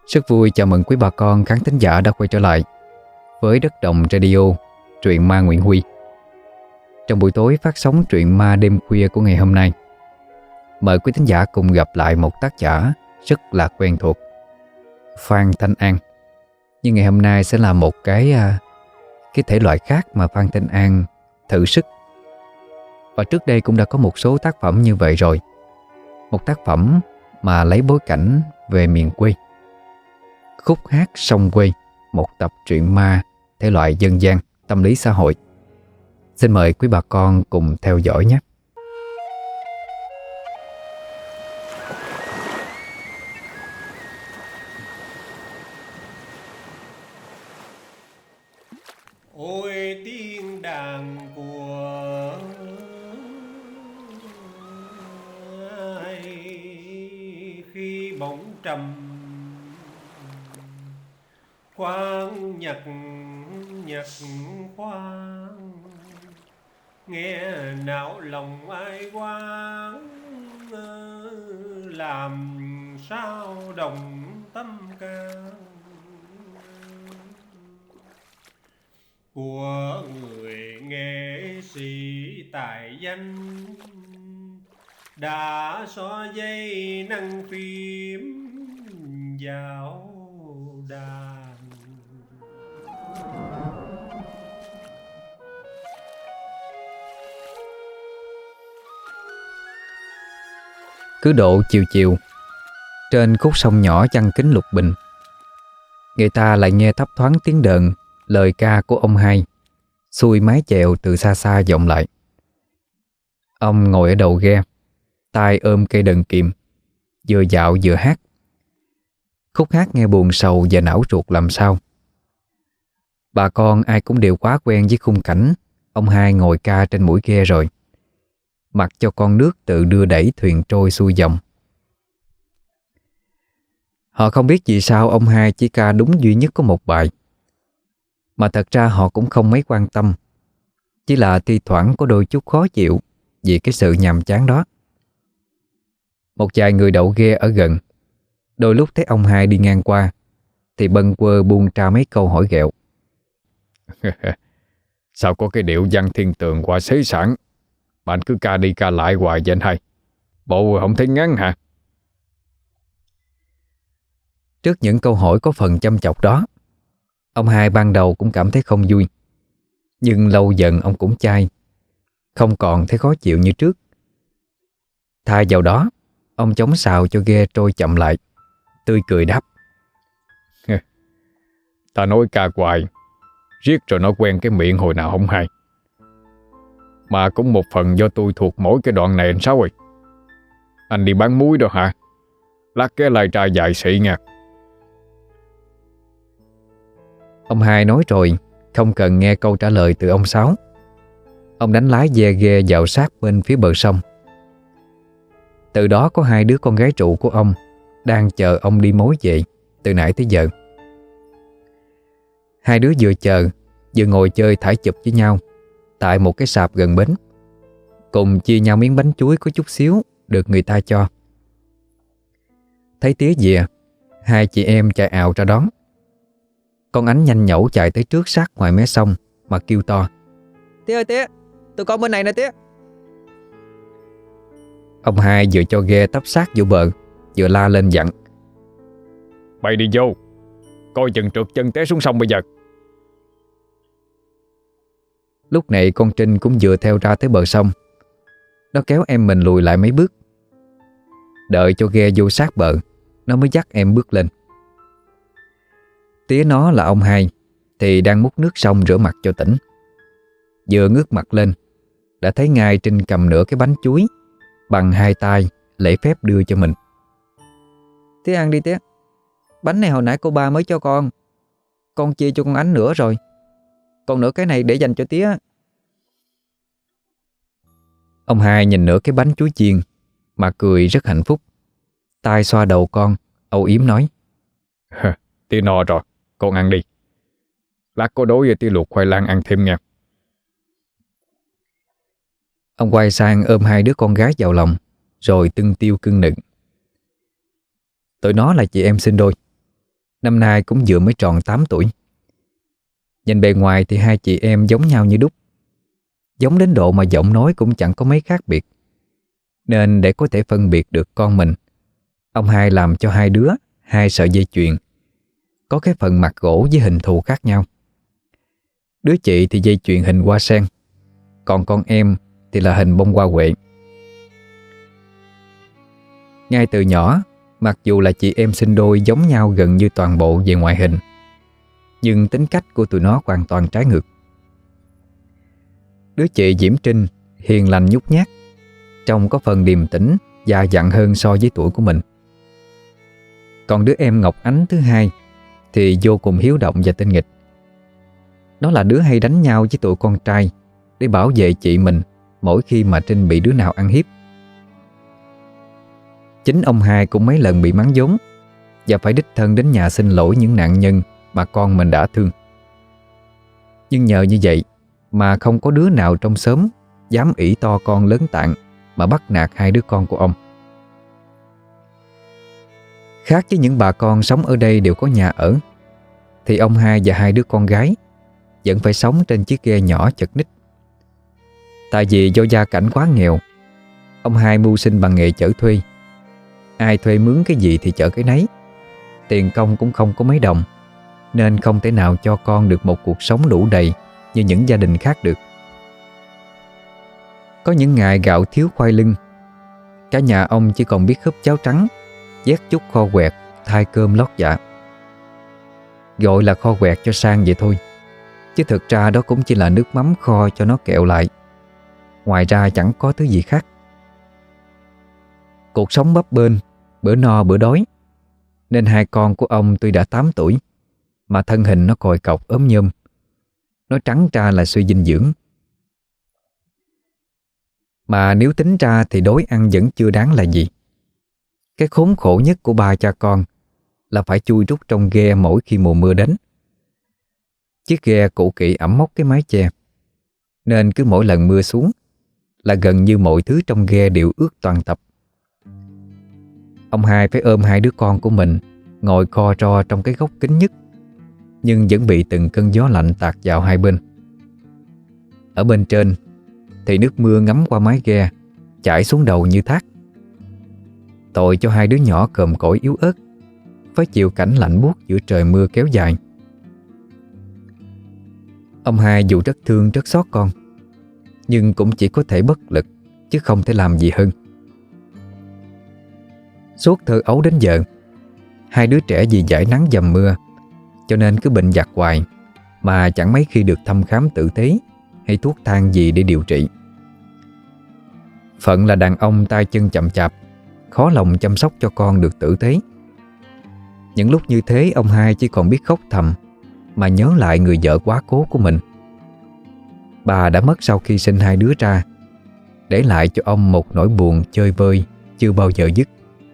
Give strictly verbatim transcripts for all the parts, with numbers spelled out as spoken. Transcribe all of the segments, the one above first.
Rất vui chào mừng quý bà con khán thính giả đã quay trở lại với Đất Đồng Radio, truyện ma Nguyễn Huy. Trong buổi tối phát sóng truyện ma đêm khuya của ngày hôm nay, mời quý thính giả cùng gặp lại một tác giả rất là quen thuộc, Phan Thanh An. Nhưng ngày hôm nay sẽ là một cái cái thể loại khác mà Phan Thanh An thử sức. Và trước đây cũng đã có một số tác phẩm như vậy rồi. Một tác phẩm mà lấy bối cảnh về miền quê, Khúc hát sông quê, một tập truyện ma thể loại dân gian, tâm lý xã hội. Xin mời quý bà con cùng theo dõi nhé. Ôi tiếng đàn của ai khi bóng trầm, khoan nhạc nhạc khoan, nghe não lòng ai quán, làm sao đồng tâm can của người nghệ sĩ tài danh đã xóa dây năng phim vào đàn. Cứ độ chiều chiều, trên khúc sông nhỏ chăn kính lục bình, người ta lại nghe thấp thoáng tiếng đờn, lời ca của ông hai xuôi mái chèo từ xa xa vọng lại. Ông ngồi ở đầu ghe, tay ôm cây đờn kiềm, vừa dạo vừa hát. Khúc hát nghe buồn sầu và não ruột làm sao. Bà con ai cũng đều quá quen với khung cảnh ông hai ngồi ca trên mũi ghe rồi, mặc cho con nước tự đưa đẩy thuyền trôi xuôi dòng. Họ không biết vì sao ông hai chỉ ca đúng duy nhất có một bài, mà thật ra họ cũng không mấy quan tâm, chỉ là thi thoảng có đôi chút khó chịu vì cái sự nhàm chán đó. Một vài người đậu ghe ở gần, đôi lúc thấy ông hai đi ngang qua thì bâng quơ buông ra mấy câu hỏi ghẹo. Sao có cái điệu văn thiên tường qua xế sản mà anh cứ ca đi ca lại hoài vậy anh hai? Bộ không thấy ngán hả? Trước những câu hỏi có phần châm chọc đó, ông hai ban đầu cũng cảm thấy không vui. Nhưng lâu dần ông cũng chai, không còn thấy khó chịu như trước. Thay vào đó, ông chống xào cho ghe trôi chậm lại, tươi cười đáp. Ta nói ca hoài, riết rồi nó quen cái miệng hồi nào không hay. Mà cũng một phần do tôi thuộc mỗi cái đoạn này anh Sáu ơi. Anh đi bán muối đó hả? Lát cái lai trai dài xị nha. Ông hai nói rồi, không cần nghe câu trả lời từ ông Sáu. Ông đánh lái ghe ghe vào sát bên phía bờ sông. Từ đó có hai đứa con gái trụ của ông đang chờ ông đi mối về từ nãy tới giờ. Hai đứa vừa chờ vừa ngồi chơi thải chụp với nhau tại một cái sạp gần bến, cùng chia nhau miếng bánh chuối có chút xíu được người ta cho. Thấy tía về, hai chị em chạy ào ra đón. Con Ánh nhanh nhẩu chạy tới trước sát ngoài mé sông mà kêu to. Tía ơi tía, tụi con bên này nè tía. Ông hai vừa cho ghe tấp sát vô bờ, vừa la lên dặn. Bay đi vô, coi chừng trượt chân té xuống sông bây giờ. Lúc này con Trinh cũng vừa theo ra tới bờ sông. Nó kéo em mình lùi lại mấy bước. Đợi cho ghe vô sát bờ, nó mới dắt em bước lên. Tía nó là ông hai thì đang múc nước sông rửa mặt cho tỉnh. Vừa ngước mặt lên, đã thấy ngay Trinh cầm nửa cái bánh chuối bằng hai tay lễ phép đưa cho mình. Tía ăn đi tía. Bánh này hồi nãy cô ba mới cho con. Con chia cho con Ánh nữa rồi. Còn nửa cái này để dành cho tía. Ông hai nhìn nửa cái bánh chuối chiên mà cười rất hạnh phúc. Tay xoa đầu con, âu yếm nói. Tía no rồi, con ăn đi. Lát có đói về tía luộc khoai lang ăn thêm nha. Ông quay sang ôm hai đứa con gái vào lòng, rồi tưng tiêu cưng nựng. Tụi nó là chị em sinh đôi. Năm nay cũng vừa mới tròn tám tuổi. Nhìn bề ngoài thì hai chị em giống nhau như đúc, giống đến độ mà giọng nói cũng chẳng có mấy khác biệt. Nên để có thể phân biệt được con mình, ông hai làm cho hai đứa hai sợi dây chuyền, có cái phần mặt gỗ với hình thù khác nhau. Đứa chị thì dây chuyền hình hoa sen, còn con em thì là hình bông hoa huệ. Ngay từ nhỏ, mặc dù là chị em sinh đôi giống nhau gần như toàn bộ về ngoại hình, nhưng tính cách của tụi nó hoàn toàn trái ngược. Đứa chị Diễm Trinh hiền lành nhút nhát, trông có phần điềm tĩnh và dặn hơn so với tuổi của mình. Còn đứa em Ngọc Ánh thứ hai thì vô cùng hiếu động và tinh nghịch. Nó là đứa hay đánh nhau với tụi con trai để bảo vệ chị mình mỗi khi mà Trinh bị đứa nào ăn hiếp. Chính ông hai cũng mấy lần bị mắng vốn và phải đích thân đến nhà xin lỗi những nạn nhân mà con mình đã thương. Nhưng nhờ như vậy mà không có đứa nào trong xóm dám ỷ to con lớn tạng mà bắt nạt hai đứa con của ông. Khác với những bà con sống ở đây đều có nhà ở, thì ông hai và hai đứa con gái vẫn phải sống trên chiếc ghe nhỏ chật ních. Tại vì do gia cảnh quá nghèo, ông hai mưu sinh bằng nghề chở thuê. Ai thuê mướn cái gì thì chở cái nấy. Tiền công cũng không có mấy đồng, nên không thể nào cho con được một cuộc sống đủ đầy như những gia đình khác được. Có những ngày gạo thiếu khoai lưng, cả nhà ông chỉ còn biết húp cháo trắng, vét chút kho quẹt thay cơm lót dạ. Gọi là kho quẹt cho sang vậy thôi, chứ thực ra đó cũng chỉ là nước mắm kho cho nó kẹo lại. Ngoài ra chẳng có thứ gì khác. Cuộc sống bấp bênh, bữa no bữa đói, nên hai con của ông tuy đã tám tuổi mà thân hình nó còi cọc ốm nhôm. Nó trắng ra là suy dinh dưỡng. Mà nếu tính ra thì đói ăn vẫn chưa đáng là gì. Cái khốn khổ nhất của ba cha con là phải chui rút trong ghe mỗi khi mùa mưa đến. Chiếc ghe cũ kỹ ẩm mốc cái mái che, nên cứ mỗi lần mưa xuống là gần như mọi thứ trong ghe đều ướt toàn tập. Ông hai phải ôm hai đứa con của mình ngồi co ro trong cái góc kín nhất, nhưng vẫn bị từng cơn gió lạnh tạt vào hai bên. Ở bên trên thì nước mưa ngấm qua mái ghe, chảy xuống đầu như thác. Tội cho hai đứa nhỏ còm cõi yếu ớt phải chịu cảnh lạnh buốt giữa trời mưa kéo dài. Ông hai dù rất thương rất xót con, nhưng cũng chỉ có thể bất lực chứ không thể làm gì hơn. Suốt thơ ấu đến giờ, hai đứa trẻ vì dãi nắng dầm mưa cho nên cứ bệnh vặt hoài, mà chẳng mấy khi được thăm khám tử tế hay thuốc thang gì để điều trị. Phận là đàn ông tay chân chậm chạp, khó lòng chăm sóc cho con được tử tế. Những lúc như thế, ông hai chỉ còn biết khóc thầm mà nhớ lại người vợ quá cố của mình. Bà đã mất sau khi sinh hai đứa ra, để lại cho ông một nỗi buồn chơi vơi chưa bao giờ dứt.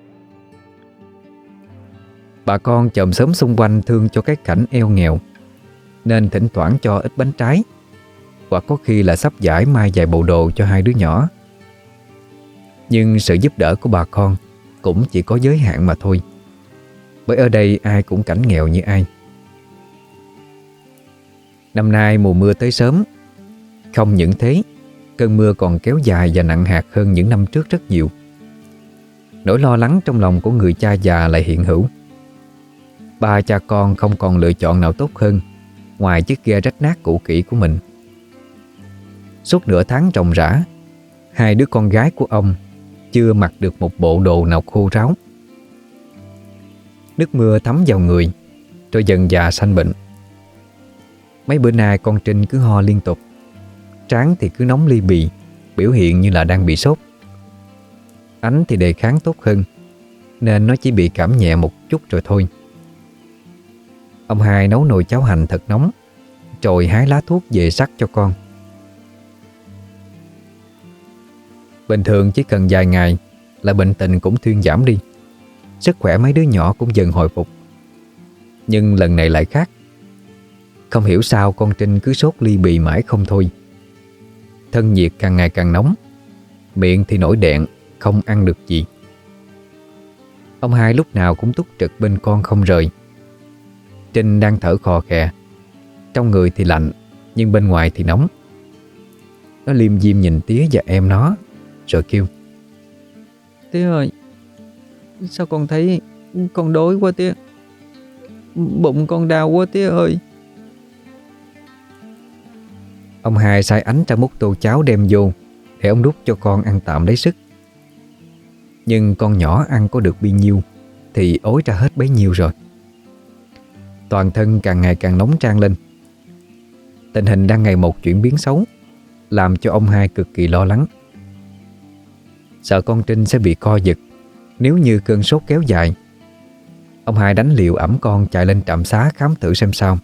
Bà con chòm xóm xung quanh thương cho cái cảnh eo nghèo, nên thỉnh thoảng cho ít bánh trái, hoặc có khi là sắp giải mai vài bộ đồ cho hai đứa nhỏ. Nhưng sự giúp đỡ của bà con cũng chỉ có giới hạn mà thôi, bởi ở đây ai cũng cảnh nghèo như ai. Năm nay mùa mưa tới sớm. Không những thế, cơn mưa còn kéo dài và nặng hạt hơn những năm trước rất nhiều. Nỗi lo lắng trong lòng của người cha già lại hiện hữu. Ba cha con không còn lựa chọn nào tốt hơn ngoài chiếc ghe rách nát cũ kỹ của mình. Suốt nửa tháng ròng rã, hai đứa con gái của ông chưa mặc được một bộ đồ nào khô ráo. Nước mưa thấm vào người, rồi dần dà sanh bệnh. Mấy bữa nay con Trinh cứ ho liên tục, trán thì cứ nóng li bì, biểu hiện như là đang bị sốt. Ánh thì đề kháng tốt hơn, nên nó chỉ bị cảm nhẹ một chút rồi thôi. Ông hai nấu nồi cháo hành thật nóng, rồi hái lá thuốc về sắc cho con. Bình thường chỉ cần vài ngày là bệnh tình cũng thuyên giảm đi, sức khỏe mấy đứa nhỏ cũng dần hồi phục. Nhưng lần này lại khác. Không hiểu sao con Trinh cứ sốt ly bì mãi không thôi. Thân nhiệt càng ngày càng nóng, miệng thì nổi đẹn, không ăn được gì. Ông hai lúc nào cũng túc trực bên con không rời, Trinh đang thở khò khè, trong người thì lạnh nhưng bên ngoài thì nóng. Nó liêm diêm nhìn tía và em nó rồi kêu: "Tía ơi, sao con thấy con đói quá tía. Bụng con đau quá tía ơi." Ông hai sai Ánh ra múc tô cháo đem vô để ông đút cho con ăn tạm lấy sức. Nhưng con nhỏ ăn có được bao nhiêu thì ối ra hết bấy nhiêu rồi. Toàn thân càng ngày càng nóng trang lên. Tình hình đang ngày một chuyển biến xấu, làm cho ông hai cực kỳ lo lắng. Sợ con Trinh sẽ bị co giật nếu như cơn sốt kéo dài. Ông hai đánh liều ẵm con chạy lên trạm xá khám thử xem sao.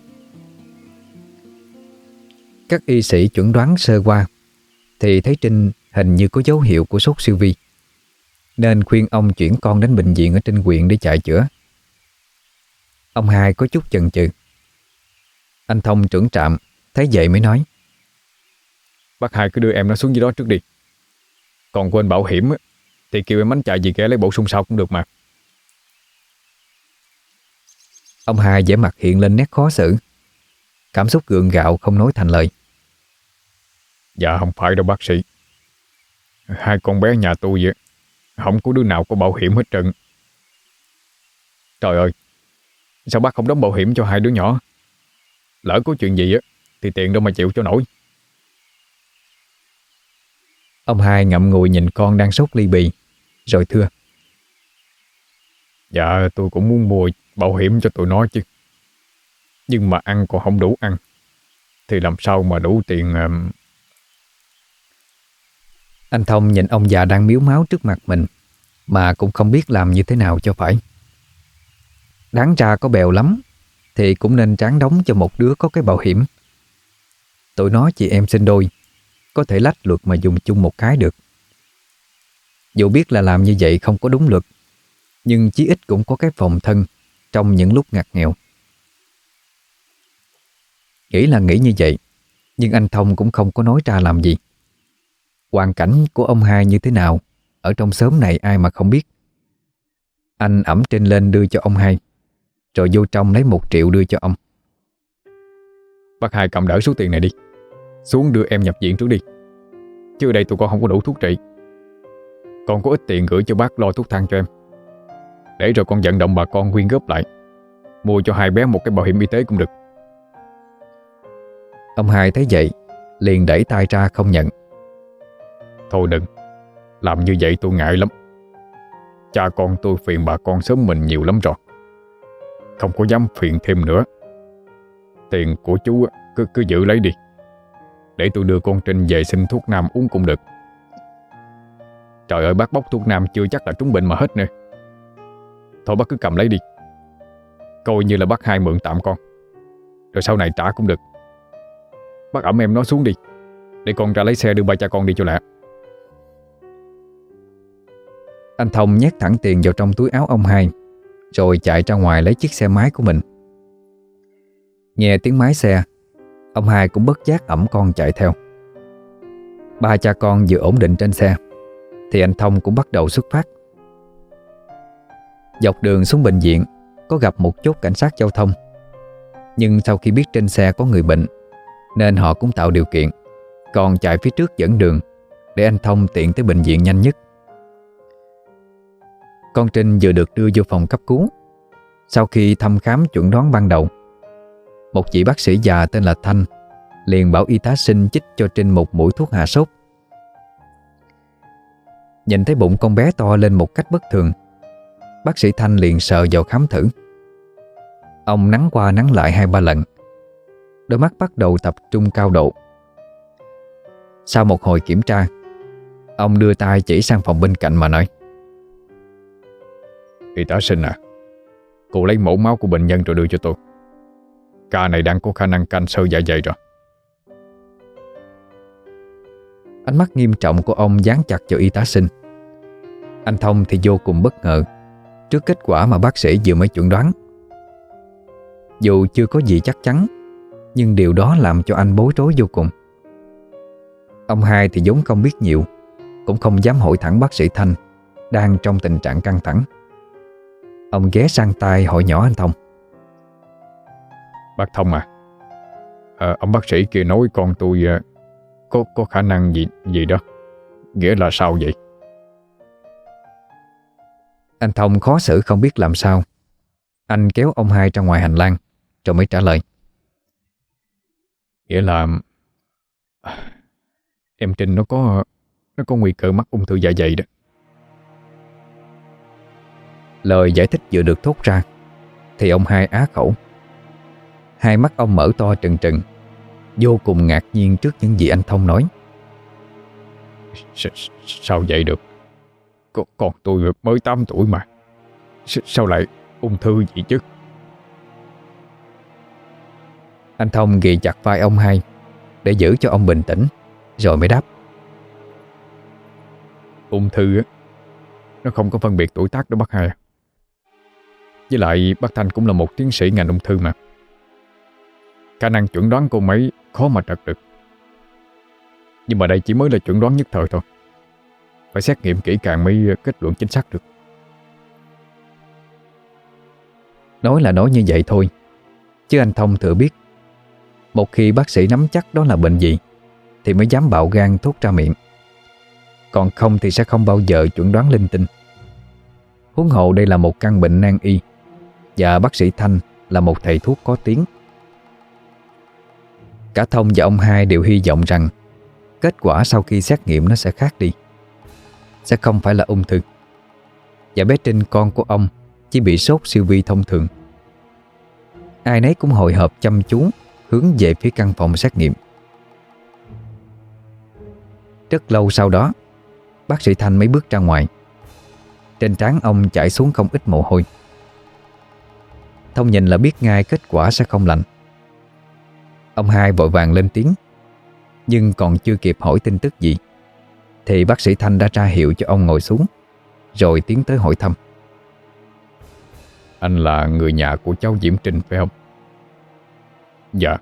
Các y sĩ chuẩn đoán sơ qua thì thấy Trinh hình như có dấu hiệu của sốt siêu vi, nên khuyên ông chuyển con đến bệnh viện ở trên huyện để chạy chữa. Ông hai có chút chần chừ. Anh Thông trưởng trạm thấy vậy mới nói: "Bác hai cứ đưa em nó xuống dưới đó trước đi. Còn quên bảo hiểm thì kêu em Ánh chạy gì ghé lấy bổ sung sau cũng được mà." Ông hai vẻ mặt hiện lên nét khó xử, cảm xúc gượng gạo không nói thành lời. "Dạ không phải đâu bác sĩ. Hai con bé nhà tôi vậy, không có đứa nào có bảo hiểm hết trơn. Trời ơi, sao bác không đóng bảo hiểm cho hai đứa nhỏ? Lỡ có chuyện gì á thì tiền đâu mà chịu cho nổi." Ông hai ngậm ngùi nhìn con đang sốt ly bì rồi thưa: "Dạ tôi cũng muốn mua bảo hiểm cho tụi nó chứ. Nhưng mà ăn còn không đủ ăn thì làm sao mà đủ tiền." uh... Anh Thông nhìn ông già đang miếu máu trước mặt mình mà cũng không biết làm như thế nào cho phải. Đáng ra có bèo lắm thì cũng nên tráng đóng cho một đứa có cái bảo hiểm. Tụi nó chị em sinh đôi, có thể lách luật mà dùng chung một cái được. Dù biết là làm như vậy không có đúng luật, nhưng chí ít cũng có cái phòng thân trong những lúc ngặt nghèo. Nghĩ là nghĩ như vậy, nhưng anh Thông cũng không có nói ra làm gì. Hoàn cảnh của ông hai như thế nào ở trong xóm này ai mà không biết. Anh ẵm Trinh lên đưa cho ông hai, rồi vô trong lấy một triệu đưa cho ông. "Bác hai cầm đỡ số tiền này đi, xuống đưa em nhập viện trước đi. Chứ ở đây tụi con không có đủ thuốc trị. Con có ít tiền gửi cho bác lo thuốc thang cho em, để rồi con vận động bà con quyên góp lại, mua cho hai bé một cái bảo hiểm y tế cũng được." Ông hai thấy vậy liền đẩy tay ra không nhận. "Thôi đừng, làm như vậy tôi ngại lắm. Cha con tôi phiền bà con xóm mình nhiều lắm rồi, không có dám phiền thêm nữa. Tiền của chú cứ cứ giữ lấy đi, để tôi đưa con Trinh về xin thuốc nam uống cũng được." "Trời ơi bác bóc thuốc nam chưa chắc là trúng bệnh mà hết nữa. Thôi bác cứ cầm lấy đi, coi như là bác hai mượn tạm con, rồi sau này trả cũng được. Bác ẵm em nó xuống đi, để con ra lấy xe đưa ba cha con đi cho lẹ." Anh Thông nhét thẳng tiền vào trong túi áo ông hai, rồi chạy ra ngoài lấy chiếc xe máy của mình. Nghe tiếng máy xe, ông hai cũng bất giác ẵm con chạy theo. Ba cha con vừa ổn định trên xe thì anh Thông cũng bắt đầu xuất phát. Dọc đường xuống bệnh viện có gặp một chốt cảnh sát giao thông, nhưng sau khi biết trên xe có người bệnh nên họ cũng tạo điều kiện, còn chạy phía trước dẫn đường để anh Thông tiện tới bệnh viện nhanh nhất. Con Trinh vừa được đưa vô phòng cấp cứu. Sau khi thăm khám chuẩn đoán ban đầu, một vị bác sĩ già tên là Thanh liền bảo y tá Sinh chích cho Trinh một mũi thuốc hạ sốt. Nhìn thấy bụng con bé to lên một cách bất thường, bác sĩ Thanh liền sờ vào khám thử. Ông nắn qua nắn lại hai ba lần, đôi mắt bắt đầu tập trung cao độ. Sau một hồi kiểm tra, ông đưa tay chỉ sang phòng bên cạnh mà nói: "Y tá Sinh à, cô lấy mẫu máu của bệnh nhân rồi đưa cho tôi. Ca này đang có khả năng canxi dạ dày rồi." Ánh mắt nghiêm trọng của ông dán chặt vào y tá Sinh. Anh Thông thì vô cùng bất ngờ trước kết quả mà bác sĩ vừa mới chuẩn đoán. Dù chưa có gì chắc chắn, nhưng điều đó làm cho anh bối rối vô cùng. Ông hai thì vốn không biết nhiều, cũng không dám hỏi thẳng bác sĩ Thanh đang trong tình trạng căng thẳng. Ông ghé sang tai hỏi nhỏ anh Thông: Bác Thông à, à ông bác sĩ kia nói con tôi à, có có khả năng gì gì đó. Nghĩa là sao vậy? Anh Thông khó xử không biết làm sao. Anh kéo ông hai ra ngoài hành lang rồi mới trả lời. Nghĩa là em Trinh nó có Nó có nguy cơ mắc ung thư dạ dày đó. Lời giải thích vừa được thốt ra thì ông hai á khẩu. Hai mắt ông mở to trừng trừng, vô cùng ngạc nhiên trước những gì anh Thông nói. S Sao vậy được? Con, con tôi mới tám tuổi mà. S Sao lại ung thư gì chứ? Anh Thông ghì chặt vai ông hai để giữ cho ông bình tĩnh, rồi mới đáp. Ung thư á, nó không có phân biệt tuổi tác đó bác hai. Với lại bác Thanh cũng là một tiến sĩ ngành ung thư mà. Khả năng chuẩn đoán cô mấy khó mà trật được. Nhưng mà đây chỉ mới là chuẩn đoán nhất thời thôi. Phải xét nghiệm kỹ càng mới kết luận chính xác được. Nói là nói như vậy thôi, chứ anh Thông thừa biết, một khi bác sĩ nắm chắc đó là bệnh gì thì mới dám bạo gan thốt ra miệng. Còn không thì sẽ không bao giờ chuẩn đoán linh tinh. Huống hồ đây là một căn bệnh nan y, và bác sĩ Thanh là một thầy thuốc có tiếng. Cả Thông và ông hai đều hy vọng rằng kết quả sau khi xét nghiệm nó sẽ khác đi, sẽ không phải là ung thư. Và bé Trinh con của ông chỉ bị sốt siêu vi thông thường. Ai nấy cũng hồi hộp chăm chú hướng về phía căn phòng xét nghiệm. Rất lâu sau đó, bác sĩ Thanh mới bước ra ngoài. Trên trán ông chảy xuống không ít mồ hôi. Thông nhìn là biết ngay kết quả sẽ không lành. Ông hai vội vàng lên tiếng, nhưng còn chưa kịp hỏi tin tức gì thì bác sĩ Thanh đã ra hiệu cho ông ngồi xuống, rồi tiến tới hỏi thăm. Anh là người nhà của cháu Diễm Trinh phải không? Dạ.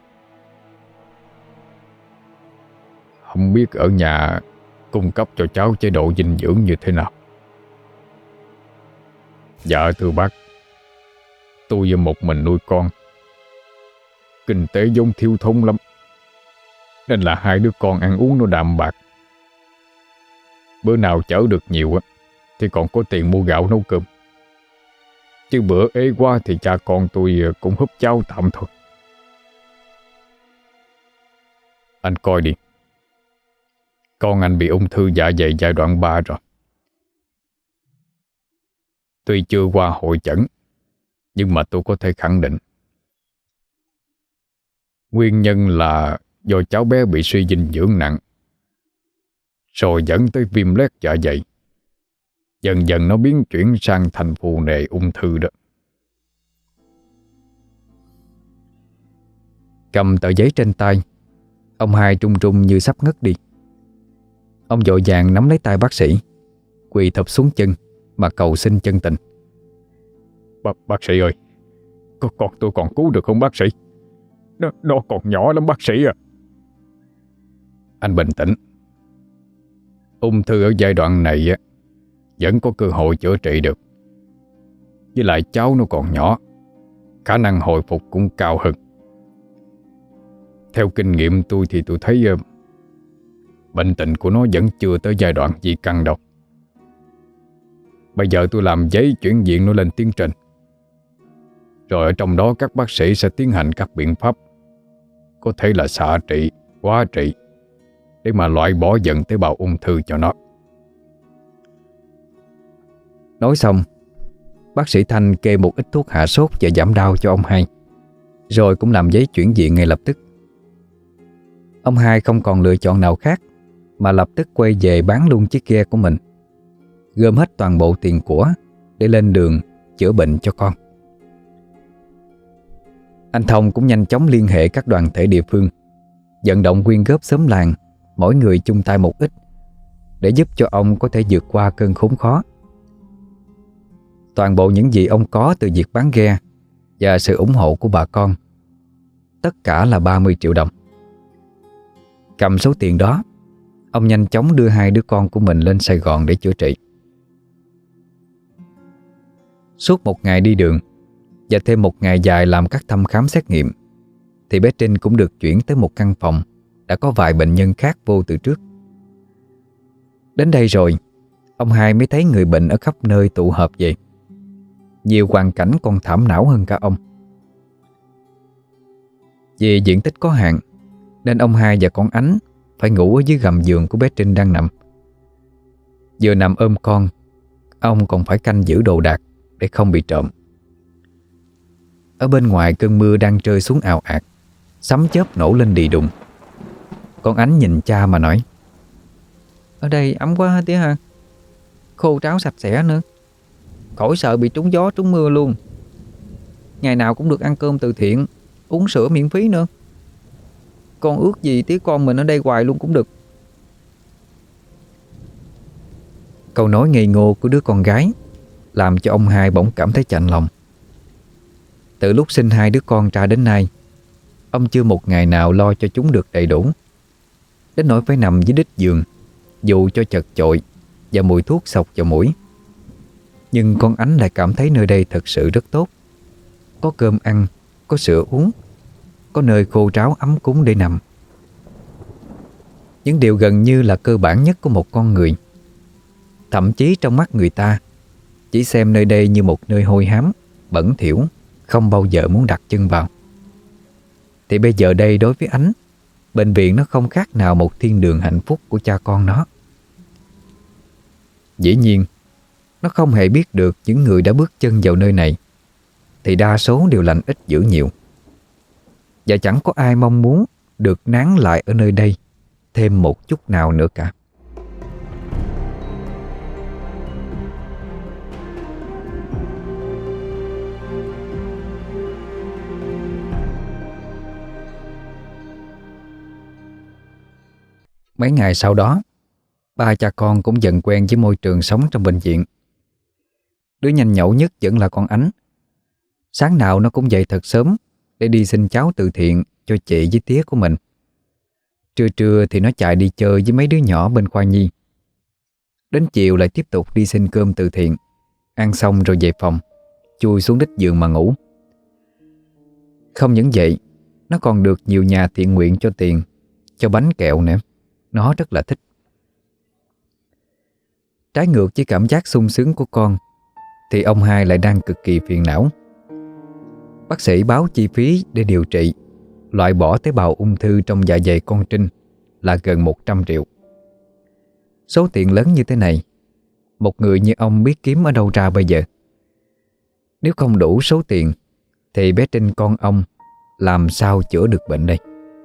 Không biết ở nhà cung cấp cho cháu chế độ dinh dưỡng như thế nào? Dạ thưa bác, tôi một mình nuôi con, kinh tế vốn thiếu thốn lắm, nên là hai đứa con ăn uống nó đạm bạc. Bữa nào chở được nhiều á thì còn có tiền mua gạo nấu cơm. Chứ bữa ế quá thì cha con tôi cũng húp cháo tạm thôi. Anh coi đi, con anh bị ung thư dạ dày giai đoạn ba rồi. Tuy chưa qua hội chẩn, nhưng mà tôi có thể khẳng định nguyên nhân là do cháu bé bị suy dinh dưỡng nặng, rồi dẫn tới viêm loét dạ dày. Dần dần nó biến chuyển sang thành phù nề ung thư đó. Cầm tờ giấy trên tay, ông hai trung trung như sắp ngất đi. Ông vội vàng nắm lấy tay bác sĩ, quỳ thụp xuống chân mà cầu xin chân tình. Bác, bác sĩ ơi, con, con tôi còn cứu được không bác sĩ? Nó, nó còn nhỏ lắm bác sĩ à. Anh bình tĩnh. Ung thư ở giai đoạn này á, vẫn có cơ hội chữa trị được. Với lại cháu nó còn nhỏ, khả năng hồi phục cũng cao hơn. Theo kinh nghiệm tôi thì tôi thấy uh, bệnh tình của nó vẫn chưa tới giai đoạn di căn đâu. Bây giờ tôi làm giấy chuyển viện nó lên tuyến trên, rồi ở trong đó các bác sĩ sẽ tiến hành các biện pháp, có thể là xạ trị, hóa trị, để mà loại bỏ dần tế bào ung thư cho nó. Nói xong, bác sĩ Thanh kê một ít thuốc hạ sốt và giảm đau cho ông hai, rồi cũng làm giấy chuyển viện ngay lập tức. Ông hai không còn lựa chọn nào khác mà lập tức quay về bán luôn chiếc ghe của mình, gom hết toàn bộ tiền của để lên đường chữa bệnh cho con. Anh Thông cũng nhanh chóng liên hệ các đoàn thể địa phương, vận động quyên góp xóm làng, mỗi người chung tay một ít, để giúp cho ông có thể vượt qua cơn khốn khó. Toàn bộ những gì ông có từ việc bán ghe và sự ủng hộ của bà con, tất cả là ba mươi triệu đồng. Cầm số tiền đó, ông nhanh chóng đưa hai đứa con của mình lên Sài Gòn để chữa trị. Suốt một ngày đi đường và thêm một ngày dài làm các thăm khám xét nghiệm, thì bé Trinh cũng được chuyển tới một căn phòng đã có vài bệnh nhân khác vô từ trước. Đến đây rồi, ông hai mới thấy người bệnh ở khắp nơi tụ họp về. Nhiều hoàn cảnh còn thảm não hơn cả ông. Vì diện tích có hạn nên ông hai và con Ánh phải ngủ ở dưới gầm giường của bé Trinh đang nằm. Vừa nằm ôm con, ông còn phải canh giữ đồ đạc để không bị trộm. Ở bên ngoài cơn mưa đang rơi xuống ào ạt, sấm chớp nổ lên đì đùng. Con Ánh nhìn cha mà nói: "Ở đây ấm quá hả tía ha? Khô ráo sạch sẽ nữa, khỏi sợ bị trúng gió trúng mưa luôn. Ngày nào cũng được ăn cơm từ thiện, uống sữa miễn phí nữa. Con ước gì tía con mình ở đây hoài luôn cũng được." Câu nói ngây ngô của đứa con gái làm cho ông hai bỗng cảm thấy chạnh lòng. Từ lúc sinh hai đứa con ra đến nay, ông chưa một ngày nào lo cho chúng được đầy đủ, đến nỗi phải nằm dưới đít giường dù cho chật chội và mùi thuốc xộc vào mũi. Nhưng con Ánh lại cảm thấy nơi đây thật sự rất tốt. Có cơm ăn, có sữa uống, có nơi khô ráo ấm cúng để nằm. Những điều gần như là cơ bản nhất của một con người. Thậm chí trong mắt người ta chỉ xem nơi đây như một nơi hôi hám, bẩn thỉu, không bao giờ muốn đặt chân vào. Thì bây giờ đây đối với Ánh, bệnh viện nó không khác nào một thiên đường hạnh phúc của cha con nó. Dĩ nhiên, nó không hề biết được những người đã bước chân vào nơi này thì đa số đều lành ít dữ nhiều. Và chẳng có ai mong muốn được nán lại ở nơi đây thêm một chút nào nữa cả. Mấy ngày sau đó, ba cha con cũng dần quen với môi trường sống trong bệnh viện. Đứa nhanh nhẩu nhất vẫn là con Ánh. Sáng nào nó cũng dậy thật sớm để đi xin cháo từ thiện cho chị với tía của mình. Trưa trưa thì nó chạy đi chơi với mấy đứa nhỏ bên khoa nhi. Đến chiều lại tiếp tục đi xin cơm từ thiện. Ăn xong rồi về phòng, chui xuống đít giường mà ngủ. Không những vậy, nó còn được nhiều nhà thiện nguyện cho tiền, cho bánh kẹo nữa. Nó rất là thích. Trái ngược với cảm giác sung sướng của con thì ông hai lại đang cực kỳ phiền não. Bác sĩ báo chi phí để điều trị, loại bỏ tế bào ung thư trong dạ dày con Trinh là gần một trăm triệu. Số tiền lớn như thế này, một người như ông biết kiếm ở đâu ra bây giờ? Nếu không đủ số tiền thì bé Trinh con ông làm sao chữa được bệnh đây?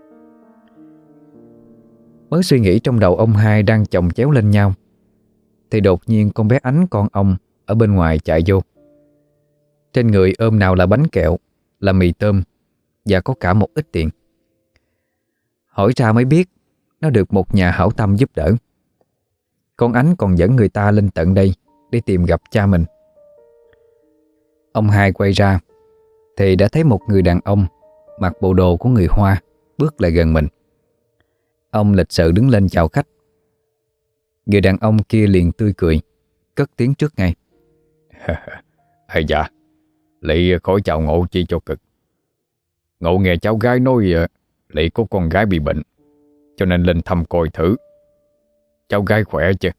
Mới suy nghĩ trong đầu ông hai đang chồng chéo lên nhau thì đột nhiên con bé Ánh con ông ở bên ngoài chạy vô. Trên người ôm nào là bánh kẹo, là mì tôm và có cả một ít tiền. Hỏi ra mới biết nó được một nhà hảo tâm giúp đỡ. Con Ánh còn dẫn người ta lên tận đây để tìm gặp cha mình. Ông hai quay ra thì đã thấy một người đàn ông mặc bộ đồ của người Hoa bước lại gần mình. Ông lịch sự đứng lên chào khách. Người đàn ông kia liền tươi cười, cất tiếng trước ngay: "Ây dạ, Lị khỏi chào Ngộ chi cho cực. Ngộ nghe cháu gái nói Lị có con gái bị bệnh, cho nên lên thăm coi thử. Cháu gái khỏe chứ?"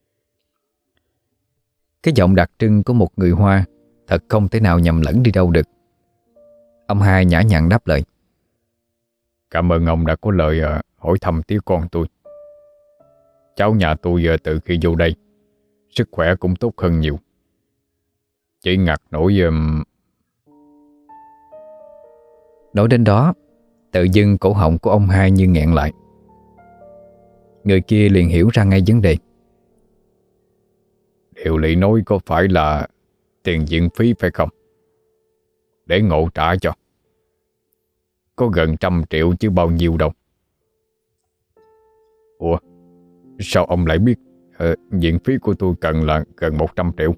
Cái giọng đặc trưng của một người Hoa thật không thể nào nhầm lẫn đi đâu được. Ông hai nhã nhặn đáp lời: "Cảm ơn ông đã có lời hỏi thăm tía con tôi. Cháu nhà tôi giờ từ khi vô đây, sức khỏe cũng tốt hơn nhiều. Chỉ ngặt nổi um... Nói đến đó, tự dưng cổ họng của ông hai như nghẹn lại. Người kia liền hiểu ra ngay vấn đề. "Điều Lị nói có phải là tiền viện phí phải không? Để Ngộ trả cho. Có gần trăm triệu chứ bao nhiêu đâu." "Ủa, sao ông lại biết uh, viện phí của tôi cần là gần một trăm triệu?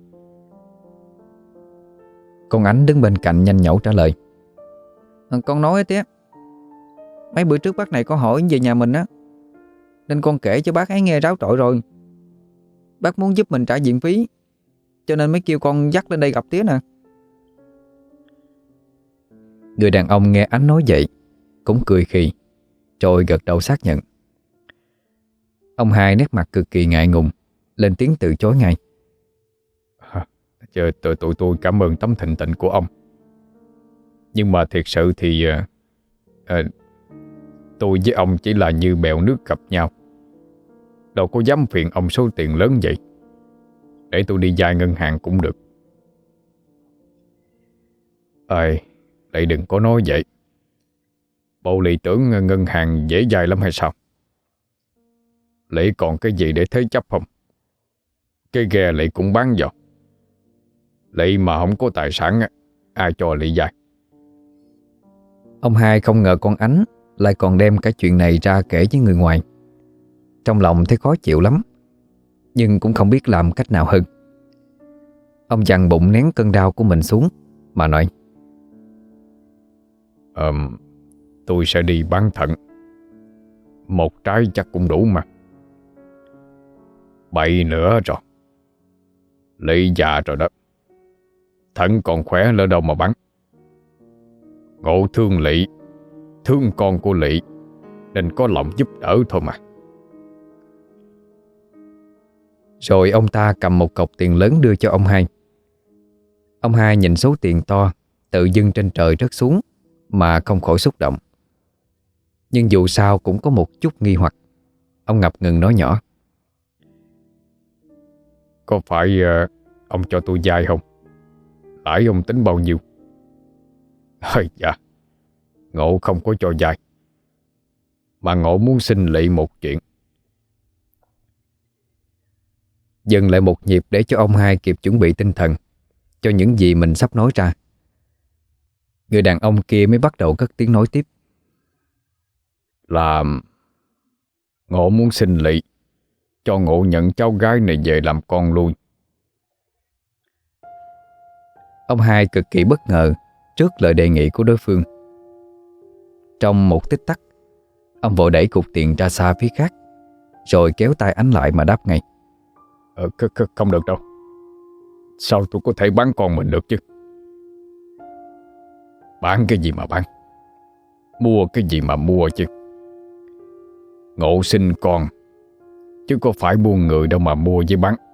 Con Ánh đứng bên cạnh nhanh nhẩu trả lời: "Con nói tía, mấy bữa trước bác này có hỏi về nhà mình á, nên con kể cho bác ấy nghe ráo trội rồi. Bác muốn giúp mình trả viện phí, cho nên mới kêu con dắt lên đây gặp tía nè." Người đàn ông nghe Ánh nói vậy cũng cười khì rồi gật đầu xác nhận. Ông hai nét mặt cực kỳ ngại ngùng, lên tiếng từ chối ngay. Chờ tụi tụi tôi cảm ơn tấm thịnh tình của ông. Nhưng mà thiệt sự thì à, à, tôi với ông chỉ là như bèo nước gặp nhau, đâu có dám phiền ông số tiền lớn vậy. Để tôi đi vay ngân hàng cũng được. Ơi, lại đừng có nói vậy. Bộ Lị tưởng ngân hàng dễ vay lắm hay sao? Lị còn cái gì để thế chấp không? Cái ghe Lị cũng bán vào. Lị mà không có tài sản, ai cho Lị vay? Ông hai không ngờ con Ánh lại còn đem cả chuyện này ra kể với người ngoài. Trong lòng thấy khó chịu lắm, nhưng cũng không biết làm cách nào hơn. Ông dằn bụng nén cơn đau của mình xuống mà nói: Ờ, tôi sẽ đi bán thận. Một trái chắc cũng đủ mà. Bậy nữa rồi. Lị già rồi đó, thận còn khỏe lỡ đâu mà bán. Ngộ thương Lị, thương con của Lị, nên có lòng giúp đỡ thôi mà. Rồi ông ta cầm một cọc tiền lớn đưa cho ông hai. Ông hai nhìn số tiền to tự dưng trên trời rớt xuống mà không khỏi xúc động. Nhưng dù sao cũng có một chút nghi hoặc. Ông ngập ngừng nói nhỏ: Có phải uh, ông cho tôi vay không? Lãi ông tính bao nhiêu? Ơi dạ, Ngộ không có cho vay, mà Ngộ muốn xin Lị một chuyện. Dừng lại một nhịp để cho ông hai kịp chuẩn bị tinh thần cho những gì mình sắp nói ra. Người đàn ông kia mới bắt đầu cất tiếng nói tiếp: Là Ngộ muốn xin Lị cho Ngộ nhận cháu gái này về làm con nuôi. Ông hai cực kỳ bất ngờ trước lời đề nghị của đối phương. Trong một tích tắc, ông vội đẩy cục tiền ra xa phía khác, rồi kéo tay Ánh lại mà đáp ngay: Ờ, c- c- không được đâu. Sao tôi có thể bán con mình được chứ? Bán cái gì mà bán, mua cái gì mà mua chứ. Ngộ sinh con, chứ có phải buôn người đâu mà mua với bán.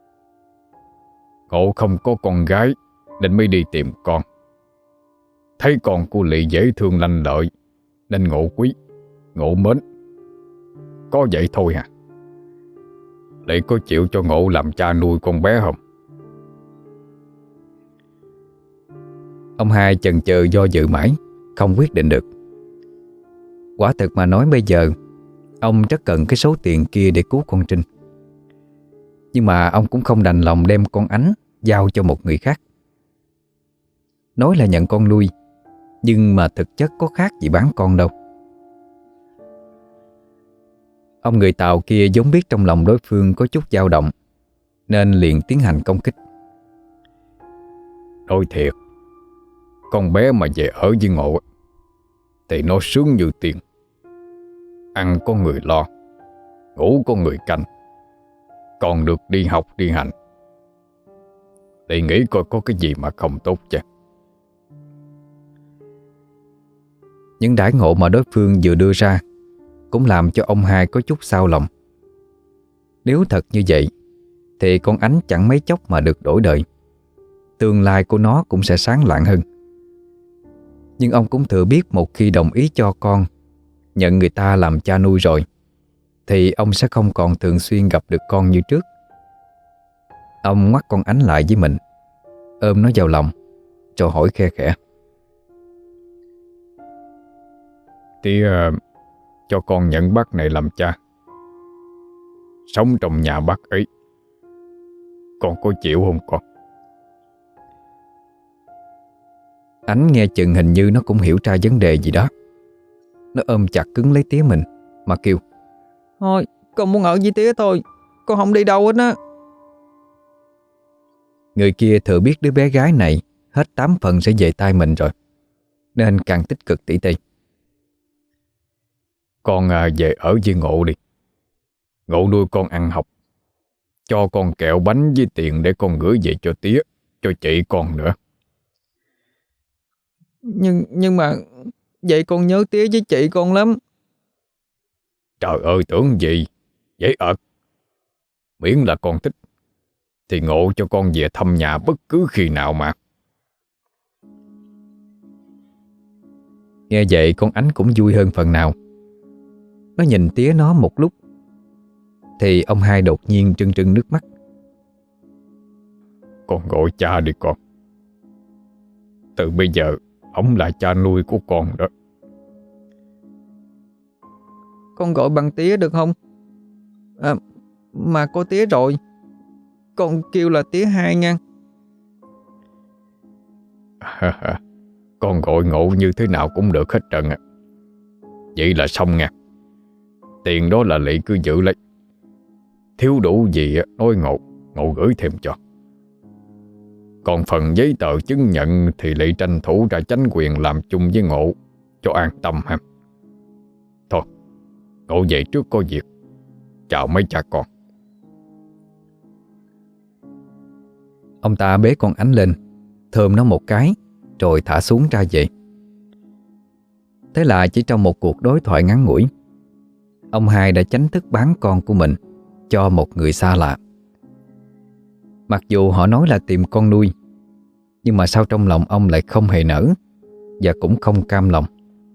Ngộ không có con gái nên mới đi tìm con. Thấy con của Lị dễ thương lanh lợi nên Ngộ quý, Ngộ mến. Có vậy thôi à. Lị có chịu cho Ngộ làm cha nuôi con bé không? Ông hai chần chừ do dự mãi, không quyết định được. Quả thực mà nói bây giờ ông rất cần cái số tiền kia để cứu con Trinh. Nhưng mà ông cũng không đành lòng đem con Ánh giao cho một người khác. Nói là nhận con nuôi, nhưng mà thực chất có khác gì bán con đâu. Ông người Tàu kia vốn biết trong lòng đối phương có chút dao động, nên liền tiến hành công kích. Nói thiệt, con bé mà về ở với Ngộ thì nó sướng như tiền. Ăn có người lo, ngủ có người canh, còn được đi học đi hành. Thì nghĩ coi có cái gì mà không tốt chứ. Những đãi ngộ mà đối phương vừa đưa ra cũng làm cho ông hai có chút xao lòng. Nếu thật như vậy thì con Ánh chẳng mấy chốc mà được đổi đời. Tương lai của nó cũng sẽ sáng lạng hơn. Nhưng ông cũng thừa biết một khi đồng ý cho con, nhận người ta làm cha nuôi rồi, thì ông sẽ không còn thường xuyên gặp được con như trước. Ông ngoắt con Ánh lại với mình, ôm nó vào lòng, rồi hỏi khe khẽ: Thì uh, cho con nhận bác này làm cha, sống trong nhà bác ấy. Con có chịu không con? Ánh nghe chừng hình như nó cũng hiểu ra vấn đề gì đó. Nó ôm chặt cứng lấy tía mình mà kêu: Thôi, con muốn ở với tía thôi, con không đi đâu hết á. Người kia thừa biết đứa bé gái này hết tám phần sẽ về tay mình rồi, nên càng tích cực tỉ tê: Con à, về ở với Ngộ đi. Ngộ nuôi con ăn học, cho con kẹo bánh với tiền để con gửi về cho tía, cho chị con nữa. Nhưng nhưng mà Vậy con nhớ tía với chị con lắm. Trời ơi, tưởng gì, dễ ợt. Miễn là con thích thì Ngộ cho con về thăm nhà bất cứ khi nào mà. Nghe vậy con Ánh cũng vui hơn phần nào. Nó nhìn tía nó một lúc thì ông hai đột nhiên trưng trưng nước mắt. Con gọi cha đi con. Từ bây giờ ông là cha nuôi của con đó. Con gọi bằng tía được không? À, mà có tía rồi. Con kêu là tía hai nha. Con gọi Ngộ như thế nào cũng được hết trơn à. Vậy là xong nha. Tiền đó là Lị cứ giữ lấy. Thiếu đủ gì nói Ngộ, Ngộ gửi thêm cho. Còn phần giấy tờ chứng nhận thì Lị tranh thủ ra chánh quyền làm chung với Ngộ cho an tâm ha. Thôi, Ngộ về trước có việc. Chào mấy cha con. Ông ta bế con Ánh lên, thơm nó một cái rồi thả xuống ra về. Thế là chỉ trong một cuộc đối thoại ngắn ngủi, ông hai đã chính thức bán con của mình cho một người xa lạ. Mặc dù họ nói là tìm con nuôi, nhưng mà sao trong lòng ông lại không hề nỡ và cũng không cam lòng.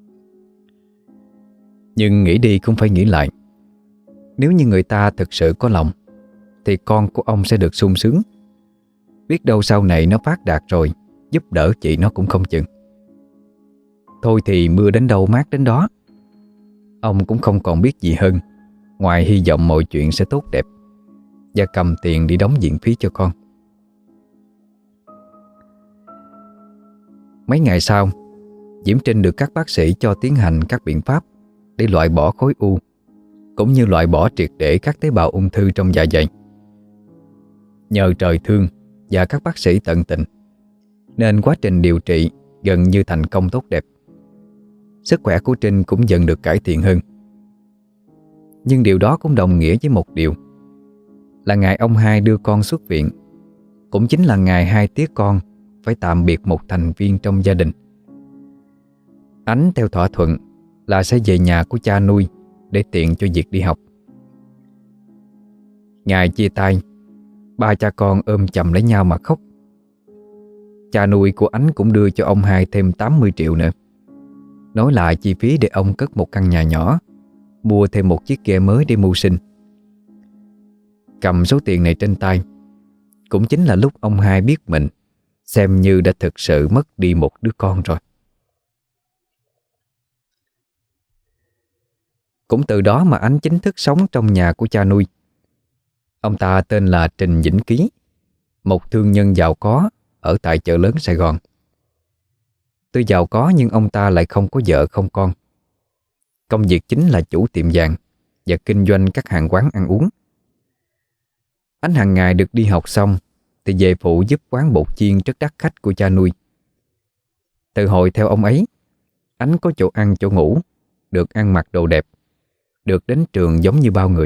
Nhưng nghĩ đi cũng phải nghĩ lại. Nếu như người ta thực sự có lòng thì con của ông sẽ được sung sướng. Biết đâu sau này nó phát đạt rồi giúp đỡ chị nó cũng không chừng. Thôi thì mưa đến đâu mát đến đó. Ông cũng không còn biết gì hơn ngoài hy vọng mọi chuyện sẽ tốt đẹp và cầm tiền đi đóng viện phí cho con. Mấy ngày sau, Diễm Trinh được các bác sĩ cho tiến hành các biện pháp để loại bỏ khối u, cũng như loại bỏ triệt để các tế bào ung thư trong dạ dày. Nhờ trời thương và các bác sĩ tận tình nên quá trình điều trị gần như thành công tốt đẹp. Sức khỏe của Trinh cũng dần được cải thiện hơn. Nhưng điều đó cũng đồng nghĩa với một điều là ngày ông hai đưa con xuất viện, cũng chính là ngày hai tía con phải tạm biệt một thành viên trong gia đình. Ánh theo thỏa thuận là sẽ về nhà của cha nuôi để tiện cho việc đi học. Ngày chia tay, ba cha con ôm chầm lấy nhau mà khóc. Cha nuôi của Ánh cũng đưa cho ông hai thêm tám mươi triệu nữa, nói lại chi phí để ông cất một căn nhà nhỏ, mua thêm một chiếc ghe mới để mưu sinh. Cầm số tiền này trên tay cũng chính là lúc ông hai biết mình xem như đã thực sự mất đi một đứa con rồi. Cũng từ đó mà Ánh chính thức sống trong nhà của cha nuôi. Ông ta tên là Trình Vĩnh Ký, một thương nhân giàu có ở tại chợ lớn Sài Gòn. Tuy giàu có nhưng ông ta lại không có vợ không con. Công việc chính là chủ tiệm vàng và kinh doanh các hàng quán ăn uống. Ánh hàng ngày được đi học xong thì về phụ giúp quán bột chiên rất đắt khách của cha nuôi. Từ hồi theo ông ấy, Ánh có chỗ ăn chỗ ngủ, được ăn mặc đồ đẹp, được đến trường giống như bao người.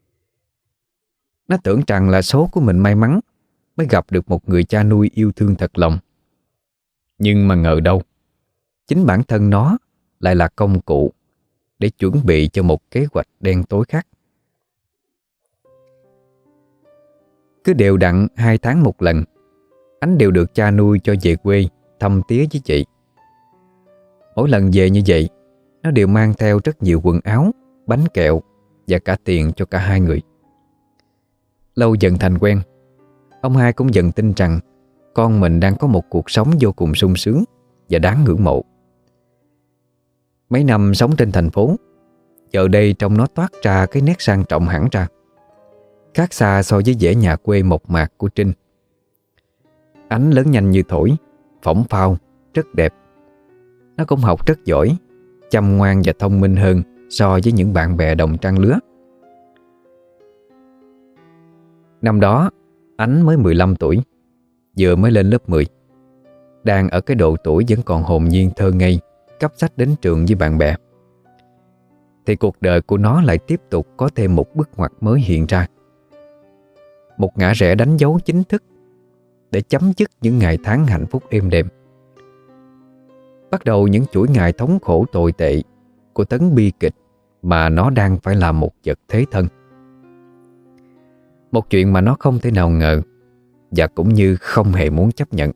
Nó tưởng rằng là số của mình may mắn mới gặp được một người cha nuôi yêu thương thật lòng. Nhưng mà ngờ đâu, chính bản thân nó lại là công cụ để chuẩn bị cho một kế hoạch đen tối khác. Cứ đều đặn hai tháng một lần, Ánh đều được cha nuôi cho về quê thăm tía với chị. Mỗi lần về như vậy, nó đều mang theo rất nhiều quần áo, bánh kẹo và cả tiền cho cả hai người. Lâu dần thành quen, ông hai cũng dần tin rằng con mình đang có một cuộc sống vô cùng sung sướng và đáng ngưỡng mộ. Mấy năm sống trên thành phố, giờ đây trong nó toát ra cái nét sang trọng hẳn ra, khác xa so với vẻ nhà quê mộc mạc của Trinh. Ánh lớn nhanh như thổi, phỏng phao, rất đẹp. Nó cũng học rất giỏi, chăm ngoan và thông minh hơn so với những bạn bè đồng trang lứa. Năm đó, Ánh mới mười lăm tuổi, vừa mới lên lớp mười. Đang ở cái độ tuổi vẫn còn hồn nhiên thơ ngây, cắp sách đến trường với bạn bè. Thì cuộc đời của nó lại tiếp tục có thêm một bước ngoặt mới hiện ra. Một ngã rẽ đánh dấu chính thức để chấm dứt những ngày tháng hạnh phúc êm đềm. Bắt đầu những chuỗi ngày thống khổ tồi tệ của tấn bi kịch mà nó đang phải làm một vật thế thân. Một chuyện mà nó không thể nào ngờ và cũng như không hề muốn chấp nhận.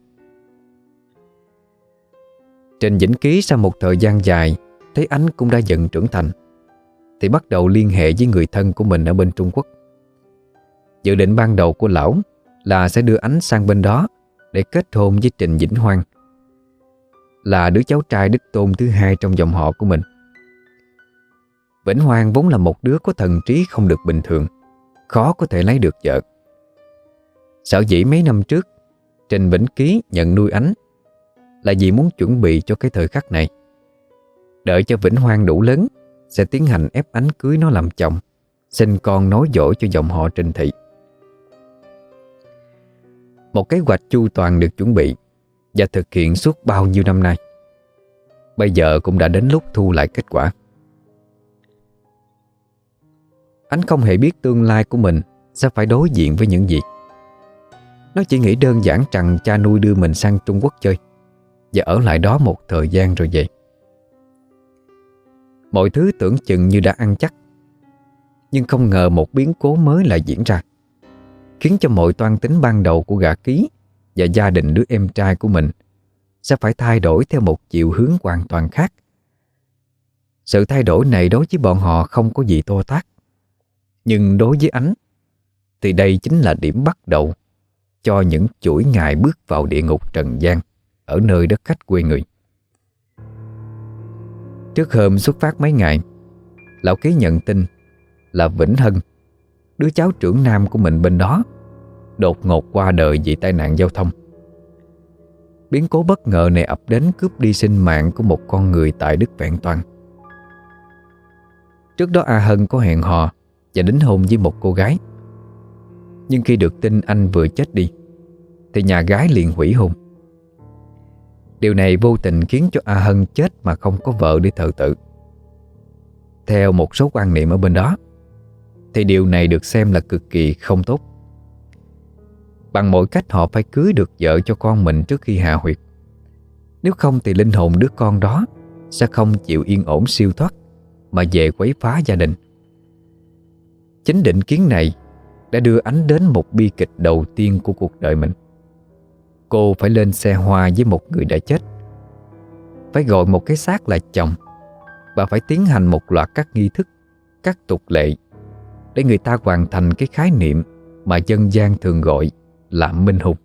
Trình Vĩnh Ký sau một thời gian dài thấy Ánh cũng đã dần trưởng thành thì bắt đầu liên hệ với người thân của mình ở bên Trung Quốc. Dự định ban đầu của lão là sẽ đưa Ánh sang bên đó để kết hôn với Trình Vĩnh Hoan, là đứa cháu trai đích tôn thứ hai trong dòng họ của mình. Vĩnh Hoan vốn là một đứa có thần trí không được bình thường, khó có thể lấy được vợ. Sở dĩ mấy năm trước Trình Vĩnh Ký nhận nuôi Ánh là vì muốn chuẩn bị cho cái thời khắc này. Đợi cho Vĩnh Hoan đủ lớn sẽ tiến hành ép Ánh cưới nó làm chồng, sinh con nối dõi cho dòng họ Trình thị. Một kế hoạch chu toàn được chuẩn bị và thực hiện suốt bao nhiêu năm nay, bây giờ cũng đã đến lúc thu lại kết quả. Ánh không hề biết tương lai của mình sẽ phải đối diện với những gì. Nó chỉ nghĩ đơn giản rằng cha nuôi đưa mình sang Trung Quốc chơi và ở lại đó một thời gian rồi về. Mọi thứ tưởng chừng như đã ăn chắc, nhưng không ngờ một biến cố mới lại diễn ra, khiến cho mọi toan tính ban đầu của gã Ký và gia đình đứa em trai của mình sẽ phải thay đổi theo một chiều hướng hoàn toàn khác. Sự thay đổi này đối với bọn họ không có gì to tát, nhưng đối với Ánh thì đây chính là điểm bắt đầu cho những chuỗi ngày bước vào địa ngục trần gian ở nơi đất khách quê người. Trước hôm xuất phát mấy ngày, lão Ký nhận tin là Vĩnh Hân, đứa cháu trưởng nam của mình bên đó, đột ngột qua đời vì tai nạn giao thông. Biến cố bất ngờ này ập đến cướp đi sinh mạng của một con người tại đất vẹn toàn. Trước đó A Hân có hẹn hò và đính hôn với một cô gái, nhưng khi được tin anh vừa chết đi thì nhà gái liền hủy hôn. Điều này vô tình khiến cho A Hân chết mà không có vợ để thờ tự. Theo một số quan niệm ở bên đó thì điều này được xem là cực kỳ không tốt. Bằng mọi cách họ phải cưới được vợ cho con mình trước khi hạ huyệt. Nếu không thì linh hồn đứa con đó sẽ không chịu yên ổn siêu thoát mà về quấy phá gia đình. Chính định kiến này đã đưa Ánh đến một bi kịch đầu tiên của cuộc đời mình. Cô phải lên xe hoa với một người đã chết, phải gọi một cái xác là chồng, và phải tiến hành một loạt các nghi thức, các tục lệ để người ta hoàn thành cái khái niệm mà dân gian thường gọi là minh hôn.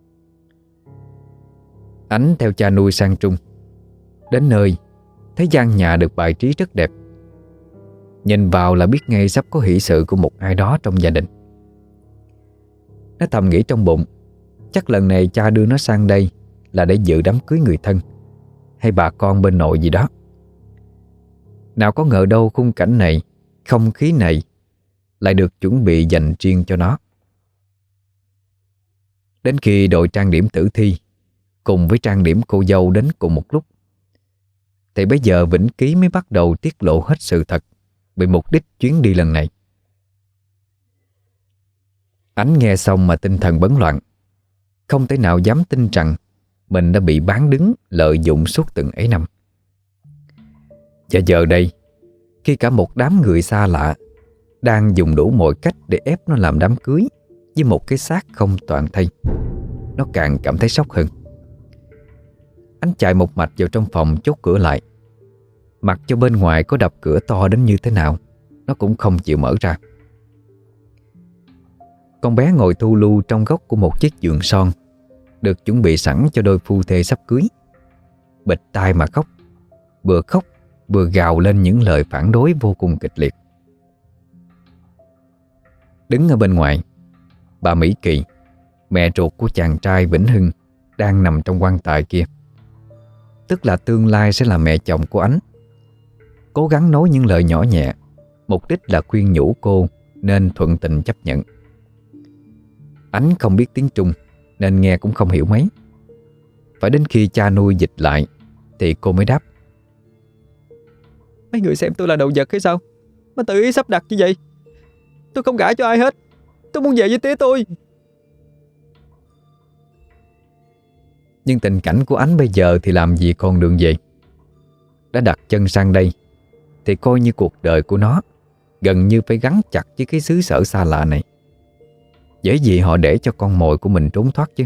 Ánh theo cha nuôi sang Trung. Đến nơi thấy gian nhà được bài trí rất đẹp. Nhìn vào là biết ngay sắp có hỷ sự của một ai đó trong gia đình. Nó thầm nghĩ trong bụng, chắc lần này cha đưa nó sang đây là để dự đám cưới người thân hay bà con bên nội gì đó. Nào có ngờ đâu khung cảnh này, không khí này lại được chuẩn bị dành riêng cho nó. Đến khi đội trang điểm tử thi cùng với trang điểm cô dâu đến cùng một lúc thì bây giờ Vĩnh Ký mới bắt đầu tiết lộ hết sự thật về mục đích chuyến đi lần này. Ánh nghe xong mà tinh thần bấn loạn, không thể nào dám tin rằng mình đã bị bán đứng, lợi dụng suốt từng ấy năm. Và giờ đây, khi cả một đám người xa lạ đang dùng đủ mọi cách để ép nó làm đám cưới với một cái xác không toàn thây, nó càng cảm thấy sốc hơn. Anh chạy một mạch vào trong phòng chốt cửa lại. Mặc cho bên ngoài có đập cửa to đến như thế nào, nó cũng không chịu mở ra. Con bé ngồi thu lu trong góc của một chiếc giường son được chuẩn bị sẵn cho đôi phu thê sắp cưới, bịt tai mà khóc, vừa khóc vừa gào lên những lời phản đối vô cùng kịch liệt. Đứng ở bên ngoài, bà Mỹ Kỳ, mẹ ruột của chàng trai Vĩnh Hưng, đang nằm trong quan tài kia, tức là tương lai sẽ là mẹ chồng của Ánh, cố gắng nói những lời nhỏ nhẹ, mục đích là khuyên nhủ cô nên thuận tình chấp nhận. Ánh không biết tiếng Trung nên nghe cũng không hiểu mấy. Phải đến khi cha nuôi dịch lại thì cô mới đáp: Mấy người xem tôi là đồ vật hay sao mà tự ý sắp đặt như vậy? Tôi không gả cho ai hết. Tôi muốn về với tía tôi. Nhưng tình cảnh của Ánh bây giờ thì làm gì còn đường về. Đã đặt chân sang đây thì coi như cuộc đời của nó gần như phải gắn chặt với cái xứ sở xa lạ này. Dễ gì họ để cho con mồi của mình trốn thoát chứ.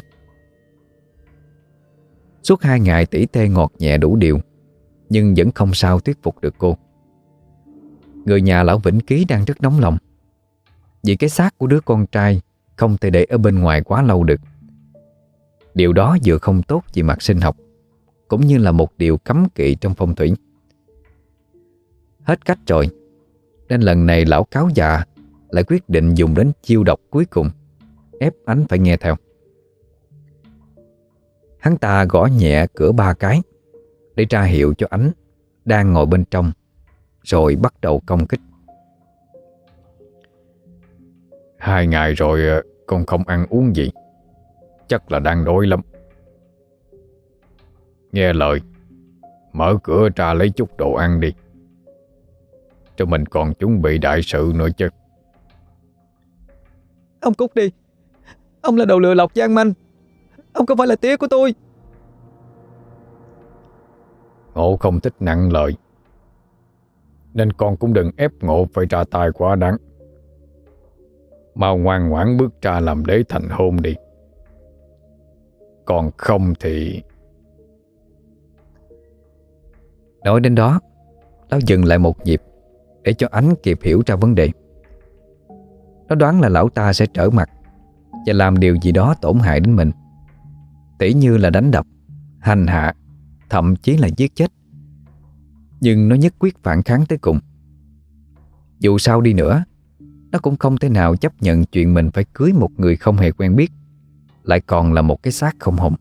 Suốt hai ngày tỉ tê ngọt nhẹ đủ điều, nhưng vẫn không sao thuyết phục được cô. Người nhà lão Vĩnh Ký đang rất nóng lòng, vì cái xác của đứa con trai không thể để ở bên ngoài quá lâu được. Điều đó vừa không tốt về mặt sinh học, cũng như là một điều cấm kỵ trong phong thủy. Hết cách rồi, nên lần này lão cáo già lại quyết định dùng đến chiêu độc cuối cùng, ép Ánh phải nghe theo. Hắn ta gõ nhẹ cửa ba cái để ra hiệu cho Ánh đang ngồi bên trong, rồi bắt đầu công kích. Hai ngày rồi con không ăn uống gì, chắc là đang đói lắm. Nghe lời, mở cửa ra lấy chút đồ ăn đi, cho mình còn chuẩn bị đại sự nữa chứ. Ông cút đi. Ông là đầu lừa lọc gian manh. Ông không phải là tía của tôi. Ngộ không thích nặng lời, nên con cũng đừng ép Ngộ phải ra tay quá đáng. Mau ngoan ngoãn bước ra làm lễ thành hôn đi. Còn không thì... Nói đến đó, lão dừng lại một nhịp để cho Ánh kịp hiểu ra vấn đề. Nó đoán là lão ta sẽ trở mặt và làm điều gì đó tổn hại đến mình, tỉ như là đánh đập, hành hạ, thậm chí là giết chết. Nhưng nó nhất quyết phản kháng tới cùng. Dù sao đi nữa, nó cũng không thể nào chấp nhận chuyện mình phải cưới một người không hề quen biết, lại còn là một cái xác không hồn.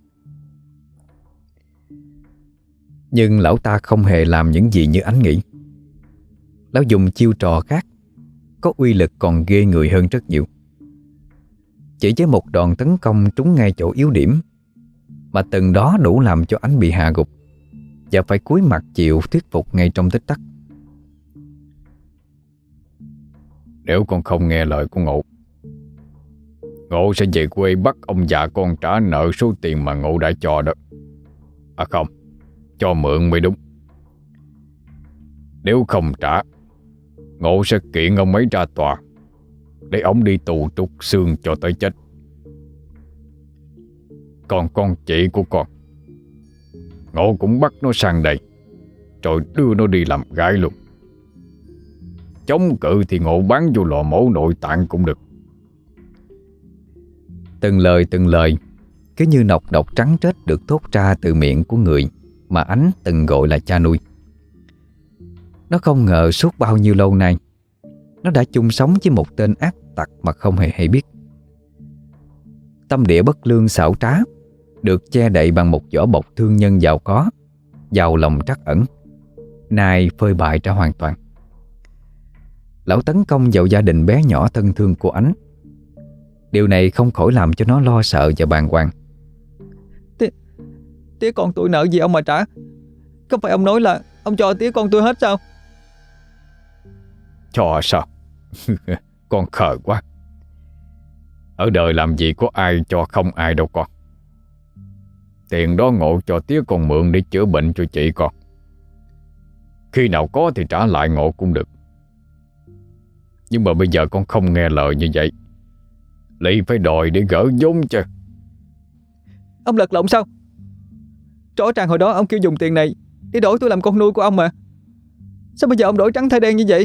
Nhưng lão ta không hề làm những gì như Ánh nghĩ. Lão dùng chiêu trò khác, có uy lực còn ghê người hơn rất nhiều. Chỉ với một đòn tấn công trúng ngay chỗ yếu điểm, mà từng đó đủ làm cho Ánh bị hạ gục và phải cúi mặt chịu thuyết phục ngay trong tích tắc. Nếu con không nghe lời của Ngộ, Ngộ sẽ về quê bắt ông già con trả nợ số tiền mà Ngộ đã cho đó. À không, cho mượn mới đúng. Nếu không trả, Ngộ sẽ kiện ông ấy ra tòa, để ông đi tù trục xương cho tới chết. Còn con chị của con, Ngộ cũng bắt nó sang đây, rồi đưa nó đi làm gái luôn. Chống cự thì Ngộ bán vô lò mổ nội tạng cũng được. Từng lời từng lời cứ như nọc độc trắng trết được thốt ra từ miệng của người mà Ánh từng gọi là cha nuôi. Nó không ngờ suốt bao nhiêu lâu nay nó đã chung sống với một tên ác tặc mà không hề hay biết. Tâm địa bất lương xảo trá được che đậy bằng một vỏ bọc thương nhân giàu có, giàu lòng trắc ẩn, nay phơi bày ra hoàn toàn. Lão tấn công vào gia đình bé nhỏ thân thương của Ánh. Điều này không khỏi làm cho nó lo sợ và bàng hoàng. Tía, tía con tôi nợ gì ông mà trả? Không phải ông nói là ông cho tía con tôi hết sao? Cho sao? Con khờ quá. Ở đời làm gì có ai cho không ai đâu con. Tiền đó Ngộ cho tía con mượn để chữa bệnh cho chị con. Khi nào có thì trả lại Ngộ cũng được. Nhưng mà bây giờ con không nghe lời như vậy, Lý phải đòi để gỡ vốn chứ. Ông lật lọng sao? Rõ ràng hồi đó ông kêu dùng tiền này để đổi tôi làm con nuôi của ông mà. Sao bây giờ ông đổi trắng thay đen như vậy?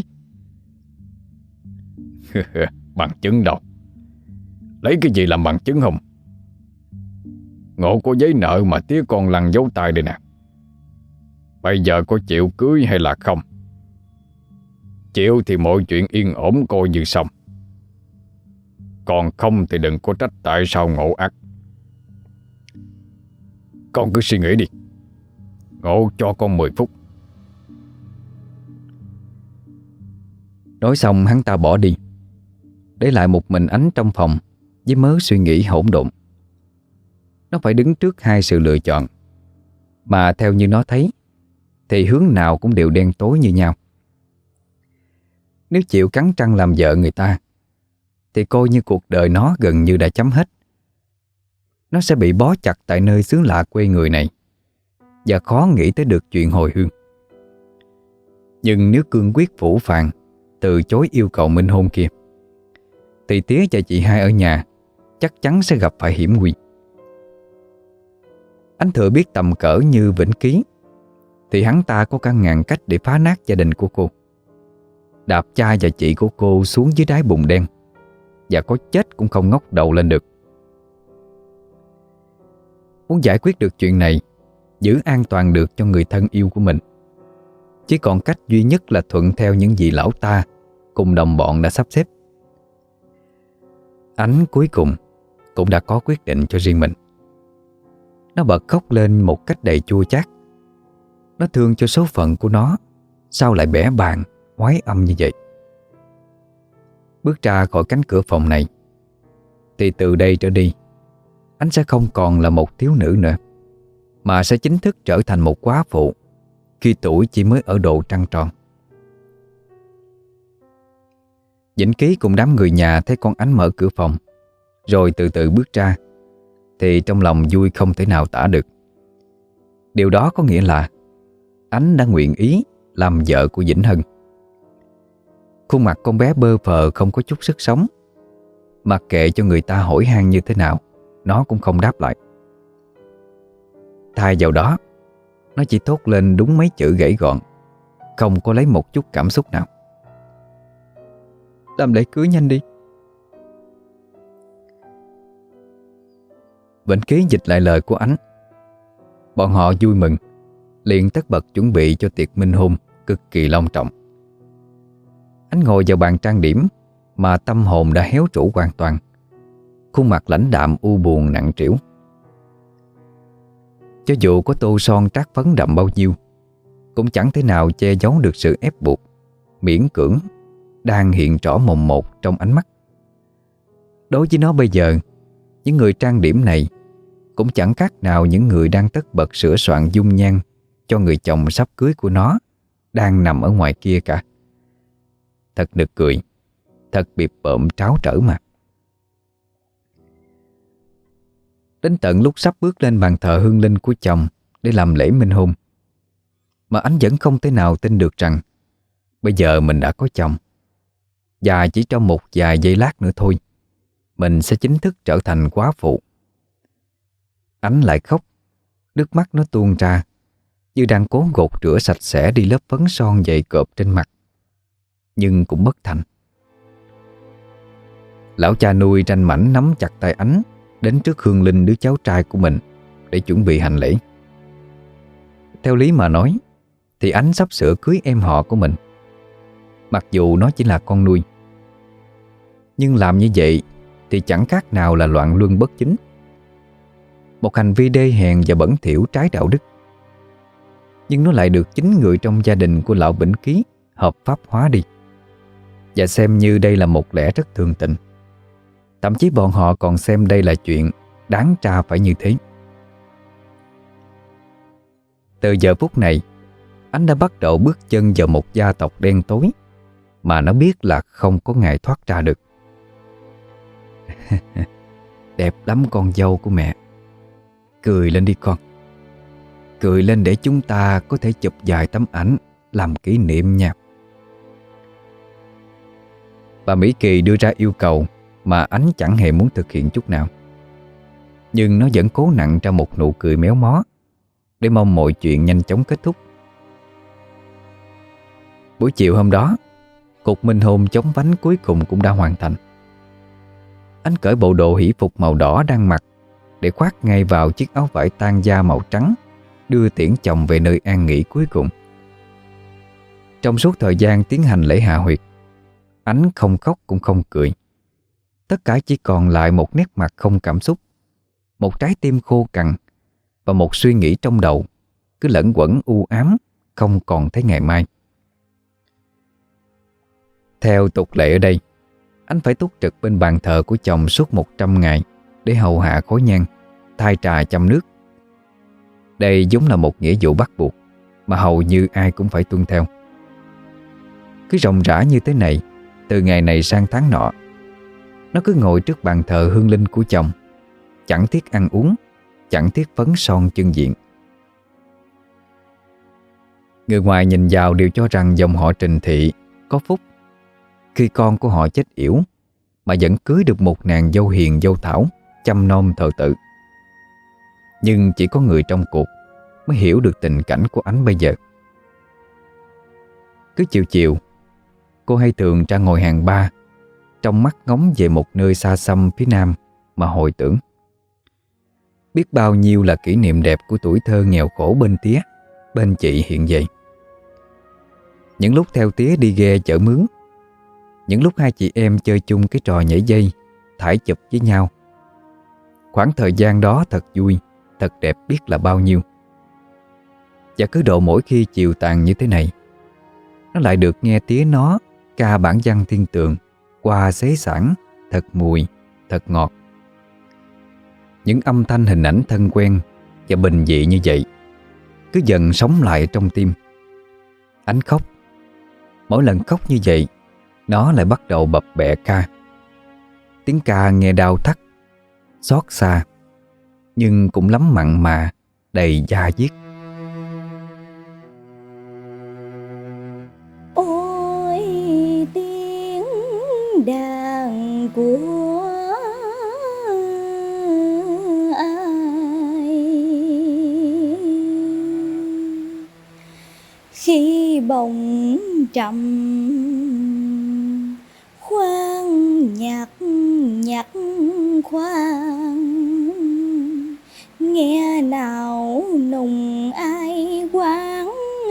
Bằng chứng đâu? Lấy cái gì làm bằng chứng không? Ngộ có giấy nợ mà tía con lăn dấu tay đây nè. Bây giờ có chịu cưới hay là không? Chịu thì mọi chuyện yên ổn coi như xong. Còn không thì đừng có trách tại sao Ngộ ác. Con cứ suy nghĩ đi. Ngộ cho con mười phút. Nói xong hắn ta bỏ đi, để lại một mình Ánh trong phòng với mớ suy nghĩ hỗn độn. Nó phải đứng trước hai sự lựa chọn, mà theo như nó thấy thì hướng nào cũng đều đen tối như nhau. Nếu chịu cắn răng làm vợ người ta thì coi như cuộc đời nó gần như đã chấm hết. nó sẽ bị bó chặt tại nơi xứ lạ quê người này và khó nghĩ tới được chuyện hồi hương. Nhưng nếu cương quyết phủ phàng từ chối yêu cầu minh hôn kia, thì tía và chị hai ở nhà chắc chắn sẽ gặp phải hiểm nguy. Anh Thừa biết tầm cỡ như Vĩnh Ký thì hắn ta có cả ngàn cách để phá nát gia đình của cô, đạp cha và chị của cô xuống dưới đáy bùn đen, và có chết cũng không ngóc đầu lên được. Muốn giải quyết được chuyện này, giữ an toàn được cho người thân yêu của mình, chỉ còn cách duy nhất là thuận theo những gì lão ta cùng đồng bọn đã sắp xếp. Ánh cuối cùng cũng đã có quyết định cho riêng mình. Nó bật khóc lên một cách đầy chua chát. Nó thương cho số phận của nó sao lại bẽ bàng, oái âm như vậy. Bước ra khỏi cánh cửa phòng này, thì từ đây trở đi, anh sẽ không còn là một thiếu nữ nữa, mà sẽ chính thức trở thành một quá phụ khi tuổi chỉ mới ở độ trăng tròn. Vĩnh Ký cùng đám người nhà thấy con Ánh mở cửa phòng rồi từ từ bước ra, thì trong lòng vui không thể nào tả được. Điều đó có nghĩa là Ánh đã nguyện ý làm vợ của Vĩnh Hân. Khuôn mặt con bé bơ phờ không có chút sức sống. Mặc kệ cho người ta hỏi han như thế nào, nó cũng không đáp lại. Thay vào đó, nó chỉ thốt lên đúng mấy chữ gãy gọn, không có lấy một chút cảm xúc nào: "Làm lễ cưới nhanh đi." Vĩnh Ký dịch lại lời của Ánh. Bọn họ vui mừng, liền tất bật chuẩn bị cho tiệc minh hôn cực kỳ long trọng. Ánh ngồi vào bàn trang điểm mà tâm hồn đã héo rũ hoàn toàn, khuôn mặt lãnh đạm u buồn nặng trĩu. Cho dù có tô son trát phấn đậm bao nhiêu, cũng chẳng thể nào che giấu được sự ép buộc, miễn cưỡng đang hiện rõ mồn một trong ánh mắt. Đối với nó bây giờ, những người trang điểm này cũng chẳng khác nào những người đang tất bật sửa soạn dung nhan cho người chồng sắp cưới của nó đang nằm ở ngoài kia cả. Thật nực cười, thật bịp bợm tráo trở mà. Đến tận lúc sắp bước lên bàn thờ hương linh của chồng để làm lễ minh hôn, mà Ánh vẫn không thể nào tin được rằng bây giờ mình đã có chồng, và chỉ trong một vài giây lát nữa thôi, mình sẽ chính thức trở thành quá phụ. Ánh lại khóc, nước mắt nó tuôn ra, như đang cố gột rửa sạch sẽ đi lớp phấn son dày cộp trên mặt, nhưng cũng bất thành. Lão cha nuôi ranh mãnh nắm chặt tay Ánh đến trước hương linh đứa cháu trai của mình để chuẩn bị hành lễ. Theo lý mà nói thì Ánh sắp sửa cưới em họ của mình, mặc dù nó chỉ là con nuôi. Nhưng làm như vậy thì chẳng khác nào là loạn luân bất chính, một hành vi đê hèn và bẩn thỉu trái đạo đức. Nhưng nó lại được chính người trong gia đình của lão Vĩnh Ký hợp pháp hóa đi, và xem như đây là một lẽ rất thường tình. Thậm chí bọn họ còn xem đây là chuyện đáng tra phải như thế. Từ giờ phút này, Ánh đã bắt đầu bước chân vào một gia tộc đen tối mà nó biết là không có ngày thoát ra được. Đẹp lắm con dâu của mẹ. Cười lên đi con. Cười lên để chúng ta có thể chụp vài tấm ảnh làm kỷ niệm nha. Bà Mỹ Kỳ đưa ra yêu cầu mà Ánh chẳng hề muốn thực hiện chút nào, nhưng nó vẫn cố nặn ra một nụ cười méo mó để mong mọi chuyện nhanh chóng kết thúc. Buổi chiều hôm đó, cuộc minh hôn chóng vánh cuối cùng cũng đã hoàn thành. Ánh cởi bộ đồ hỷ phục màu đỏ đang mặc để khoác ngay vào chiếc áo vải tang da màu trắng, đưa tiễn chồng về nơi an nghỉ cuối cùng. Trong suốt thời gian tiến hành lễ hạ huyệt, Ánh không khóc cũng không cười. Tất cả chỉ còn lại một nét mặt không cảm xúc, một trái tim khô cằn và một suy nghĩ trong đầu cứ lẫn quẩn u ám, không còn thấy ngày mai. Theo tục lệ ở đây, anh phải túc trực bên bàn thờ của chồng suốt một trăm ngày để hầu hạ khói nhang, thay trà chăm nước. Đây giống là một nghĩa vụ bắt buộc mà hầu như ai cũng phải tuân theo. Cứ ròng rã như thế này, từ ngày này sang tháng nọ, nó cứ ngồi trước bàn thờ hương linh của chồng, chẳng tiếc ăn uống, chẳng tiếc phấn son chân diện. Người ngoài nhìn vào đều cho rằng dòng họ Trình Thị có phúc khi con của họ chết yểu mà vẫn cưới được một nàng dâu hiền dâu thảo, chăm nom thờ tự. Nhưng chỉ có người trong cuộc mới hiểu được tình cảnh của Ánh bây giờ. Cứ chiều chiều, cô hay thường ra ngồi hàng ba, trong mắt ngóng về một nơi xa xăm phía nam mà hồi tưởng. Biết bao nhiêu là kỷ niệm đẹp của tuổi thơ nghèo khổ bên tía, bên chị hiện vậy. Những lúc theo tía đi ghe chở mướn, những lúc hai chị em chơi chung cái trò nhảy dây, thải chụp với nhau. Khoảng thời gian đó thật vui, thật đẹp biết là bao nhiêu. Và cứ độ mỗi khi chiều tàn như thế này, nó lại được nghe tía nó ca bản văn thiên tượng qua xế xảng, thật mùi, thật ngọt. Những âm thanh hình ảnh thân quen và bình dị như vậy cứ dần sống lại trong tim. Ánh khóc. Mỗi lần khóc như vậy, nó lại bắt đầu bập bẹ ca. Tiếng ca nghe đau thắt, xót xa, nhưng cũng lắm mặn mà, đầy da diết. Ôi tiếng đàn của ai khi bồng trầm khoan nhạc nhạc khoan, nghe nào nùng ai quán,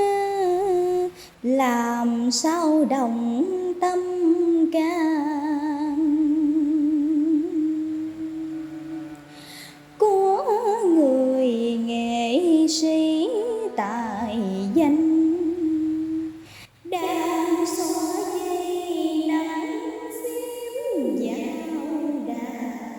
làm sao đồng tâm can của người nghệ sĩ tài danh đang xóa dây nắng xiêm vào đàn.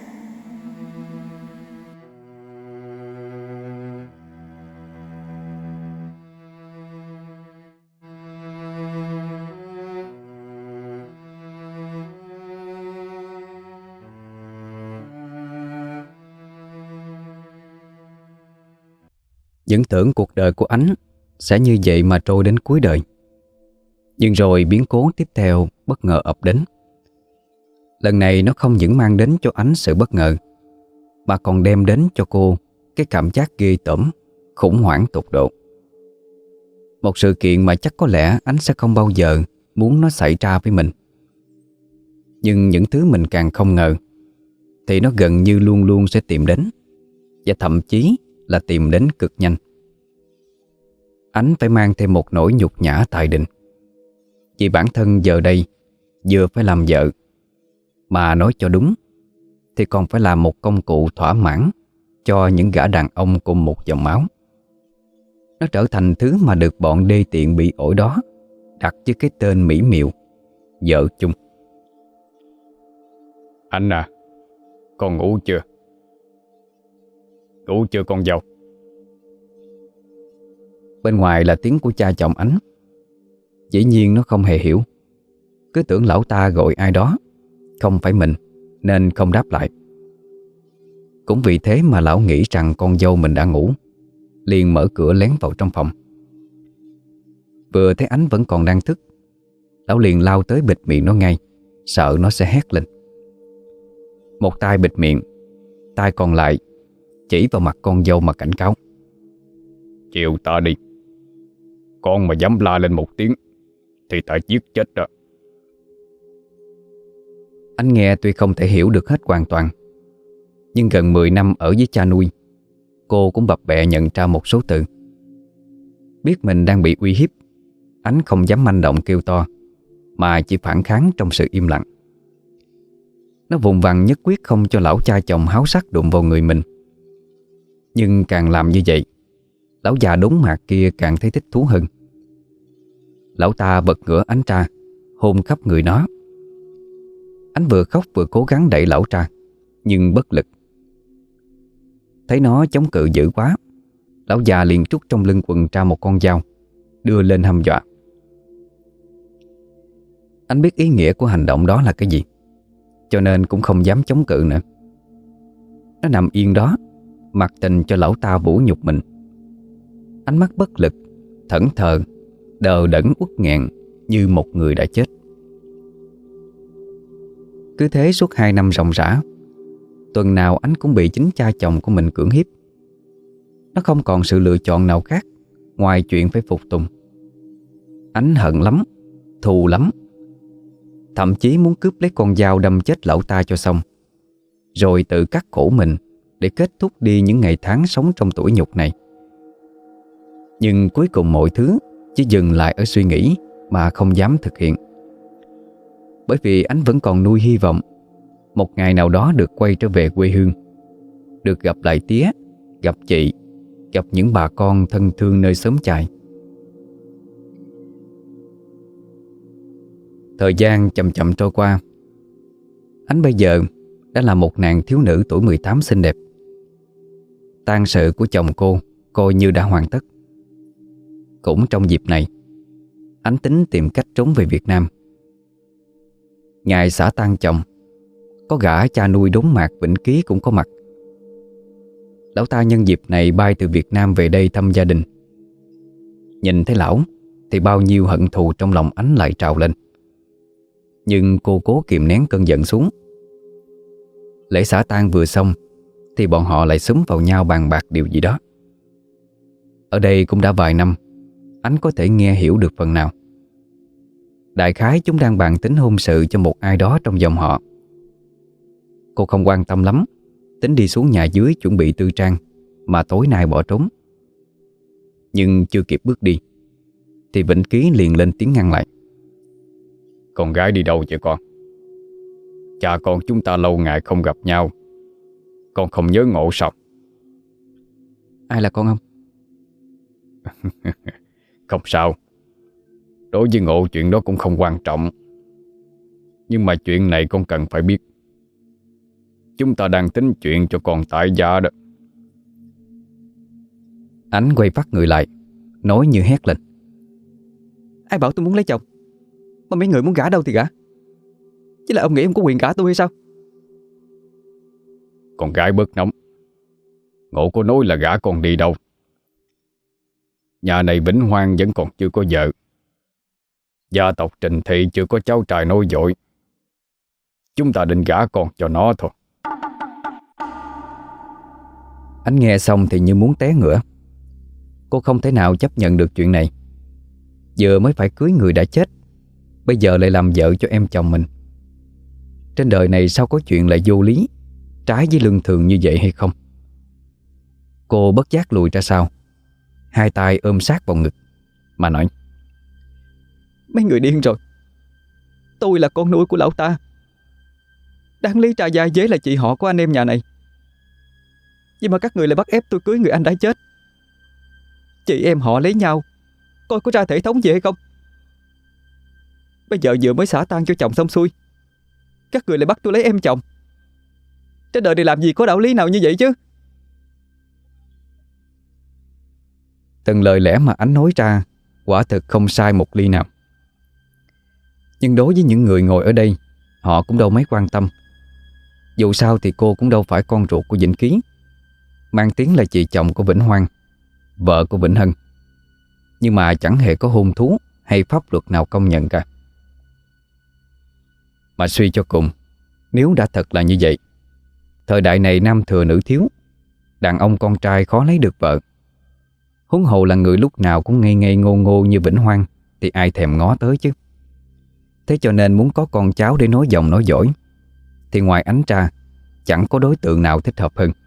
Vẫn tưởng cuộc đời của Ánh sẽ như vậy mà trôi đến cuối đời. Nhưng rồi biến cố tiếp theo bất ngờ ập đến. Lần này nó không những mang đến cho Ánh sự bất ngờ, mà còn đem đến cho cô cái cảm giác ghê tởm, khủng hoảng tột độ. Một sự kiện mà chắc có lẽ Ánh sẽ không bao giờ muốn nó xảy ra với mình. Nhưng những thứ mình càng không ngờ thì nó gần như luôn luôn sẽ tìm đến, và thậm chí là tìm đến cực nhanh. Ánh phải mang thêm một nỗi nhục nhã tại đình, vì bản thân giờ đây vừa phải làm vợ, mà nói cho đúng thì còn phải là một công cụ thỏa mãn cho những gã đàn ông cùng một dòng máu. Nó trở thành thứ mà được bọn đê tiện bị ổi đó đặt với cái tên mỹ miều vợ chung. Anh à, con ngủ chưa? Ngủ chưa con dâu? Bên ngoài là tiếng của cha chồng Ánh. Dĩ nhiên nó không hề hiểu, cứ tưởng lão ta gọi ai đó, không phải mình, nên không đáp lại. Cũng vì thế mà lão nghĩ rằng con dâu mình đã ngủ, liền mở cửa lén vào trong phòng. Vừa thấy Ánh vẫn còn đang thức, lão liền lao tới bịt miệng nó ngay, sợ nó sẽ hét lên. Một tay bịt miệng, tay còn lại chỉ vào mặt con dâu mà cảnh cáo. Chịu ta đi. Con mà dám la lên một tiếng thì ta giết chết đó. Anh nghe tuy không thể hiểu được hết hoàn toàn, nhưng gần mười năm ở với cha nuôi, cô cũng bập bẹ nhận ra một số từ. Biết mình đang bị uy hiếp, Ánh không dám manh động kêu to, mà chỉ phản kháng trong sự im lặng. Nó vùng vằng nhất quyết không cho lão cha chồng háo sắc đụng vào người mình. Nhưng càng làm như vậy, lão già đốn mạc kia càng thấy thích thú hơn. Lão ta bật ngửa Ánh ra, hôn khắp người nó. Ánh vừa khóc vừa cố gắng đẩy lão ra, nhưng bất lực. Thấy nó chống cự dữ quá, lão già liền trút trong lưng quần ra một con dao, đưa lên hăm dọa. Anh biết ý nghĩa của hành động đó là cái gì, cho nên cũng không dám chống cự nữa. Nó nằm yên đó, mặc tình cho lão ta vũ nhục mình. Ánh mắt bất lực, thẫn thờ, đờ đẫn uất nghẹn như một người đã chết. Cứ thế suốt hai năm ròng rã, tuần nào anh cũng bị chính cha chồng của mình cưỡng hiếp. Nó không còn sự lựa chọn nào khác ngoài chuyện phải phục tùng. Anh hận lắm, thù lắm, thậm chí muốn cướp lấy con dao đâm chết lão ta cho xong, rồi tự cắt cổ mình để kết thúc đi những ngày tháng sống trong tủi nhục này. Nhưng cuối cùng mọi thứ chỉ dừng lại ở suy nghĩ mà không dám thực hiện. Bởi vì anh vẫn còn nuôi hy vọng một ngày nào đó được quay trở về quê hương, được gặp lại tía, gặp chị, gặp những bà con thân thương nơi xóm chài. Thời gian chậm chậm trôi qua. Anh bây giờ đã là một nàng thiếu nữ tuổi mười tám xinh đẹp. Tang sự của chồng cô coi như đã hoàn tất. Cũng trong dịp này, anh tính tìm cách trốn về Việt Nam. Ngày xả tang chồng, có gã cha nuôi đốn mạc Vĩnh Ký cũng có mặt. Lão ta nhân dịp này bay từ Việt Nam về đây thăm gia đình. Nhìn thấy lão thì bao nhiêu hận thù trong lòng Ánh lại trào lên. Nhưng cô cố kìm nén cơn giận xuống. Lễ xả tang vừa xong thì bọn họ lại xúm vào nhau bàn bạc điều gì đó. Ở đây cũng đã vài năm, Ánh có thể nghe hiểu được phần nào. Đại khái chúng đang bàn tính hôn sự cho một ai đó trong dòng họ. Cô không quan tâm lắm, tính đi xuống nhà dưới chuẩn bị tư trang, mà tối nay bỏ trốn. Nhưng chưa kịp bước đi thì Vĩnh Ký liền lên tiếng ngăn lại. Con gái đi đâu vậy con? Cha con chúng ta lâu ngày không gặp nhau, con không nhớ Ngộ sao? Ai là con ông? Không sao. Đối với Ngộ chuyện đó cũng không quan trọng. Nhưng mà chuyện này con cần phải biết. Chúng ta đang tính chuyện cho con tại gia đó. Ánh quay phát người lại, nói như hét lên. Ai bảo tôi muốn lấy chồng? Mà mấy người muốn gả đâu thì gả. Chứ là ông nghĩ ông có quyền gả tôi hay sao? Con gái bớt nóng. Ngộ có nói là gả con đi đâu. Nhà này Vĩnh Hoang vẫn còn chưa có vợ. Gia tộc Trình Thị chưa có cháu trai nối dõi. Chúng ta định gả con cho nó thôi. Anh nghe xong thì như muốn té ngửa. Cô không thể nào chấp nhận được chuyện này. Vừa mới phải cưới người đã chết, bây giờ lại làm vợ cho em chồng mình. Trên đời này sao có chuyện lại vô lý, trái với lương thường như vậy hay không? Cô bất giác lùi ra sau, hai tay ôm sát vào ngực mà nói. Mấy người điên rồi. Tôi là con nuôi của lão ta. Đáng lý Trà Gia Dế là chị họ của anh em nhà này. Nhưng mà các người lại bắt ép tôi cưới người anh đã chết. Chị em họ lấy nhau, coi có ra thể thống gì hay không? Bây giờ vừa mới xả tang cho chồng xong xuôi, các người lại bắt tôi lấy em chồng. Trên đời này làm gì có đạo lý nào như vậy chứ? Từng lời lẽ mà Ánh nói ra quả thực không sai một ly nào. Nhưng đối với những người ngồi ở đây, họ cũng đâu mấy quan tâm. Dù sao thì cô cũng đâu phải con ruột của Vĩnh Ký, mang tiếng là chị chồng của Vĩnh Hoang, vợ của Vĩnh Hân, nhưng mà chẳng hề có hôn thú hay pháp luật nào công nhận cả. Mà suy cho cùng, nếu đã thật là như vậy, thời đại này nam thừa nữ thiếu, đàn ông con trai khó lấy được vợ. Huống hồ là người lúc nào cũng ngây ngây ngô ngô như Vĩnh Hoang thì ai thèm ngó tới chứ. Thế cho nên muốn có con cháu để nối dòng nối dõi thì ngoài Ánh ra chẳng có đối tượng nào thích hợp hơn.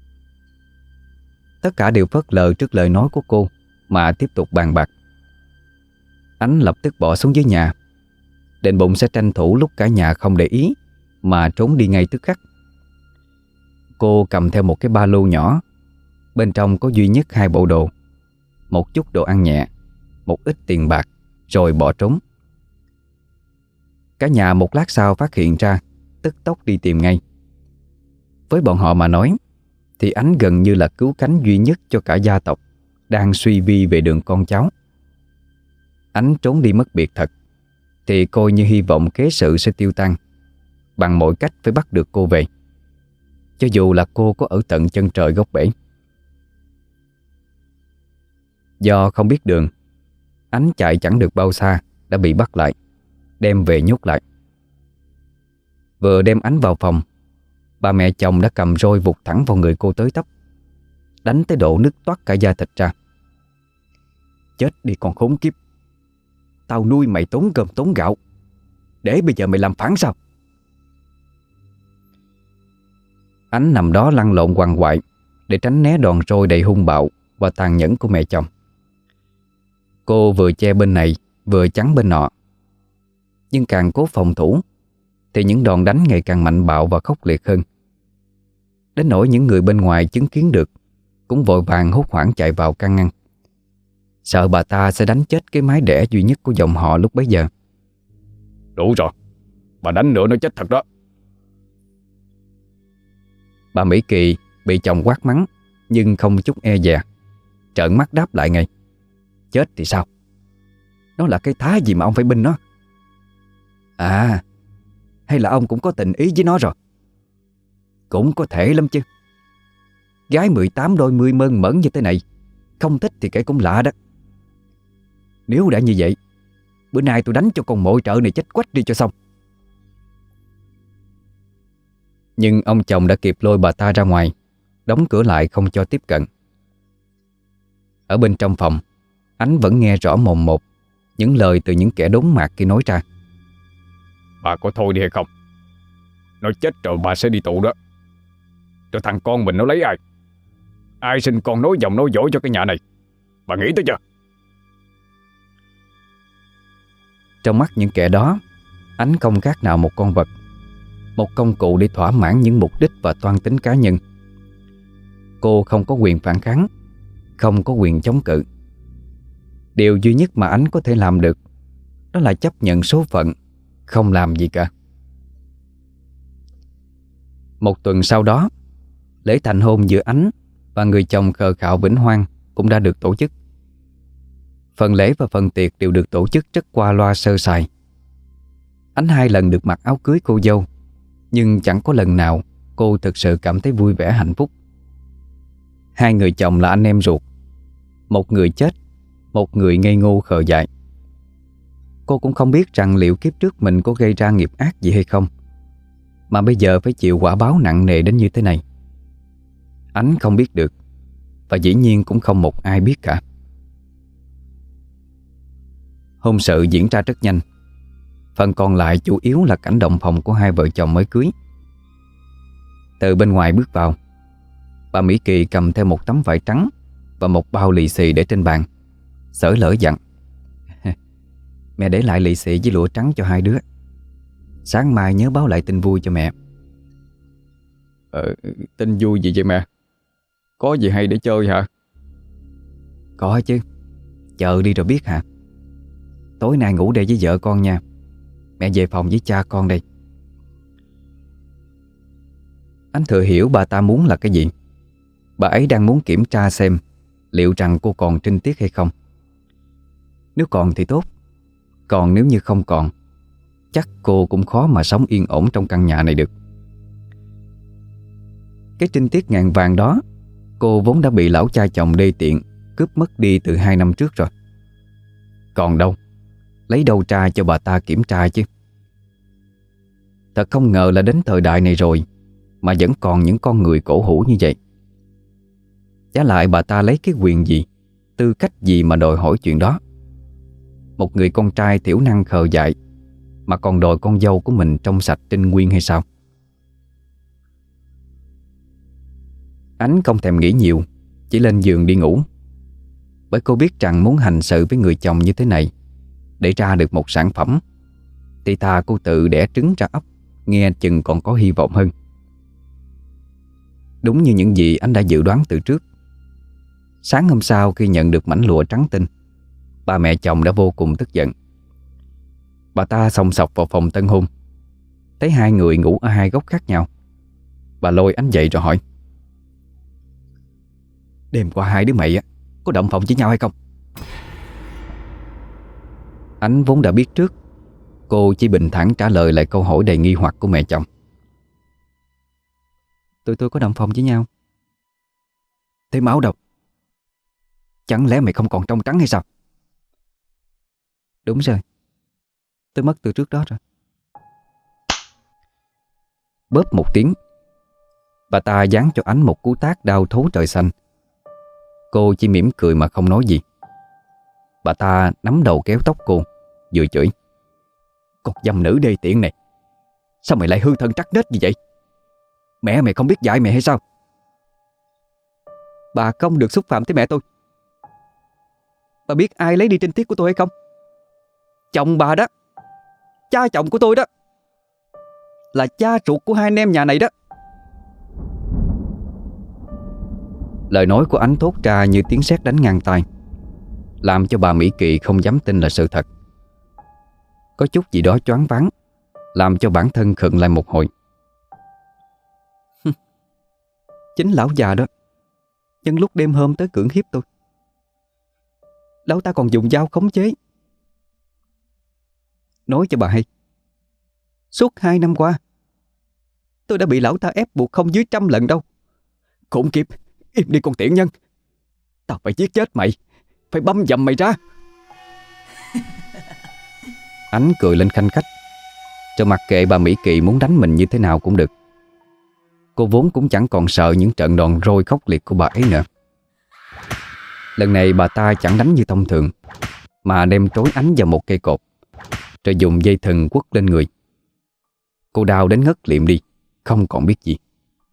Tất cả đều phớt lờ trước lời nói của cô mà tiếp tục bàn bạc. Ánh lập tức bỏ xuống dưới nhà, định bụng sẽ tranh thủ lúc cả nhà không để ý mà trốn đi ngay tức khắc. Cô cầm theo một cái ba lô nhỏ, bên trong có duy nhất hai bộ đồ, một chút đồ ăn nhẹ, một ít tiền bạc, rồi bỏ trốn. Cả nhà một lát sau phát hiện ra, tức tốc đi tìm ngay. Với bọn họ mà nói thì Ánh gần như là cứu cánh duy nhất cho cả gia tộc đang suy vi về đường con cháu. Ánh trốn đi mất biệt thật thì coi như hy vọng kế sự sẽ tiêu tan, bằng mọi cách phải bắt được cô về. cho dù là cô có ở tận chân trời góc bể. Do không biết đường, Ánh chạy chẳng được bao xa đã bị bắt lại, đem về nhốt lại. Vừa đem Ánh vào phòng, bà mẹ chồng đã cầm roi vụt thẳng vào người cô tới tấp, đánh tới độ nứt toát cả da thịt ra. Chết đi con khốn kiếp! Tao nuôi mày tốn cơm tốn gạo, để bây giờ mày làm phản sao? Ánh nằm đó lăn lộn quằn quại để tránh né đòn roi đầy hung bạo và tàn nhẫn của mẹ chồng. Cô vừa che bên này vừa chắn bên nọ, nhưng càng cố phòng thủ thì những đòn đánh ngày càng mạnh bạo và khốc liệt hơn. Đến nỗi những người bên ngoài chứng kiến được cũng vội vàng hốt hoảng chạy vào can ngăn, sợ bà ta sẽ đánh chết cái mái đẻ duy nhất của dòng họ lúc bấy giờ. Đủ rồi, bà đánh nữa nó chết thật đó. Bà Mỹ Kỳ bị chồng quát mắng nhưng không chút e dè, trợn mắt đáp lại ngay. Chết thì sao? Nó là cái thá gì mà ông phải binh nó? À, hay là ông cũng có tình ý với nó rồi? Cũng có thể lắm chứ. Gái mười tám đôi mươi mơn mởn như thế này, không thích thì kể cũng lạ đó. Nếu đã như vậy, bữa nay tôi đánh cho con mội trợ này chết quách đi cho xong. Nhưng ông chồng đã kịp lôi bà ta ra ngoài, đóng cửa lại không cho tiếp cận. Ở bên trong phòng, Ánh vẫn nghe rõ mồn một những lời từ những kẻ đốn mạc kia nói ra. Bà có thôi đi hay không? Nó chết rồi bà sẽ đi tù đó. Rồi thằng con mình nó lấy ai? Ai sinh con nối dòng nối dõi cho cái nhà này? Bà nghĩ tới chưa? Trong mắt những kẻ đó, Ánh không khác nào một con vật, một công cụ để thỏa mãn những mục đích và toan tính cá nhân. Cô không có quyền phản kháng, không có quyền chống cự. Điều duy nhất mà Ánh có thể làm được đó là chấp nhận số phận, không làm gì cả. Một tuần sau đó, lễ thành hôn giữa Ánh và người chồng khờ khạo Vĩnh Hoang cũng đã được tổ chức. Phần lễ và phần tiệc đều được tổ chức rất qua loa sơ sài. Ánh hai lần được mặc áo cưới cô dâu, nhưng chẳng có lần nào cô thực sự cảm thấy vui vẻ hạnh phúc. Hai người chồng là anh em ruột, một người chết, một người ngây ngô khờ dại. Cô cũng không biết rằng liệu kiếp trước mình có gây ra nghiệp ác gì hay không, mà bây giờ phải chịu quả báo nặng nề đến như thế này. Ánh không biết được, và dĩ nhiên cũng không một ai biết cả. Hôn sự diễn ra rất nhanh. Phần còn lại chủ yếu là cảnh động phòng của hai vợ chồng mới cưới. Từ bên ngoài bước vào, bà Mỹ Kỳ cầm theo một tấm vải trắng và một bao lì xì để trên bàn, xởi lởi dặn. Mẹ để lại lì xì với lụa trắng cho hai đứa. Sáng mai nhớ báo lại tin vui cho mẹ. Ờ, tin vui gì vậy mẹ? Có gì hay để chơi hả? Có chứ, chờ đi rồi biết hả. Tối nay ngủ đây với vợ con nha. Mẹ về phòng với cha con đây. Anh thừa hiểu bà ta muốn là cái gì. Bà ấy đang muốn kiểm tra xem liệu rằng cô còn trinh tiết hay không. Nếu còn thì tốt, còn nếu như không còn, chắc cô cũng khó mà sống yên ổn trong căn nhà này được. Cái trinh tiết ngàn vàng đó cô vốn đã bị lão cha chồng đê tiện cướp mất đi từ hai năm trước rồi. Còn đâu, lấy đâu tra cho bà ta kiểm tra chứ. Thật không ngờ là đến thời đại này rồi mà vẫn còn những con người cổ hủ như vậy. Giá lại bà ta lấy cái quyền gì, tư cách gì mà đòi hỏi chuyện đó. Một người con trai thiểu năng khờ dại mà còn đòi con dâu của mình trong sạch trinh nguyên hay sao? Ánh không thèm nghĩ nhiều, chỉ lên giường đi ngủ. Bởi cô biết rằng muốn hành sự với người chồng như thế này để ra được một sản phẩm thì thà cô tự đẻ trứng ra ấp, nghe chừng còn có hy vọng hơn. Đúng như những gì anh đã dự đoán từ trước. Sáng hôm sau khi nhận được mảnh lụa trắng tinh, ba mẹ chồng đã vô cùng tức giận. Bà ta xông xọc vào phòng tân hôn, thấy hai người ngủ ở hai góc khác nhau. Bà lôi anh dậy rồi hỏi: Đêm qua hai đứa mày á có động phòng với nhau hay không? Anh vốn đã biết trước, cô chỉ bình thản trả lời lại câu hỏi đầy nghi hoặc của mẹ chồng. Tụi tôi có đồng phòng với nhau. Thế máu đâu? Chẳng lẽ mày không còn trong trắng hay sao? Đúng rồi, tôi mất từ trước đó rồi. Bóp một tiếng, bà ta giáng cho Ánh một cú tát đau thấu trời xanh. Cô chỉ mỉm cười mà không nói gì. Bà ta nắm đầu kéo tóc cô, vừa chửi: "Con dâm nữ đê tiện này, sao mày lại hư thân trắc nết như vậy? Mẹ mày không biết dạy mày hay sao?" Bà không được xúc phạm tới mẹ tôi. Bà biết ai lấy đi trinh tiết của tôi hay không? Chồng bà đó, cha chồng của tôi đó, là cha ruột của hai anh em nhà này đó. Lời nói của Ánh thốt ra như tiếng sét đánh ngang tai, làm cho bà Mỹ Kỵ không dám tin là sự thật. Có chút gì đó choáng váng, làm cho bản thân khựng lại một hồi. Chính lão già đó nhân lúc đêm hôm tới cưỡng hiếp tôi. Lão ta còn dùng dao khống chế. Nói cho bà hay, suốt hai năm qua tôi đã bị lão ta ép buộc không dưới trăm lần đâu. Khốn kiếp, im đi con tiện nhân. Tao phải giết chết mày, phải băm dầm mày ra. Ánh cười lên khanh khách, cho mặc kệ bà Mỹ Kỵ muốn đánh mình như thế nào cũng được. Cô vốn cũng chẳng còn sợ những trận đòn roi khốc liệt của bà ấy nữa. Lần này bà ta chẳng đánh như thông thường, mà đem trối Ánh vào một cây cột, rồi dùng dây thừng quất lên người. Cô đau đến ngất liệm đi, không còn biết gì.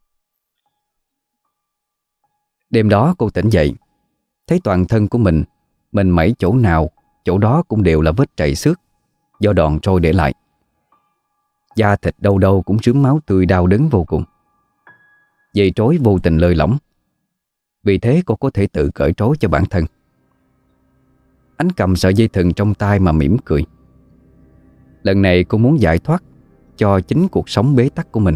Đêm đó cô tỉnh dậy, thấy toàn thân của mình, mình mẩy chỗ nào, chỗ đó cũng đều là vết trầy xước do đòn trôi để lại. Da thịt đâu đâu cũng rướm máu tươi, đau đớn vô cùng. Dây trối vô tình lơi lỏng, vì thế cô có thể tự cởi trói cho bản thân. Ánh cầm sợi dây thừng trong tay mà mỉm cười. Lần này cô muốn giải thoát cho chính cuộc sống bế tắc của mình.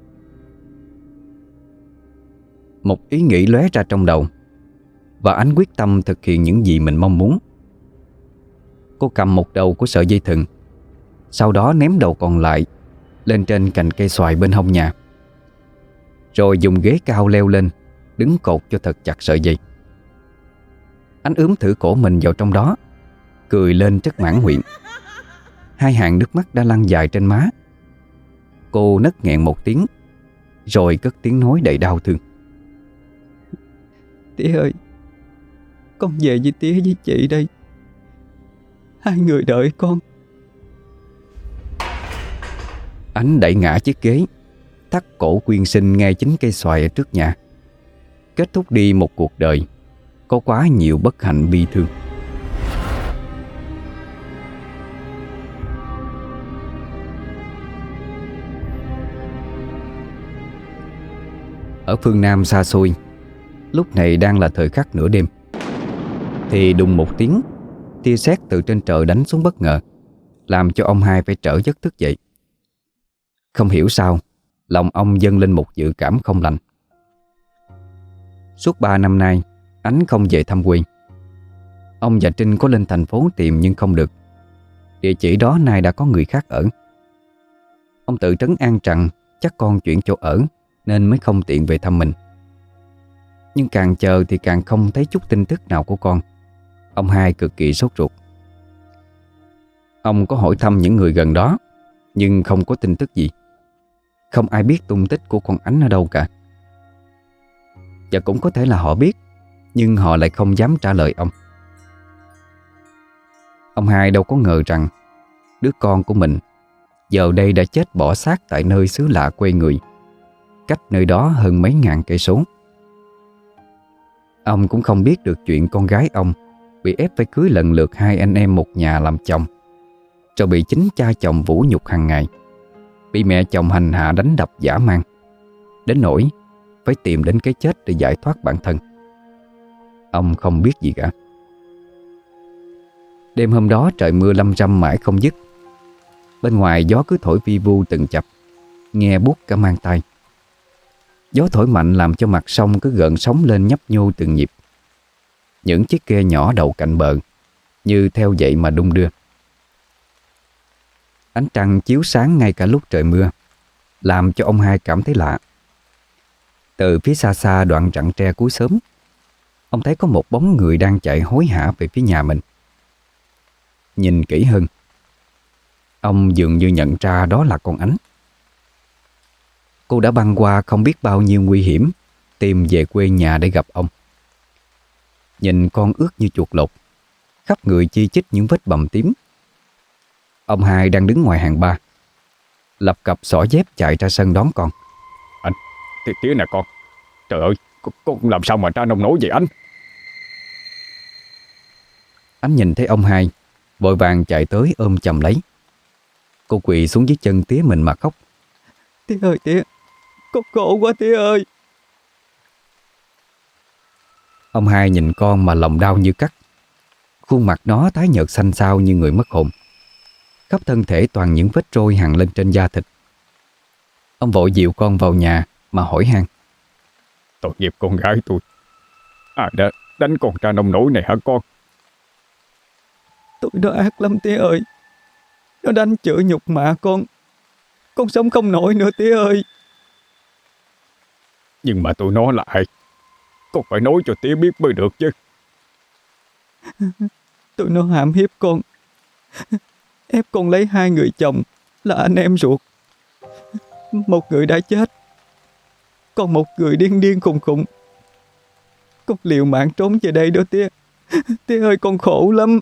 Một ý nghĩ lóe ra trong đầu, và Ánh quyết tâm thực hiện những gì mình mong muốn. Cô cầm một đầu của sợi dây thừng, sau đó ném đầu còn lại lên trên cành cây xoài bên hông nhà, rồi dùng ghế cao leo lên, đứng cột cho thật chặt sợi dây. Ánh ướm thử cổ mình vào trong đó, cười lên rất mãn nguyện. Hai hàng nước mắt đã lăn dài trên má. Cô nấc nghẹn một tiếng, rồi cất tiếng nói đầy đau thương: "Tía ơi, con về với tía với chị đây. Hai người đợi con." Ánh đẩy ngã chiếc ghế, thắt cổ quyên sinh ngay chính cây xoài ở trước nhà, kết thúc đi một cuộc đời có quá nhiều bất hạnh bi thương. Ở phương Nam xa xôi, lúc này đang là thời khắc nửa đêm, thì đùng một tiếng, tia sét từ trên trời đánh xuống bất ngờ, làm cho ông hai phải trở giấc thức dậy. Không hiểu sao, lòng ông dâng lên một dự cảm không lành. Suốt ba năm nay, Ánh không về thăm quê. Ông và Trinh có lên thành phố tìm nhưng không được. Địa chỉ đó nay đã có người khác ở. Ông tự trấn an rằng chắc con chuyển chỗ ở nên mới không tiện về thăm mình. Nhưng càng chờ thì càng không thấy chút tin tức nào của con. Ông hai cực kỳ sốt ruột. Ông có hỏi thăm những người gần đó, nhưng không có tin tức gì. Không ai biết tung tích của con Ánh ở đâu cả. Và cũng có thể là họ biết, nhưng họ lại không dám trả lời ông. Ông hai đâu có ngờ rằng đứa con của mình giờ đây đã chết bỏ xác tại nơi xứ lạ quê người, cách nơi đó hơn mấy ngàn cây số. Ông cũng không biết được chuyện con gái ông bị ép phải cưới lần lượt hai anh em một nhà làm chồng, rồi bị chính cha chồng vũ nhục hàng ngày, bị mẹ chồng hành hạ đánh đập dã man, đến nỗi phải tìm đến cái chết để giải thoát bản thân. Ông không biết gì cả. Đêm hôm đó trời mưa lâm râm mãi không dứt. Bên ngoài gió cứ thổi vi vu từng chập, nghe buốt cả mang tai. Gió thổi mạnh làm cho mặt sông cứ gợn sóng lên nhấp nhô từng nhịp. Những chiếc ghe nhỏ đậu cạnh bờ như theo vậy mà đung đưa. Ánh trăng chiếu sáng ngay cả lúc trời mưa, làm cho ông hai cảm thấy lạ. Từ phía xa xa đoạn rặng tre cuối xóm, ông thấy có một bóng người đang chạy hối hả về phía nhà mình. Nhìn kỹ hơn, ông dường như nhận ra đó là con Ánh. Cô đã băng qua không biết bao nhiêu nguy hiểm tìm về quê nhà để gặp ông. Nhìn con ướt như chuột lột, khắp người chi chít những vết bầm tím. Ông hai đang đứng ngoài hàng ba, lập cập xỏ dép chạy ra sân đón con. Anh, tía, tía nè con. Trời ơi, con, con làm sao mà ra nông nổi vậy anh? Ánh nhìn thấy ông hai, vội vàng chạy tới ôm chầm lấy. Cô quỳ xuống dưới chân tía mình mà khóc. Tía ơi tía, con khổ quá tía ơi. Ông hai nhìn con mà lòng đau như cắt. Khuôn mặt nó tái nhợt xanh xao như người mất hồn. Khắp thân thể toàn những vết trôi hằn lên trên da thịt. Ông vội dìu con vào nhà mà hỏi han. Tội nghiệp con gái tôi. À đã đánh con ra nông nổi này hả con? Tụi nó ác lắm tía ơi. Nó đánh chửi nhục mạ con. Con sống không nổi nữa tía ơi. Nhưng mà tụi nó là ai? Con phải nói cho tía biết mới được chứ. Tụi nó hãm hiếp con, ép con lấy hai người chồng là anh em ruột. Một người đã chết, còn một người điên điên khùng khùng. Con liều mạng trốn về đây đó tía. Tía ơi con khổ lắm.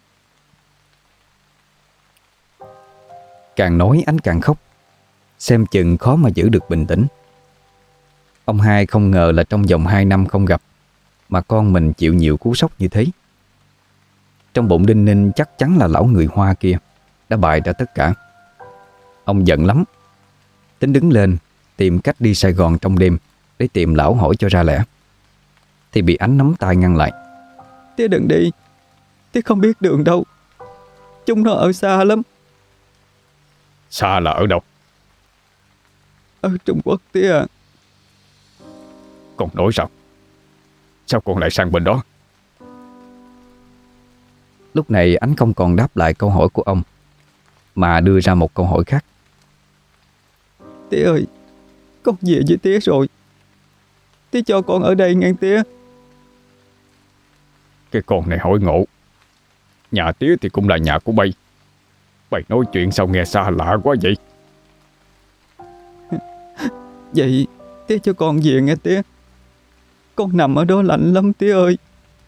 Càng nói Ánh càng khóc, xem chừng khó mà giữ được bình tĩnh. Ông hai không ngờ là trong vòng hai năm không gặp mà con mình chịu nhiều cú sốc như thế. Trong bụng đinh ninh chắc chắn là lão người Hoa kia đã bày ra tất cả. Ông giận lắm, tính đứng lên tìm cách đi Sài Gòn trong đêm để tìm lão hỏi cho ra lẽ, thì bị Ánh nắm tay ngăn lại. Tía đừng đi, tía không biết đường đâu. Chúng nó ở xa lắm. Xa là ở đâu? Ở Trung Quốc tía à. Con nói sao? Sao con lại sang bên đó? Lúc này Ánh không còn đáp lại câu hỏi của ông, mà đưa ra một câu hỏi khác. Tía ơi, con về với tía rồi. Tía cho con ở đây nghe tía. Cái con này hỏi ngộ. Nhà tía thì cũng là nhà của bay. Bay nói chuyện sao nghe xa lạ quá vậy? Vậy tía cho con về nghe tía. Con nằm ở đó lạnh lắm tía ơi.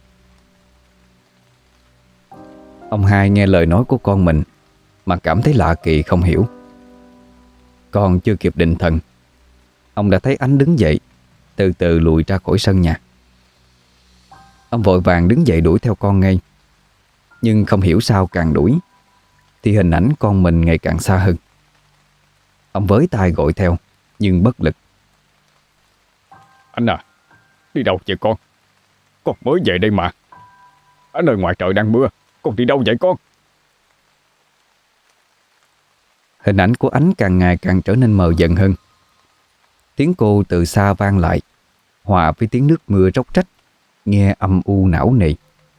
Ông hai nghe lời nói của con mình mà cảm thấy lạ kỳ không hiểu. Con chưa kịp định thần, ông đã thấy Ánh đứng dậy, từ từ lùi ra khỏi sân nhà. Ông vội vàng đứng dậy đuổi theo con ngay. Nhưng không hiểu sao càng đuổi thì hình ảnh con mình ngày càng xa hơn. Ông với tay gọi theo nhưng bất lực. Anh à, đi đâu vậy con? Con mới về đây mà. Ở nơi ngoài trời đang mưa, con đi đâu vậy con? Hình ảnh của Ánh càng ngày càng trở nên mờ dần hơn. Tiếng cô từ xa vang lại, hòa với tiếng nước mưa róc rách, nghe âm u não nề.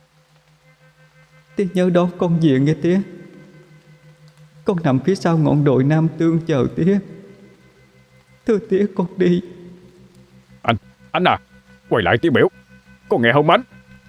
Tía nhớ đón con về nghe tía. Con nằm phía sau ngọn đồi Nam Tương chờ tía. Thưa tía con đi. Anh, anh à, quay lại tía biểu. Con nghe không anh?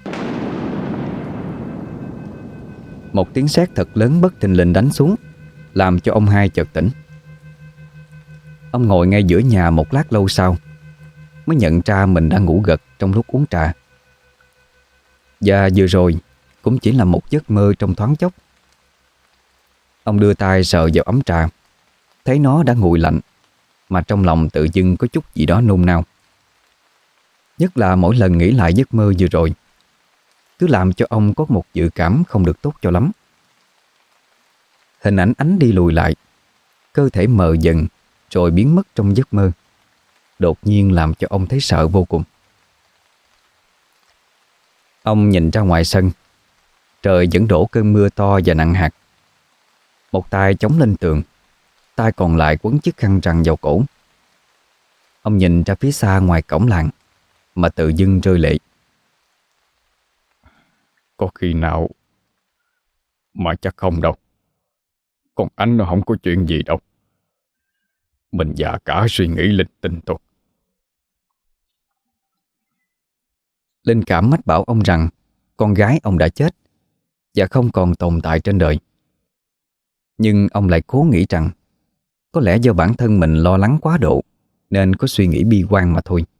Một tiếng sét thật lớn bất thình lình đánh xuống, làm cho ông hai chợt tỉnh. Ông ngồi ngay giữa nhà một lát lâu sau mới nhận ra mình đang ngủ gật trong lúc uống trà. Và vừa rồi cũng chỉ là một giấc mơ trong thoáng chốc. Ông đưa tay sờ vào ấm trà, thấy nó đã nguội lạnh, mà trong lòng tự dưng có chút gì đó nôn nao. Nhất là mỗi lần nghĩ lại giấc mơ vừa rồi, cứ làm cho ông có một dự cảm không được tốt cho lắm. Hình ảnh Ánh đi lùi lại, cơ thể mờ dần rồi biến mất trong giấc mơ, đột nhiên làm cho ông thấy sợ vô cùng. Ông nhìn ra ngoài sân, trời vẫn đổ cơn mưa to và nặng hạt. Một tay chống lên tường, tay còn lại quấn chiếc khăn rằn vào cổ. Ông nhìn ra phía xa ngoài cổng làng mà tự dưng rơi lệ. Có khi nào mà chắc không đâu. Còn anh nó không có chuyện gì đâu. Mình già cả suy nghĩ linh tinh thôi. linh cảm mách bảo ông rằng con gái ông đã chết và không còn tồn tại trên đời. Nhưng ông lại cố nghĩ rằng có lẽ do bản thân mình lo lắng quá độ nên có suy nghĩ bi quan mà thôi.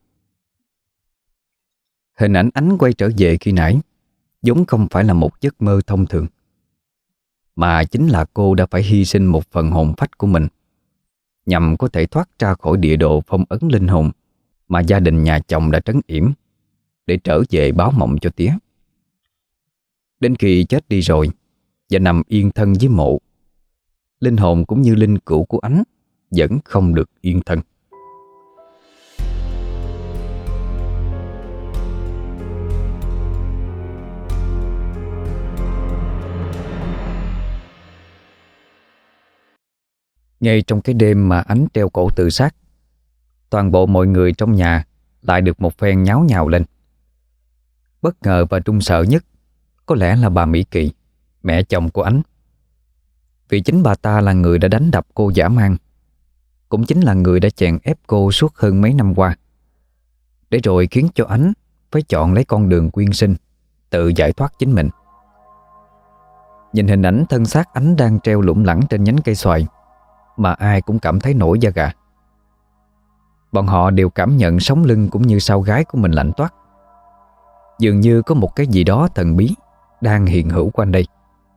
Hình ảnh Ánh quay trở về khi nãy giống không phải là một giấc mơ thông thường, mà chính là cô đã phải hy sinh một phần hồn phách của mình nhằm có thể thoát ra khỏi địa độ phong ấn linh hồn mà gia đình nhà chồng đã trấn yểm, để trở về báo mộng cho tía. Đến khi chết đi rồi và nằm yên thân dưới mộ, linh hồn cũng như linh cữu của Ánh vẫn không được yên thân. Ngay trong cái đêm mà Ánh treo cổ tự sát, toàn bộ mọi người trong nhà lại được một phen nháo nhào lên. Bất ngờ và run sợ nhất có lẽ là bà Mỹ Kỳ, mẹ chồng của Ánh. Vì chính bà ta là người đã đánh đập cô dã man, cũng chính là người đã chèn ép cô suốt hơn mấy năm qua, để rồi khiến cho Ánh phải chọn lấy con đường quyên sinh, tự giải thoát chính mình. Nhìn hình ảnh thân xác Ánh đang treo lủng lẳng trên nhánh cây xoài mà ai cũng cảm thấy nổi da gà. Bọn họ đều cảm nhận sống lưng cũng như sau gái của mình lạnh toát. Dường như có một cái gì đó thần bí đang hiện hữu quanh đây.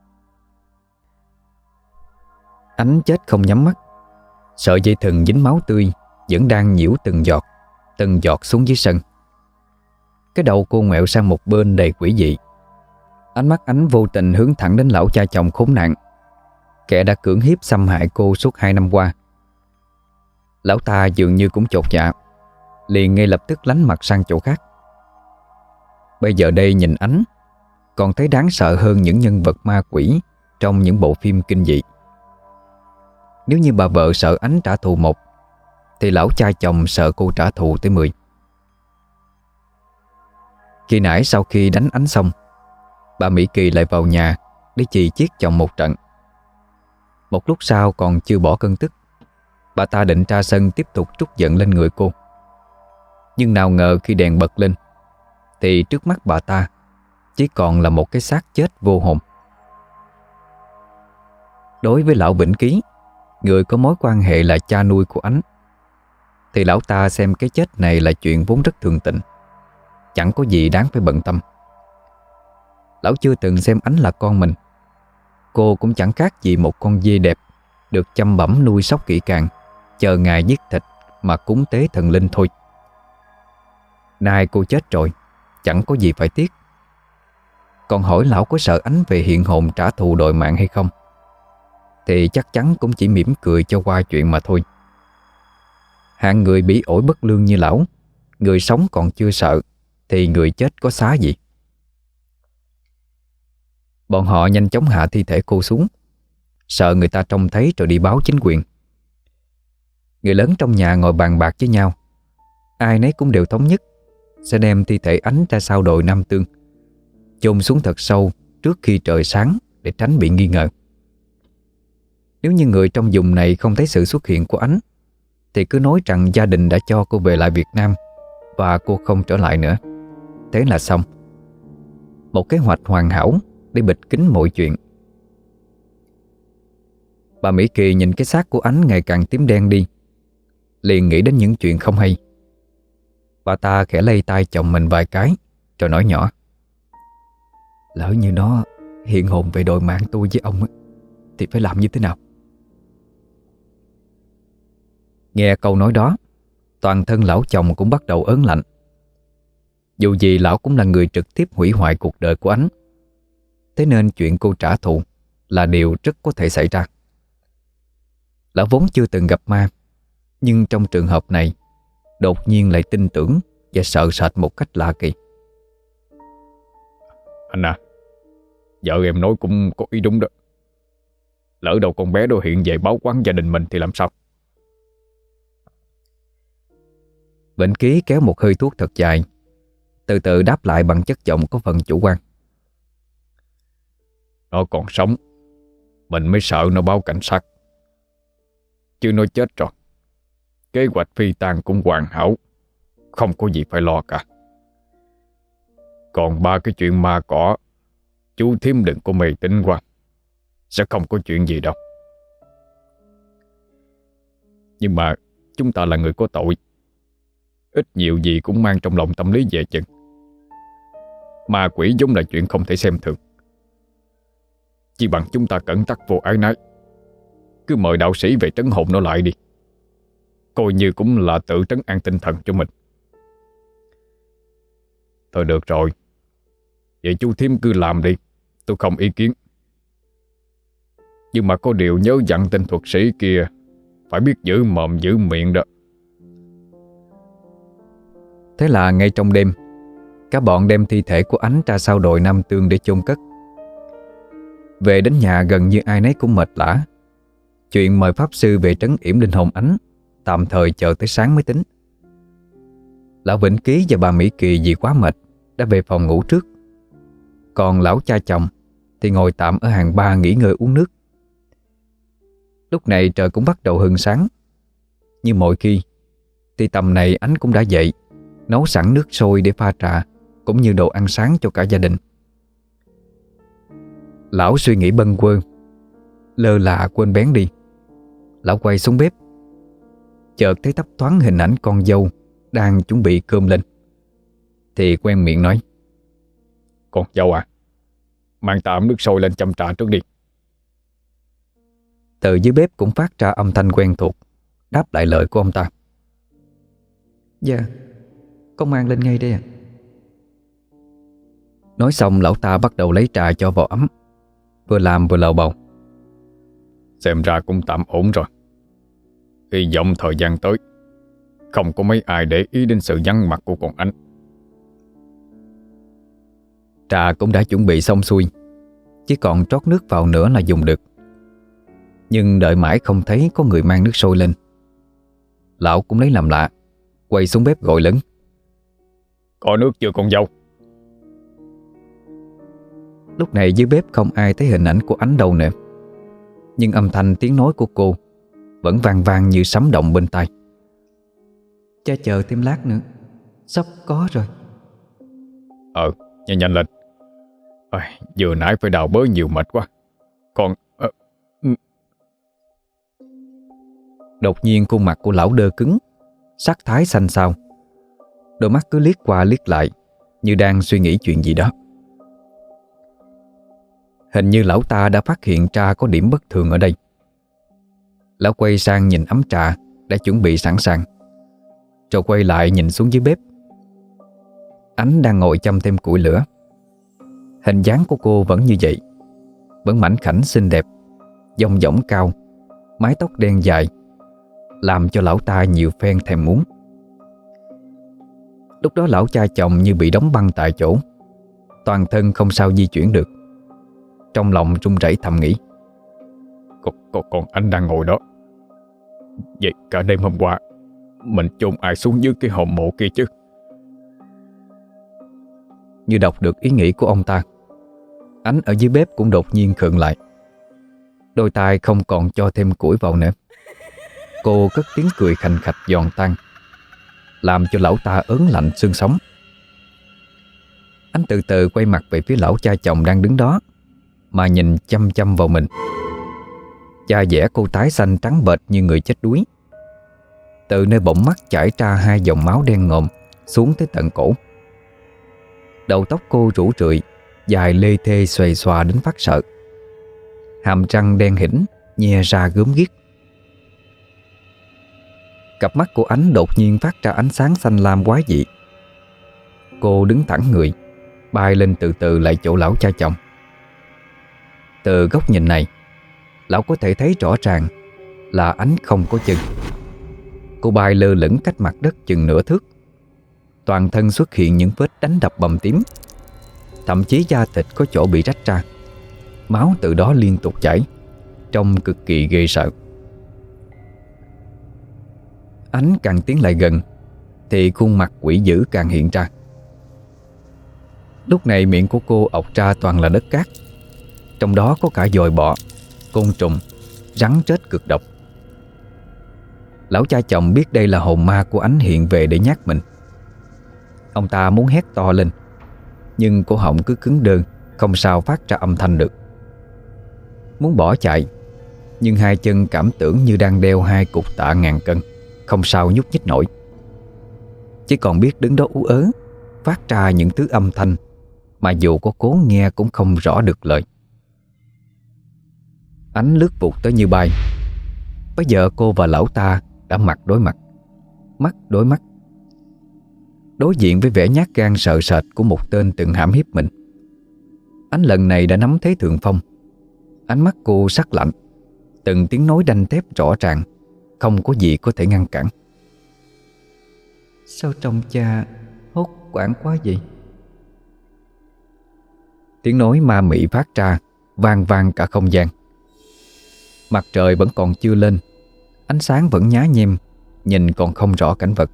Ánh chết không nhắm mắt, sợi dây thừng dính máu tươi vẫn đang nhiễu từng giọt, từng giọt xuống dưới sân. Cái đầu cô ngoẹo sang một bên đầy quỷ dị. Ánh mắt Ánh vô tình hướng thẳng đến lão cha chồng khốn nạn, kẻ đã cưỡng hiếp xâm hại cô suốt hai năm qua. Lão ta dường như cũng chột dạ, liền ngay lập tức lánh mặt sang chỗ khác. Bây giờ đây nhìn Ánh còn thấy đáng sợ hơn những nhân vật ma quỷ trong những bộ phim kinh dị. Nếu như bà vợ sợ Ánh trả thù một, thì lão cha chồng sợ cô trả thù tới mười. Khi nãy sau khi đánh Ánh xong, bà Mỹ Kỳ lại vào nhà để chì chiết chồng một trận. Một lúc sau còn chưa bỏ cơn tức, bà ta định ra sân tiếp tục trút giận lên người cô. Nhưng nào ngờ khi đèn bật lên thì trước mắt bà ta chỉ còn là một cái xác chết vô hồn. Đối với lão Vĩnh Ký, người có mối quan hệ là cha nuôi của Ánh, thì lão ta xem cái chết này là chuyện vốn rất thường tình, chẳng có gì đáng phải bận tâm. Lão chưa từng xem Ánh là con mình. Cô cũng chẳng khác gì một con dê đẹp được chăm bẵm nuôi sóc kỹ càng, chờ ngày giết thịt mà cúng tế thần linh thôi. Nay cô chết rồi, chẳng có gì phải tiếc. Còn hỏi lão có sợ Ánh về hiện hồn trả thù đòi mạng hay không, thì chắc chắn cũng chỉ mỉm cười cho qua chuyện mà thôi. Hạng người bỉ ổi bất lương như lão, người sống còn chưa sợ thì người chết có xá gì. Bọn họ nhanh chóng hạ thi thể cô xuống, sợ người ta trông thấy rồi đi báo chính quyền. Người lớn trong nhà ngồi bàn bạc với nhau, ai nấy cũng đều thống nhất sẽ đem thi thể Ánh ra sau đồi Nam Tương, chôn xuống thật sâu trước khi trời sáng để tránh bị nghi ngờ. Nếu như người trong vùng này không thấy sự xuất hiện của Ánh, thì cứ nói rằng gia đình đã cho cô về lại Việt Nam và cô không trở lại nữa. Thế là xong. Một kế hoạch hoàn hảo để bịt kín mọi chuyện. Bà Mỹ Kỳ nhìn cái xác của Ánh ngày càng tím đen đi, liền nghĩ đến những chuyện không hay. Bà ta khẽ lay tay chồng mình vài cái rồi nói nhỏ: lỡ như nó hiện hồn về đòi mạng tôi với ông thì phải làm như thế nào? Nghe câu nói đó, toàn thân lão chồng cũng bắt đầu ớn lạnh. Dù gì lão cũng là người trực tiếp hủy hoại cuộc đời của Ánh, thế nên chuyện cô trả thù là điều rất có thể xảy ra. Lão vốn chưa từng gặp ma, nhưng trong trường hợp này đột nhiên lại tin tưởng và sợ sệt một cách lạ kỳ. Anh à, vợ em nói cũng có ý đúng đó. Lỡ đâu con bé đó hiện về báo quán gia đình mình thì làm sao? Vĩnh Ký kéo một hơi thuốc thật dài, từ từ đáp lại bằng chất giọng có phần chủ quan: Nó còn sống, mình mới sợ nó báo cảnh sát. Chứ nó chết rồi, kế hoạch phi tang cũng hoàn hảo, không có gì phải lo cả. Còn ba cái chuyện ma cỏ, chú thím đừng có mê tín quá, sẽ không có chuyện gì đâu. Nhưng mà chúng ta là người có tội, ít nhiều gì cũng mang trong lòng tâm lý dè chừng. Ma quỷ vốn là chuyện không thể xem thường. Chỉ bằng chúng ta cẩn tắc vô ái nái, cứ mời đạo sĩ về trấn hồn nó lại đi, coi như cũng là tự trấn an tinh thần cho mình. Thôi được rồi, vậy chú thím cứ làm đi, tôi không ý kiến. Nhưng mà có điều nhớ dặn tên thuật sĩ kia phải biết giữ mồm giữ miệng đó. Thế là ngay trong đêm, cả bọn đem thi thể của Ánh ra sau đồi Nam Tương để chôn cất. Về đến nhà gần như ai nấy cũng mệt lả. Chuyện mời pháp sư về trấn yểm linh hồn Ánh tạm thời chờ tới sáng mới tính. Lão Vĩnh Ký và bà Mỹ Kỳ vì quá mệt đã về phòng ngủ trước. Còn lão cha chồng thì ngồi tạm ở hàng ba nghỉ ngơi uống nước. Lúc này trời cũng bắt đầu hừng sáng. Như mọi khi thì tầm này Ánh cũng đã dậy, nấu sẵn nước sôi để pha trà cũng như đồ ăn sáng cho cả gia đình. Lão suy nghĩ bâng quơ, lơ là quên bén đi. Lão quay xuống bếp, chợt thấy thấp thoáng hình ảnh con dâu đang chuẩn bị cơm lên, thì quen miệng nói: Con dâu à, mang tạm nước sôi lên châm trà trước đi. Từ dưới bếp cũng phát ra âm thanh quen thuộc đáp lại lời của ông ta: Dạ, con mang lên ngay đây à. Nói xong lão ta bắt đầu lấy trà cho vào ấm, vừa làm vừa lầu bầu: Xem ra cũng tạm ổn rồi. Hy vọng thời gian tới không có mấy ai để ý đến sự vắng mặt của con Ánh. Trà cũng đã chuẩn bị xong xuôi, chỉ còn trót nước vào nữa là dùng được. Nhưng đợi mãi không thấy có người mang nước sôi lên. Lão cũng lấy làm lạ, quay xuống bếp gọi lớn: Có nước chưa con dâu? Lúc này dưới bếp không ai thấy hình ảnh của Ánh đâu nữa, nhưng âm thanh tiếng nói của cô vẫn vang vang như sấm động bên tai: Cha chờ thêm lát nữa, sắp có rồi. Ờ, nhanh nhanh lên. Ôi, vừa nãy phải đào bới nhiều mệt quá. Con... Ờ, Đột nhiên khuôn mặt của lão đơ cứng, sắc thái xanh xao. Đôi mắt cứ liếc qua liếc lại, như đang suy nghĩ chuyện gì đó. Hình như lão ta đã phát hiện ra có điểm bất thường ở đây. Lão quay sang nhìn ấm trà đã chuẩn bị sẵn sàng, rồi quay lại nhìn xuống dưới bếp. Ánh đang ngồi châm thêm củi lửa. Hình dáng của cô vẫn như vậy, vẫn mảnh khảnh xinh đẹp, dong dỏng cao, mái tóc đen dài, làm cho lão ta nhiều phen thèm muốn. Lúc đó lão cha chồng như bị đóng băng tại chỗ, toàn thân không sao di chuyển được. Trong lòng run rẩy thầm nghĩ: Còn, còn, còn anh đang ngồi đó. Vậy cả đêm hôm qua mình chôn ai xuống dưới cái hòm mộ kia chứ? Như đọc được ý nghĩ của ông ta, Ánh ở dưới bếp cũng đột nhiên khựng lại. Đôi tai không còn cho thêm củi vào nữa. Cô cất tiếng cười khành khạch giòn tan, làm cho lão ta ớn lạnh xương sống. Ánh từ từ quay mặt về phía lão cha chồng đang đứng đó, mà nhìn chăm chăm vào mình. Cha vẽ cô tái xanh trắng bệch như người chết đuối. Từ nơi bỗng mắt chảy ra hai dòng máu đen ngòm xuống tới tận cổ. Đầu tóc cô rủ rượi, dài lê thê xòe xòa đến phát sợ. Hàm răng đen hỉnh nhe ra gớm ghiếc. Cặp mắt của Ánh đột nhiên phát ra ánh sáng xanh lam quái dị. Cô đứng thẳng người, bay lên từ từ lại chỗ lão cha chồng. Từ góc nhìn này, lão có thể thấy rõ ràng là Ánh không có chân. Cô bay lơ lửng cách mặt đất chừng nửa thước. Toàn thân xuất hiện những vết đánh đập bầm tím, thậm chí da thịt có chỗ bị rách ra. Máu từ đó liên tục chảy, trông cực kỳ ghê sợ. Ánh càng tiến lại gần thì khuôn mặt quỷ dữ càng hiện ra. Lúc này miệng của cô ọc ra toàn là đất cát, trong đó có cả dòi bọ, côn trùng, rắn rết cực độc. Lão cha chồng biết đây là hồn ma của Ánh hiện về để nhát mình. Ông ta muốn hét to lên, nhưng cổ họng cứ cứng đơ, không sao phát ra âm thanh được. Muốn bỏ chạy, nhưng hai chân cảm tưởng như đang đeo hai cục tạ ngàn cân, không sao nhúc nhích nổi. Chỉ còn biết đứng đó ú ớ, phát ra những thứ âm thanh mà dù có cố nghe cũng không rõ được lời. Ánh lướt vụt tới như bay. Bây giờ cô và lão ta đã mặt đối mặt, mắt đối mắt, đối diện với vẻ nhát gan sợ sệt của một tên từng hãm hiếp mình. Anh lần này đã nắm thế thượng phong. Ánh mắt cô sắc lạnh, từng tiếng nói đanh thép rõ ràng, không có gì có thể ngăn cản. Sao trông cha hốt hoảng quá vậy? Tiếng nói ma mị phát ra, vang vang cả không gian. Mặt trời vẫn còn chưa lên, ánh sáng vẫn nhá nhem, nhìn còn không rõ cảnh vật.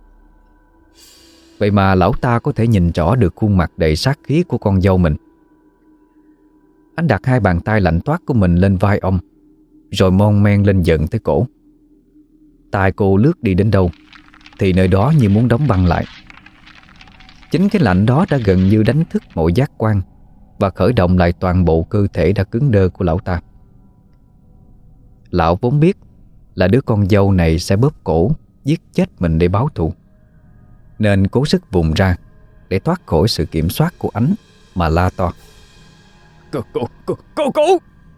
Vậy mà lão ta có thể nhìn rõ được khuôn mặt đầy sát khí của con dâu mình. Anh đặt hai bàn tay lạnh toát của mình lên vai ông, rồi mon men lên giận tới cổ. Tai cô lướt đi đến đâu thì nơi đó như muốn đóng băng lại. Chính cái lạnh đó đã gần như đánh thức mọi giác quan và khởi động lại toàn bộ cơ thể đã cứng đơ của lão ta. Lão vốn biết là đứa con dâu này sẽ bóp cổ giết chết mình để báo thù, nên cố sức vùng ra để thoát khỏi sự kiểm soát của ánh mà la to: Cô, cô, cô, cô, cô!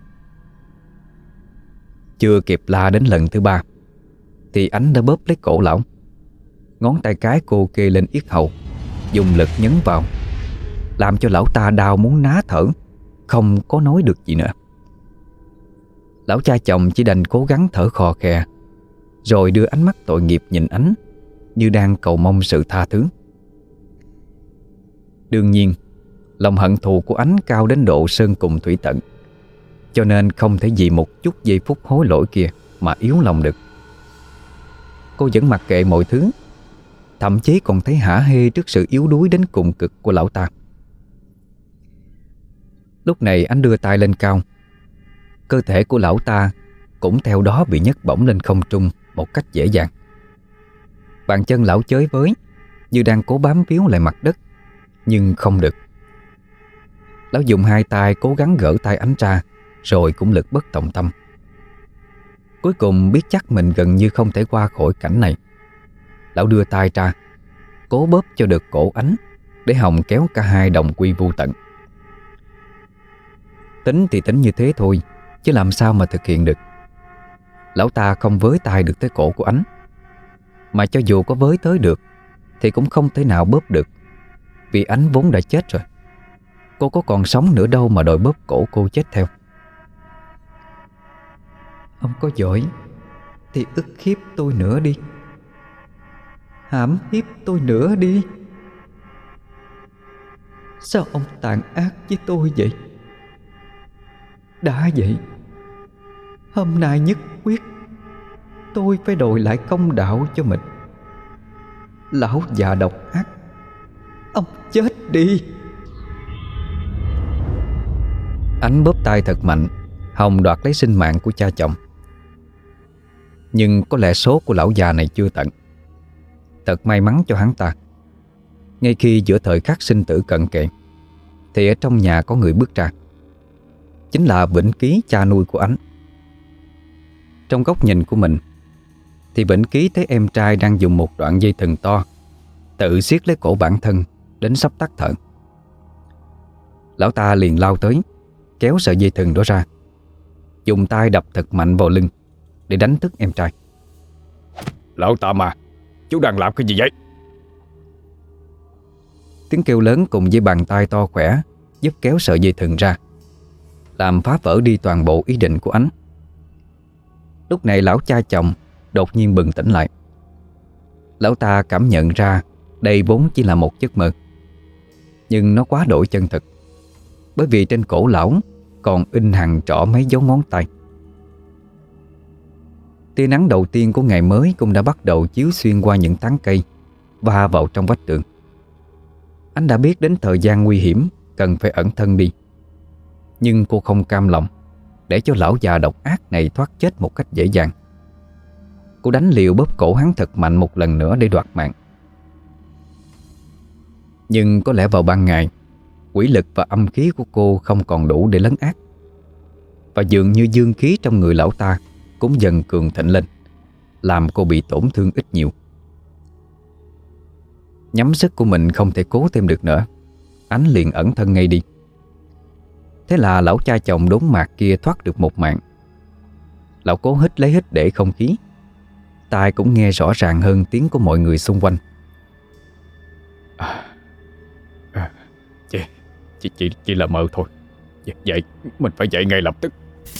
Chưa kịp la đến lần thứ ba thì ánh đã bóp lấy cổ lão. Ngón tay cái cô kê lên yết hầu, dùng lực nhấn vào, làm cho lão ta đau muốn ná thở, không có nói được gì nữa. Lão cha chồng chỉ đành cố gắng thở khò khè, rồi đưa ánh mắt tội nghiệp nhìn ánh, như đang cầu mong sự tha thứ. Đương nhiên, lòng hận thù của ánh cao đến độ sơn cùng thủy tận, cho nên không thể vì một chút giây phút hối lỗi kia mà yếu lòng được. Cô vẫn mặc kệ mọi thứ, thậm chí còn thấy hả hê trước sự yếu đuối đến cùng cực của lão ta. Lúc này anh đưa tay lên cao, cơ thể của lão ta cũng theo đó bị nhấc bổng lên không trung một cách dễ dàng. Bàn chân lão chới với, như đang cố bám víu lại mặt đất, nhưng không được. Lão dùng hai tay cố gắng gỡ tay ánh ra, rồi cũng lực bất tòng tâm. Cuối cùng biết chắc mình gần như không thể qua khỏi cảnh này, lão đưa tay ra, cố bóp cho được cổ ánh, để hòng kéo cả hai đồng quy vô tận. Tính thì tính như thế thôi, chứ làm sao mà thực hiện được. Lão ta không với tay được tới cổ của ánh, mà cho dù có với tới được thì cũng không thể nào bóp được, vì ánh vốn đã chết rồi. Cô có còn sống nữa đâu mà đòi bóp cổ cô chết theo. Ông có giỏi thì ức hiếp tôi nữa đi, hãm hiếp tôi nữa đi. Sao ông tàn ác với tôi vậy? Đã vậy, hôm nay nhất quyết tôi phải đòi lại công đạo cho mình. Lão già độc ác, ông chết đi. Ánh bóp tay thật mạnh, hòng đoạt lấy sinh mạng của cha chồng. Nhưng có lẽ số của lão già này chưa tận. Thật may mắn cho hắn ta, ngay khi giữa thời khắc sinh tử cận kề, thì ở trong nhà có người bước ra. Chính là Vĩnh Ký, cha nuôi của ánh. Trong góc nhìn của mình thì Vĩnh Ký thấy em trai đang dùng một đoạn dây thừng to tự siết lấy cổ bản thân đến sắp tắt thở. Lão ta liền lao tới, kéo sợi dây thừng đó ra, dùng tay đập thật mạnh vào lưng để đánh thức em trai. Lão Tam à, chú đang làm cái gì vậy? Tiếng kêu lớn cùng với bàn tay to khỏe giúp kéo sợi dây thừng ra, làm phá vỡ đi toàn bộ ý định của ánh. Lúc này lão cha chồng đột nhiên bừng tỉnh lại. Lão ta cảm nhận ra đây vốn chỉ là một giấc mơ, nhưng nó quá đổi chân thực, bởi vì trên cổ lão còn in hằn rõ mấy dấu ngón tay. Tia nắng đầu tiên của ngày mới cũng đã bắt đầu chiếu xuyên qua những tán cây, va vào trong vách tường. Anh đã biết đến thời gian nguy hiểm, cần phải ẩn thân đi. Nhưng cô không cam lòng để cho lão già độc ác này thoát chết một cách dễ dàng. Cô đánh liều bóp cổ hắn thật mạnh một lần nữa để đoạt mạng. Nhưng có lẽ vào ban ngày quỷ lực và âm khí của cô không còn đủ để lấn át, và dường như dương khí trong người lão ta cũng dần cường thịnh lên, làm cô bị tổn thương ít nhiều. Nhắm sức của mình không thể cố thêm được nữa, Ánh liền ẩn thân ngay đi. Thế là lão cha chồng đốn mạc kia thoát được một mạng. Lão cố hít lấy hít để không khí, tai cũng nghe rõ ràng hơn tiếng của mọi người xung quanh. à, à, Chị, chị, chị, chỉ là mơ thôi. Vậy mình phải dậy ngay lập tức.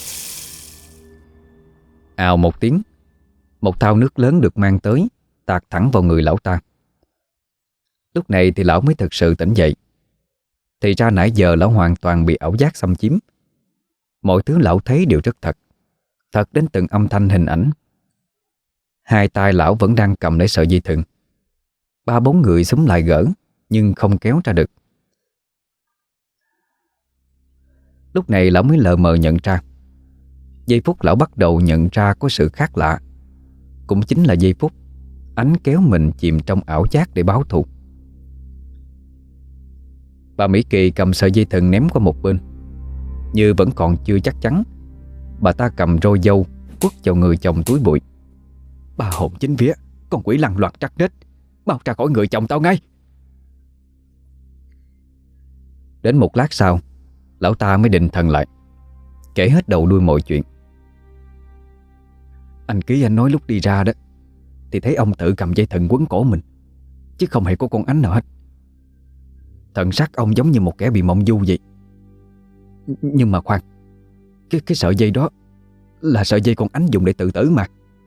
Ào một tiếng, một thau nước lớn được mang tới, tạt thẳng vào người lão ta. Lúc này thì lão mới thực sự tỉnh dậy. Thì ra nãy giờ lão hoàn toàn bị ảo giác xâm chiếm. Mọi thứ lão thấy đều rất thật, thật đến từng âm thanh hình ảnh. Hai tay lão vẫn đang cầm lấy sợi dây thừng. Ba bốn người xúm lại gỡ, nhưng không kéo ra được. Lúc này lão mới lờ mờ nhận ra. Giây phút lão bắt đầu nhận ra có sự khác lạ, cũng chính là giây phút Ánh kéo mình chìm trong ảo giác để báo thù. Bà Mỹ Kỳ cầm sợi dây thừng ném qua một bên. Như vẫn còn chưa chắc chắn, bà ta cầm roi dâu quất vào người chồng túi bụi. Bà hồn chính vía, con quỷ lằn loạt trắc nết, mau ra khỏi người chồng tao ngay. Đến một lát sau, lão ta mới định thần lại, kể hết đầu đuôi mọi chuyện. Anh Ký anh nói lúc đi ra đó thì thấy ông tự cầm dây thừng quấn cổ mình, chứ không hề có con Ánh nào hết. Thần sắc ông giống như một kẻ bị mộng du vậy. Nhưng mà khoan, Cái, cái sợi dây đó là sợi dây con Ánh dùng để tự tử mà.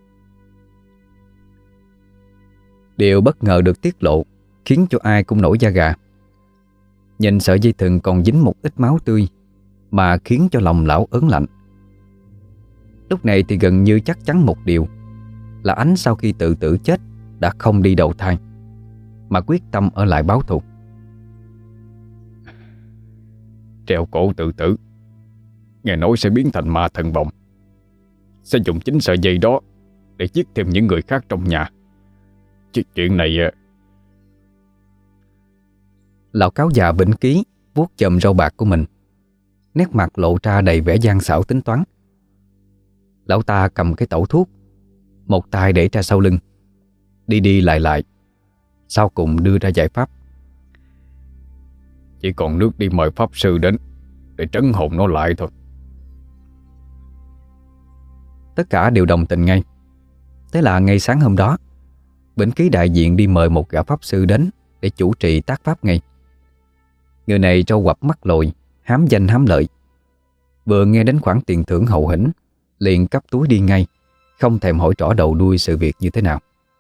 Điều bất ngờ được tiết lộ khiến cho ai cũng nổi da gà. Nhìn sợi dây thừng còn dính một ít máu tươi mà khiến cho lòng lão ớn lạnh. Lúc này thì gần như chắc chắn một điều là Ánh sau khi tự tử chết đã không đi đầu thai, mà quyết tâm ở lại báo thù. Treo cổ tự tử, nghe nói sẽ biến thành ma thần vọng, sẽ dùng chính sợi dây đó để giết thêm những người khác trong nhà. Chứ chuyện này... Lão cáo già Vĩnh Ký vuốt chòm râu bạc của mình, nét mặt lộ ra đầy vẻ gian xảo tính toán. Lão ta cầm cái tẩu thuốc, một tay để ra sau lưng, đi đi lại lại, sau cùng đưa ra giải pháp. Chỉ còn nước đi mời pháp sư đến để trấn hồn nó lại thôi. Tất cả đều đồng tình ngay. Thế là ngay sáng hôm đó, Vĩnh Ký đại diện đi mời một gã pháp sư đến để chủ trì tác pháp ngay. Người này râu quặp mắt lồi, hám danh hám lợi. Vừa nghe đến khoản tiền thưởng hậu hĩnh, liền cắp túi đi ngay, không thèm hỏi rõ đầu đuôi sự việc như thế nào.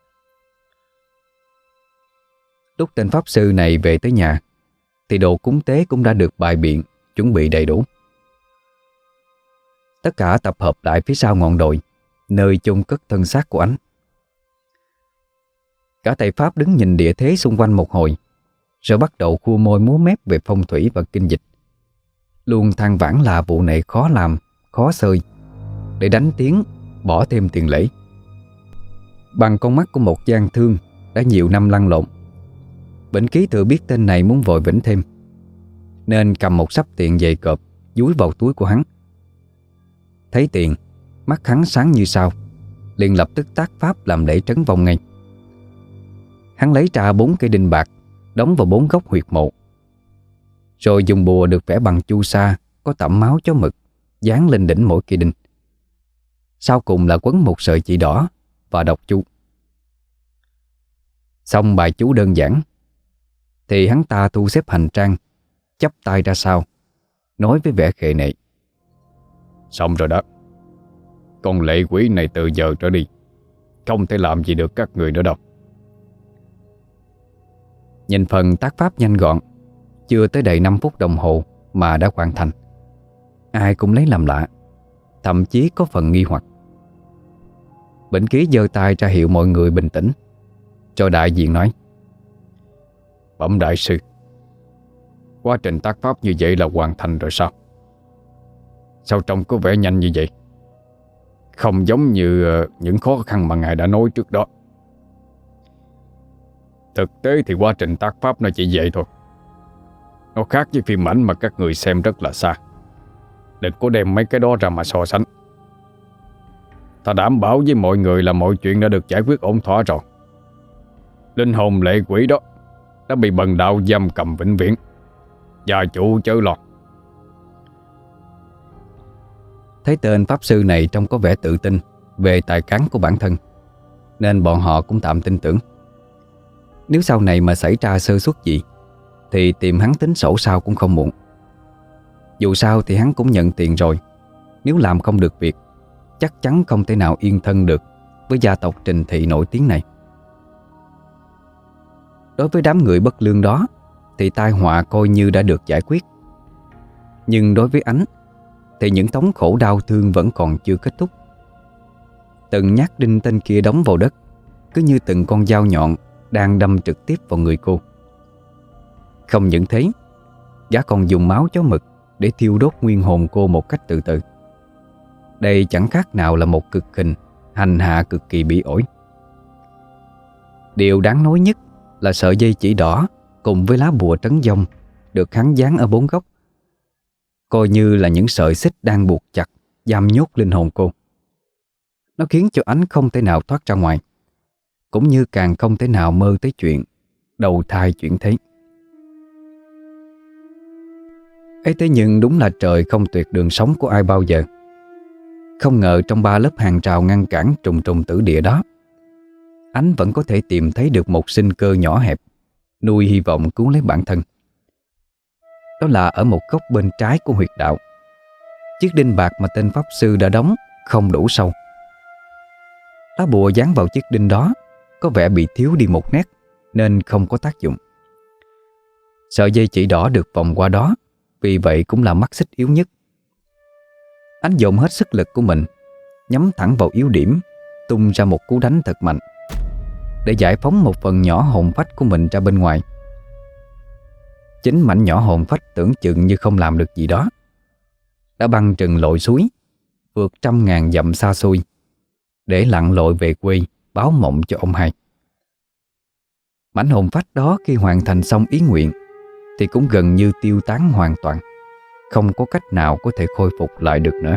Lúc tên pháp sư này về tới nhà thì đồ cúng tế cũng đã được bày biện, chuẩn bị đầy đủ. Tất cả tập hợp lại phía sau ngọn đồi, nơi chôn cất thân xác của Ánh. Cả thầy pháp đứng nhìn địa thế xung quanh một hồi, rồi bắt đầu khua môi múa mép về phong thủy và kinh dịch, luôn than vãn là vụ này khó làm, khó xơi, để đánh tiếng, bỏ thêm tiền lễ. Bằng con mắt của một gian thương đã nhiều năm lăn lộn, Vĩnh Ký thừa biết tên này muốn vội vĩnh thêm, nên cầm một sắp tiền dày cộp dúi vào túi của hắn. Thấy tiền, mắt hắn sáng như sao, liền lập tức tác pháp làm lễ trấn vong ngay. Hắn lấy ra bốn cây đinh bạc, đóng vào bốn góc huyệt mộ, rồi dùng bùa được vẽ bằng chu sa có tẩm máu chó mực dán lên đỉnh mỗi cây đinh. Sau cùng là quấn một sợi chỉ đỏ và đọc chú. Xong bài chú đơn giản thì hắn ta thu xếp hành trang, chắp tay ra sau, nói với vẻ khệ nệ: Xong rồi đó. Con lệ quỷ này từ giờ trở đi không thể làm gì được các người nữa đâu. Nhìn phần tác pháp nhanh gọn, chưa tới đầy năm phút đồng hồ mà đã hoàn thành, ai cũng lấy làm lạ, thậm chí có phần nghi hoặc. Vĩnh Ký giơ tay ra hiệu mọi người bình tĩnh, cho đại diện nói: Bẩm đại sư, quá trình tác pháp như vậy là hoàn thành rồi sao? Sao trông có vẻ nhanh như vậy? Không giống như những khó khăn mà ngài đã nói trước đó. Thực tế thì quá trình tác pháp nó chỉ vậy thôi. Nó khác với phim ảnh mà các người xem rất là xa. Đừng có đem mấy cái đó ra mà so sánh. Ta đảm bảo với mọi người là mọi chuyện đã được giải quyết ổn thỏa rồi. Linh hồn lệ quỷ đó đã bị bần đạo giam cầm vĩnh viễn. Gia chủ chớ lo. Thấy tên pháp sư này trông có vẻ tự tin về tài cán của bản thân, nên bọn họ cũng tạm tin tưởng. Nếu sau này mà xảy ra sơ suất gì thì tìm hắn tính sổ sau cũng không muộn. Dù sao thì hắn cũng nhận tiền rồi. Nếu làm không được việc, chắc chắn không thể nào yên thân được với gia tộc Trình Thị nổi tiếng này. Đối với đám người bất lương đó thì tai họa coi như đã được giải quyết. Nhưng đối với Ánh thì những thống khổ đau thương vẫn còn chưa kết thúc. Từng nhát đinh tên kia đóng vào đất, cứ như từng con dao nhọn đang đâm trực tiếp vào người cô. Không những thế, gã còn dùng máu chó mực để thiêu đốt nguyên hồn cô một cách từ từ. Đây chẳng khác nào là một cực hình hành hạ cực kỳ bỉ ổi. Điều đáng nói nhất là sợi dây chỉ đỏ cùng với lá bùa trấn vong được hắn dán ở bốn góc, coi như là những sợi xích đang buộc chặt giam nhốt linh hồn cô. Nó khiến cho Ánh không thể nào thoát ra ngoài, cũng như càng không thể nào mơ tới chuyện đầu thai chuyển thế. Ấy thế nhưng đúng là trời không tuyệt đường sống của ai bao giờ. Không ngờ trong ba lớp hàng rào ngăn cản trùng trùng tử địa đó, Ánh vẫn có thể tìm thấy được một sinh cơ nhỏ hẹp, nuôi hy vọng cứu lấy bản thân. Đó là ở một góc bên trái của huyệt đạo. Chiếc đinh bạc mà tên pháp sư đã đóng không đủ sâu. Lá bùa dán vào chiếc đinh đó có vẻ bị thiếu đi một nét, nên không có tác dụng. Sợi dây chỉ đỏ được vòng qua đó, vì vậy cũng là mắt xích yếu nhất. Ánh dồn hết sức lực của mình, nhắm thẳng vào yếu điểm, tung ra một cú đánh thật mạnh để giải phóng một phần nhỏ hồn phách của mình ra bên ngoài. Chính mảnh nhỏ hồn phách tưởng chừng như không làm được gì đó đã băng trừng lội suối, vượt trăm ngàn dặm xa xôi để lặn lội về quê báo mộng cho ông hai. Mảnh hồn phách đó khi hoàn thành xong ý nguyện thì cũng gần như tiêu tán hoàn toàn, không có cách nào có thể khôi phục lại được nữa.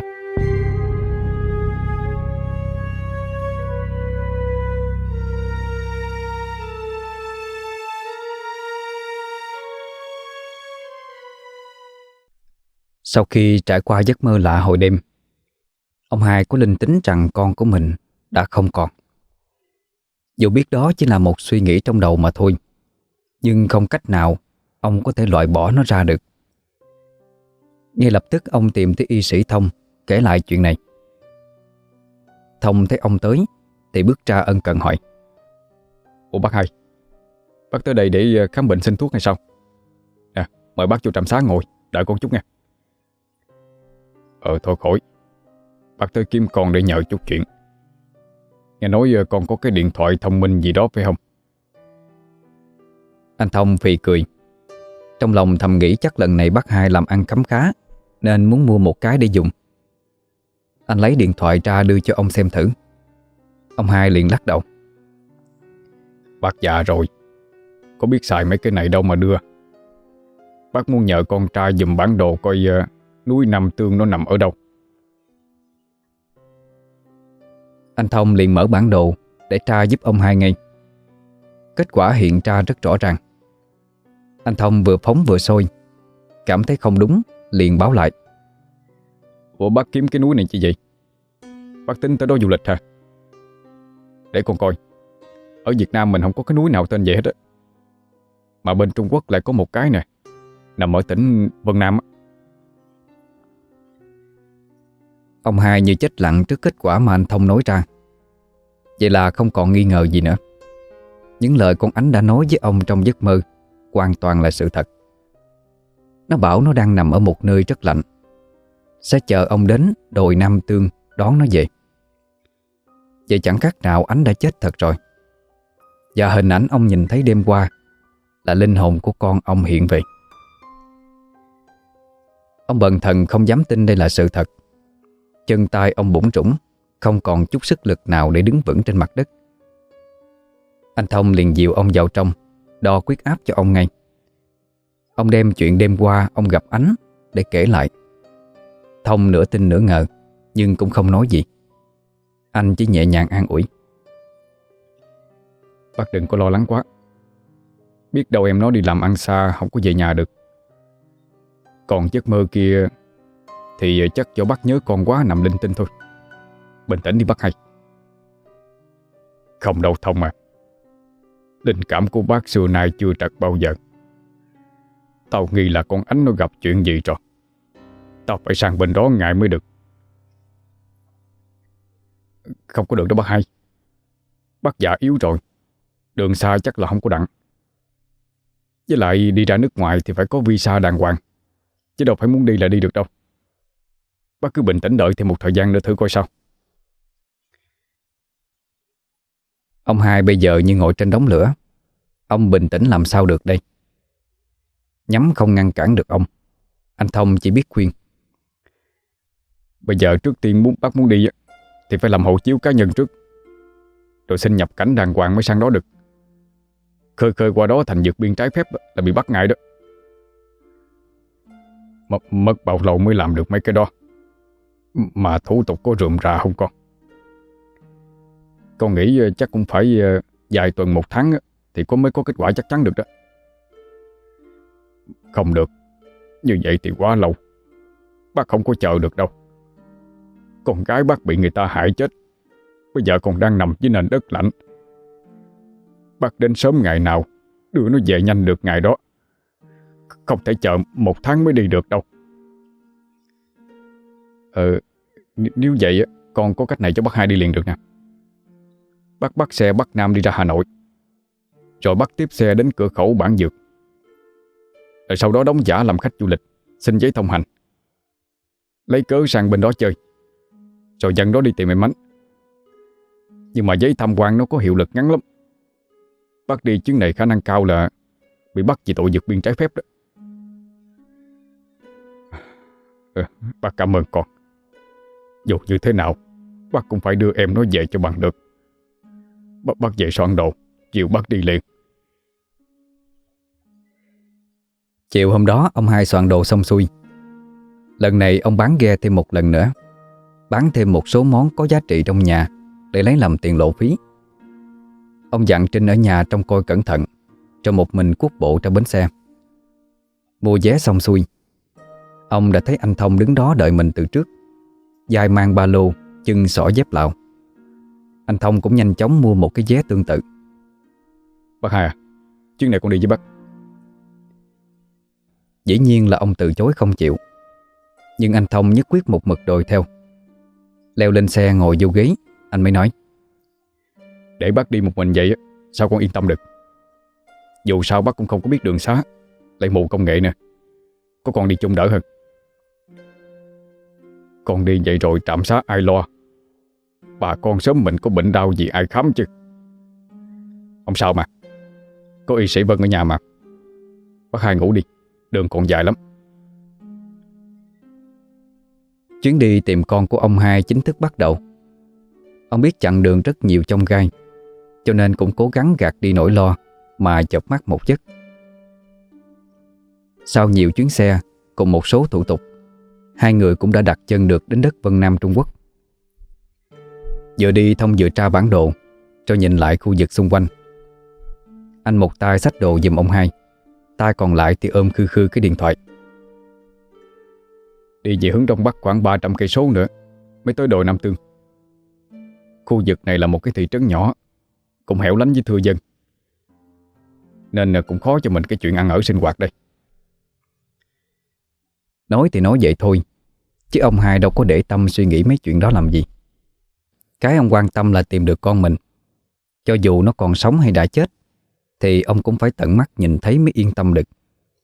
Sau khi trải qua giấc mơ lạ hồi đêm, ông hai có linh tính rằng con của mình đã không còn. Dù biết đó chỉ là một suy nghĩ trong đầu mà thôi, nhưng không cách nào ông có thể loại bỏ nó ra được. Ngay lập tức ông tìm tới y sĩ Thông kể lại chuyện này. Thông thấy ông tới thì bước ra ân cần hỏi: Ủa bác hai, bác tới đây để khám bệnh xin thuốc hay sao? Nè, mời bác vô trạm xá ngồi, đợi con chút nha. Ờ thôi khỏi, bác tới kiếm con để nhờ chút chuyện. Nghe nói con có cái điện thoại thông minh gì đó phải không? Anh Thông phì cười. Trong lòng thầm nghĩ chắc lần này bác hai làm ăn khấm khá nên muốn mua một cái để dùng. Anh lấy điện thoại ra đưa cho ông xem thử. Ông hai liền lắc đầu: Bác già rồi, có biết xài mấy cái này đâu mà đưa. Bác muốn nhờ con trai giùm bản đồ coi uh, núi Nam Tương nó nằm ở đâu. Anh Thông liền mở bản đồ để tra giúp ông hai ngay. Kết quả hiện ra rất rõ ràng. Anh Thông vừa phóng vừa soi, cảm thấy không đúng liền báo lại: Ủa bác kiếm cái núi này chi vậy? Bác tính tới đó du lịch hả? Để con coi, ở Việt Nam mình không có cái núi nào tên vậy hết á. Mà bên Trung Quốc lại có một cái nè, nằm ở tỉnh Vân Nam á. Ông hai như chết lặng trước kết quả mà anh Thông nói ra. Vậy là không còn nghi ngờ gì nữa. Những lời con Ánh đã nói với ông trong giấc mơ hoàn toàn là sự thật. Nó bảo nó đang nằm ở một nơi rất lạnh, sẽ chờ ông đến đồi Nam Tương đón nó về. Vậy chẳng khác nào Ánh đã chết thật rồi. Và hình ảnh ông nhìn thấy đêm qua là linh hồn của con ông hiện về. Ông bần thần không dám tin đây là sự thật. Chân tay ông bủn rủn, không còn chút sức lực nào để đứng vững trên mặt đất. Anh Thông liền dìu ông vào trong, đo huyết áp cho ông ngay. Ông đem chuyện đêm qua ông gặp Ánh để kể lại. Thông nửa tin nửa ngờ, nhưng cũng không nói gì. Anh chỉ nhẹ nhàng an ủi. Bác đừng có lo lắng quá. Biết đâu em nó đi làm ăn xa, không có về nhà được. Còn giấc mơ kia thì chắc do bác nhớ con quá nằm linh tinh thôi. Bình tĩnh đi bác hay. Không đâu Thông à. Tình cảm của bác xưa nay chưa trật bao giờ. Tao nghi là con Ánh nó gặp chuyện gì rồi. Tao phải sang bên đó ngại mới được. Không có được đâu bác hai. Bác già yếu rồi, đường xa chắc là không có đặng. Với lại đi ra nước ngoài thì phải có visa đàng hoàng, chứ đâu phải muốn đi là đi được đâu. Bác cứ bình tĩnh đợi thêm một thời gian nữa thử coi sao. Ông hai bây giờ như ngồi trên đống lửa. Ông bình tĩnh làm sao được đây? Nhắm không ngăn cản được ông. Anh Thông chỉ biết khuyên. Bây giờ trước tiên muốn bác muốn đi thì phải làm hộ chiếu cá nhân trước, rồi xin nhập cảnh đàng hoàng mới sang đó được. Khơi khơi qua đó thành vượt biên trái phép là bị bắt ngay đó. M Mất bao lâu mới làm được mấy cái đó? Mà thủ tục có rườm rà không con? Con nghĩ chắc cũng phải vài tuần một tháng thì có mới có kết quả chắc chắn được đó. Không được, như vậy thì quá lâu. Bác không có chờ được đâu. Con gái bác bị người ta hại chết, bây giờ còn đang nằm dưới nền đất lạnh. Bác đến sớm ngày nào đưa nó về nhanh được ngày đó. Không thể chờ một tháng mới đi được đâu. Ờ Nếu vậy con có cách này cho bác hai đi liền được nè. Bác bắt xe Bắc Nam đi ra Hà Nội, rồi bắt tiếp xe đến cửa khẩu Bản Dược, rồi sau đó đóng giả làm khách du lịch, xin giấy thông hành, lấy cớ sang bên đó chơi, rồi dần đó đi tìm em Ánh. Nhưng mà giấy tham quan nó có hiệu lực ngắn lắm. Bác đi chuyến này khả năng cao là bị bắt vì tội vượt biên trái phép đó. Ừ, bác cảm ơn con. Dù như thế nào bác cũng phải đưa em nó về cho bằng được. Bác, bác về soạn đồ, chiều bác đi liền. Chiều hôm đó ông hai soạn đồ xong xuôi. Lần này ông bán ghe thêm một lần nữa, bán thêm một số món có giá trị trong nhà để lấy làm tiền lộ phí. Ông dặn Trinh ở nhà trông coi cẩn thận, cho một mình cuốc bộ ra bến xe. Mua vé xong xuôi, ông đã thấy anh Thông đứng đó đợi mình từ trước, vai mang ba lô, chân xỏ dép lạo. Anh Thông cũng nhanh chóng mua một cái vé tương tự. Bác hai à, chuyến này con đi với bác. Dĩ nhiên là ông từ chối không chịu, nhưng anh Thông nhất quyết một mực đòi theo. Leo lên xe ngồi vô ghế, anh mới nói: Để bác đi một mình vậy sao con yên tâm được. Dù sao bác cũng không có biết đường xá, lại mù công nghệ nè. Có con đi chung đỡ hơn. Con đi vậy rồi trạm xá ai lo? Bà con sớm mình có bệnh đau gì ai khám chứ. Không sao mà, có y sĩ Vân ở nhà mà. Bác hai ngủ đi, đường còn dài lắm. Chuyến đi tìm con của ông hai chính thức bắt đầu. Ông biết chặng đường rất nhiều chông gai, cho nên cũng cố gắng gạt đi nỗi lo mà chợp mắt một giấc. Sau nhiều chuyến xe cùng một số thủ tục, hai người cũng đã đặt chân được đến đất Vân Nam Trung Quốc. Vừa đi Thông vừa tra bản đồ cho nhìn lại khu vực xung quanh. Anh một tay xách đồ giùm ông hai, tay còn lại thì ôm khư khư cái điện thoại. Đi về hướng đông bắc khoảng ba trăm cây số nữa mới tới đồi Nam Tương. Khu vực này là một cái thị trấn nhỏ, cũng hẻo lánh với thưa dân, nên cũng khó cho mình cái chuyện ăn ở sinh hoạt đây. Nói thì nói vậy thôi, chứ ông hai đâu có để tâm suy nghĩ mấy chuyện đó làm gì. Cái ông quan tâm là tìm được con mình. Cho dù nó còn sống hay đã chết thì ông cũng phải tận mắt nhìn thấy mới yên tâm được.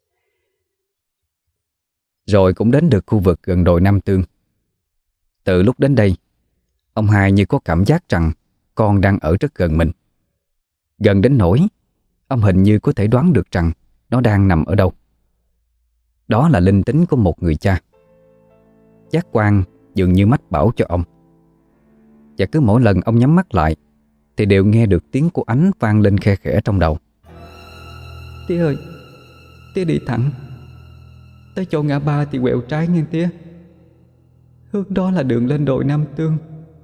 Rồi cũng đến được khu vực gần đồi Nam Tương. Từ lúc đến đây, ông hai như có cảm giác rằng con đang ở rất gần mình. Gần đến nỗi ông hình như có thể đoán được rằng nó đang nằm ở đâu. Đó là linh tính của một người cha. Giác quan dường như mách bảo cho ông. Và cứ mỗi lần ông nhắm mắt lại thì đều nghe được tiếng của Ánh vang lên khe khẽ trong đầu. Tía ơi, Tía đi thẳng, tới chỗ ngã ba thì quẹo trái nghe tía. Hướng đó là đường lên đồi Nam Tương.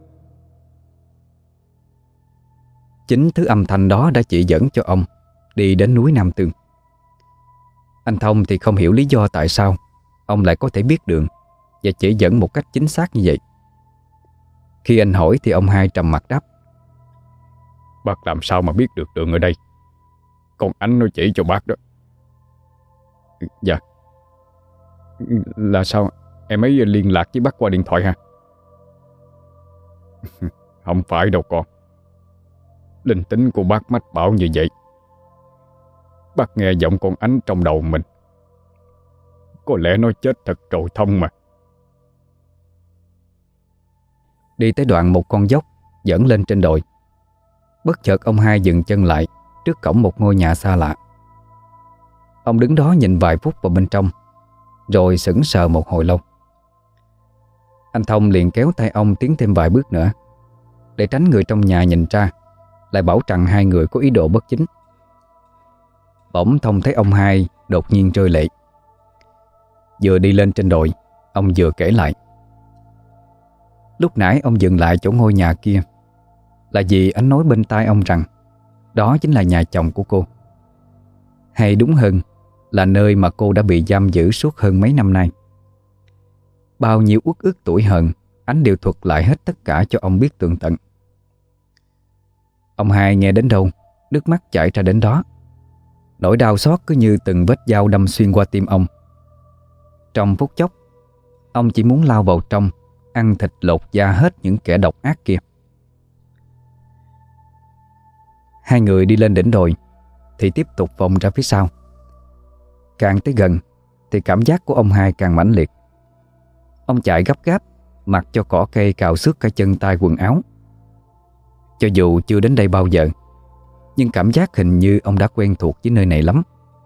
Chính thứ âm thanh đó đã chỉ dẫn cho ông đi đến núi Nam Tương. Anh Thông thì không hiểu lý do tại sao ông lại có thể biết đường và chỉ dẫn một cách chính xác như vậy. Khi anh hỏi thì ông hai trầm mặc đáp: Bác làm sao mà biết được đường ở đây? Con Ánh nó chỉ cho bác đó. Dạ. Là sao em ấy liên lạc với bác qua điện thoại hả? Không phải đâu con. Linh tính của bác mách bảo như vậy. Bác nghe giọng con Ánh trong đầu mình. Có lẽ nó chết thật rồi Thông mà. Đi tới đoạn một con dốc dẫn lên trên đồi, bất chợt ông hai dừng chân lại trước cổng một ngôi nhà xa lạ. Ông đứng đó nhìn vài phút vào bên trong, rồi sững sờ một hồi lâu. Anh Thông liền kéo tay ông tiến thêm vài bước nữa, để tránh người trong nhà nhìn ra, lại bảo rằng hai người có ý đồ bất chính. Bỗng Thông thấy ông hai đột nhiên rơi lệ. Vừa đi lên trên đồi, ông vừa kể lại: Lúc nãy ông dừng lại chỗ ngôi nhà kia là vì anh nói bên tai ông rằng đó chính là nhà chồng của cô. Hay đúng hơn là nơi mà cô đã bị giam giữ suốt hơn mấy năm nay. Bao nhiêu uất ức tủi hờn, anh đều thuật lại hết tất cả cho ông biết tường tận. Ông hai nghe đến đâu, nước mắt chảy ra đến đó. Nỗi đau xót cứ như từng vết dao đâm xuyên qua tim ông. Trong phút chốc, ông chỉ muốn lao vào trong, ăn thịt lột da hết những kẻ độc ác kia. Hai người đi lên đỉnh đồi thì tiếp tục vòng ra phía sau. Càng tới gần thì cảm giác của ông hai càng mãnh liệt. Ông chạy gấp gáp, mặc cho cỏ cây cào xước cả chân tay quần áo. Cho dù chưa đến đây bao giờ, nhưng cảm giác hình như ông đã quen thuộc với nơi này lắm.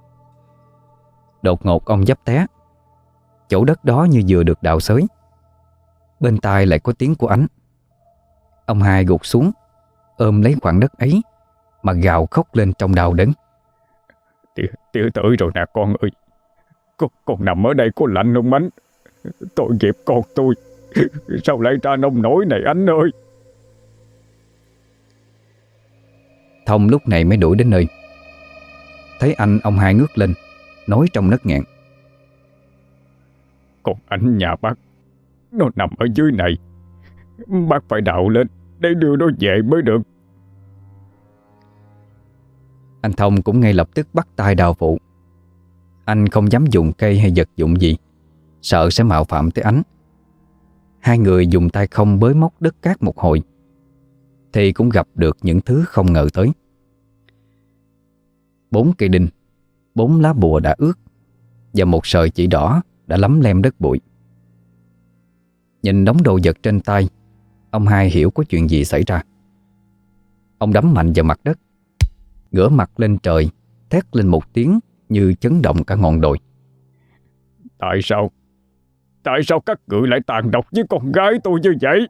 Đột ngột ông dấp té. Chỗ đất đó như vừa được đào xới. Bên tai lại có tiếng của Ánh. Ông hai gục xuống, ôm lấy khoảng đất ấy mà gào khóc lên trong đau đớn. Tía, tía tới rồi nè con ơi. Con, con nằm ở đây có lạnh không Ánh? Tội nghiệp con tôi. Sao lại ra nông nổi này Ánh ơi? Thông lúc này mới đuổi đến nơi. Thấy anh, ông hai ngước lên, nói trong nấc nghẹn: Con Ánh nhà bác, nó nằm ở dưới này. Bác phải đào lên để đưa nó về mới được. Anh Thông cũng ngay lập tức bắt tay đào phụ. Anh không dám dùng cây hay vật dụng gì, sợ sẽ mạo phạm tới Ánh. Hai người dùng tay không bới móc đất cát một hồi thì cũng gặp được những thứ không ngờ tới. Bốn cây đinh, bốn lá bùa đã ướt và một sợi chỉ đỏ đã lấm lem đất bụi. Nhìn đống đồ vật trên tay, ông hai hiểu có chuyện gì xảy ra. Ông đấm mạnh vào mặt đất, ngửa mặt lên trời, thét lên một tiếng như chấn động cả ngọn đồi. Tại sao? Tại sao các ngươi lại tàn độc với con gái tôi như vậy?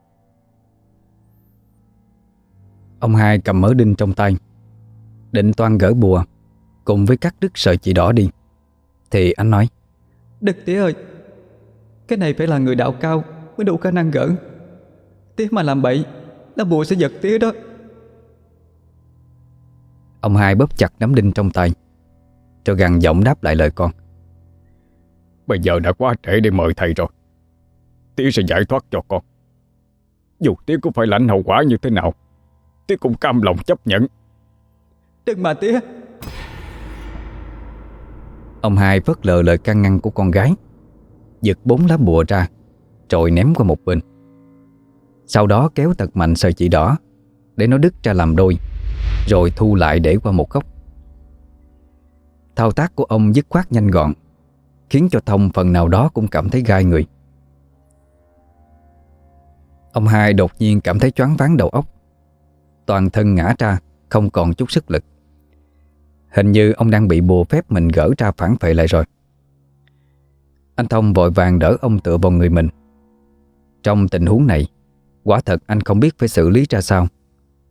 Ông hai cầm mớ đinh trong tay, định toan gỡ bùa cùng với cắt đứt sợi chỉ đỏ đi, thì anh nói: Đừng tía ơi, cái này phải là người đạo cao mới đủ khả năng gỡ. Tía mà làm bậy là bùa sẽ giật tía đó. Ông hai bóp chặt nắm đinh trong tay, rồi gằn giọng đáp lại lời con: Bây giờ đã quá trễ để mời thầy rồi. Tía sẽ giải thoát cho con. Dù tía cũng phải lãnh hậu quả như thế nào, tía cũng cam lòng chấp nhận. Đừng mà tía. Ông hai phớt lờ lời can ngăn của con gái, giật bốn lá bùa ra rồi ném qua một bên. Sau đó kéo thật mạnh sợi chỉ đỏ để nó đứt ra làm đôi, rồi thu lại để qua một góc. Thao tác của ông dứt khoát nhanh gọn, khiến cho Thông phần nào đó cũng cảm thấy gai người. Ông hai đột nhiên cảm thấy choáng váng đầu óc, toàn thân ngã ra, không còn chút sức lực. Hình như ông đang bị bùa phép mình gỡ ra phản phệ lại rồi. Anh Thông vội vàng đỡ ông tựa vào người mình. Trong tình huống này, quả thật anh không biết phải xử lý ra sao.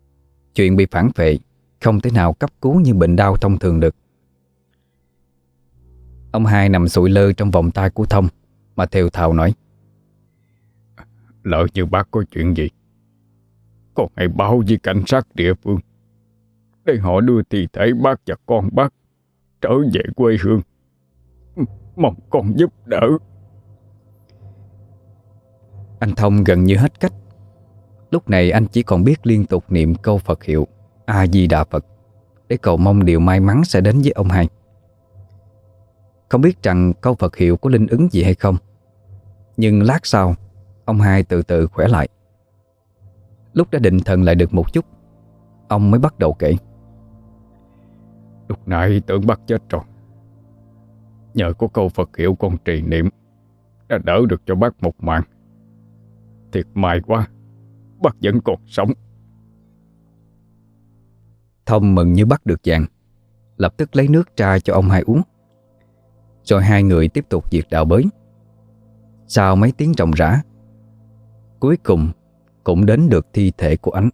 Chuyện bị phản phệ không thể nào cấp cứu như bệnh đau thông thường được. Ông hai nằm sụi lơ trong vòng tay của Thông mà thều thào nói: Lỡ như bác có chuyện gì, con hãy báo với cảnh sát địa phương để họ đưa thi thể bác và con bác trở về quê hương. Mong con giúp đỡ. Anh Thông gần như hết cách. Lúc này anh chỉ còn biết liên tục niệm câu Phật hiệu A Di Đà Phật để cầu mong điều may mắn sẽ đến với ông hai. Không biết rằng câu Phật hiệu có linh ứng gì hay không, nhưng lát sau ông hai từ từ khỏe lại. Lúc đã định thần lại được một chút, ông mới bắt đầu kể: Lúc nãy tưởng bác chết rồi. Nhờ có câu Phật hiệu con trì niệm đã đỡ được cho bác một mạng. Thiệt may quá, bác vẫn còn sống. Thông mừng như bắt được vàng, lập tức lấy nước tra cho ông hai uống. Rồi hai người tiếp tục việc đào bới. Sau mấy tiếng ròng rã, cuối cùng cũng đến được thi thể của Ánh.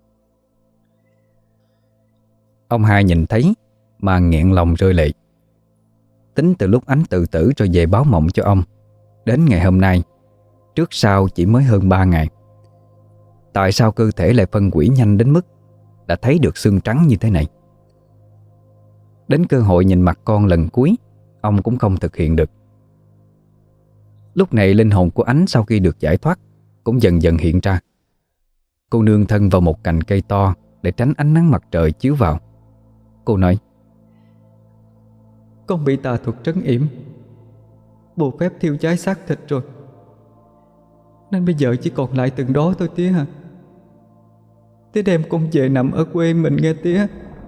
Ông hai nhìn thấy mà nghẹn lòng rơi lệ. Tính từ lúc Ánh tự tử rồi về báo mộng cho ông đến ngày hôm nay, trước sau chỉ mới hơn ba ngày. Tại sao cơ thể lại phân hủy nhanh đến mức đã thấy được xương trắng như thế này? Đến cơ hội nhìn mặt con lần cuối, ông cũng không thực hiện được. Lúc này linh hồn của Ánh sau khi được giải thoát cũng dần dần hiện ra. Cô nương thân vào một cành cây to để tránh ánh nắng mặt trời chiếu vào. Cô nói: Con bị tà thuật trấn yểm, bùa phép thiêu cháy xác thịt rồi, nên bây giờ chỉ còn lại từng đó thôi tía hả. Tía đem con về nằm ở quê mình nghe tía.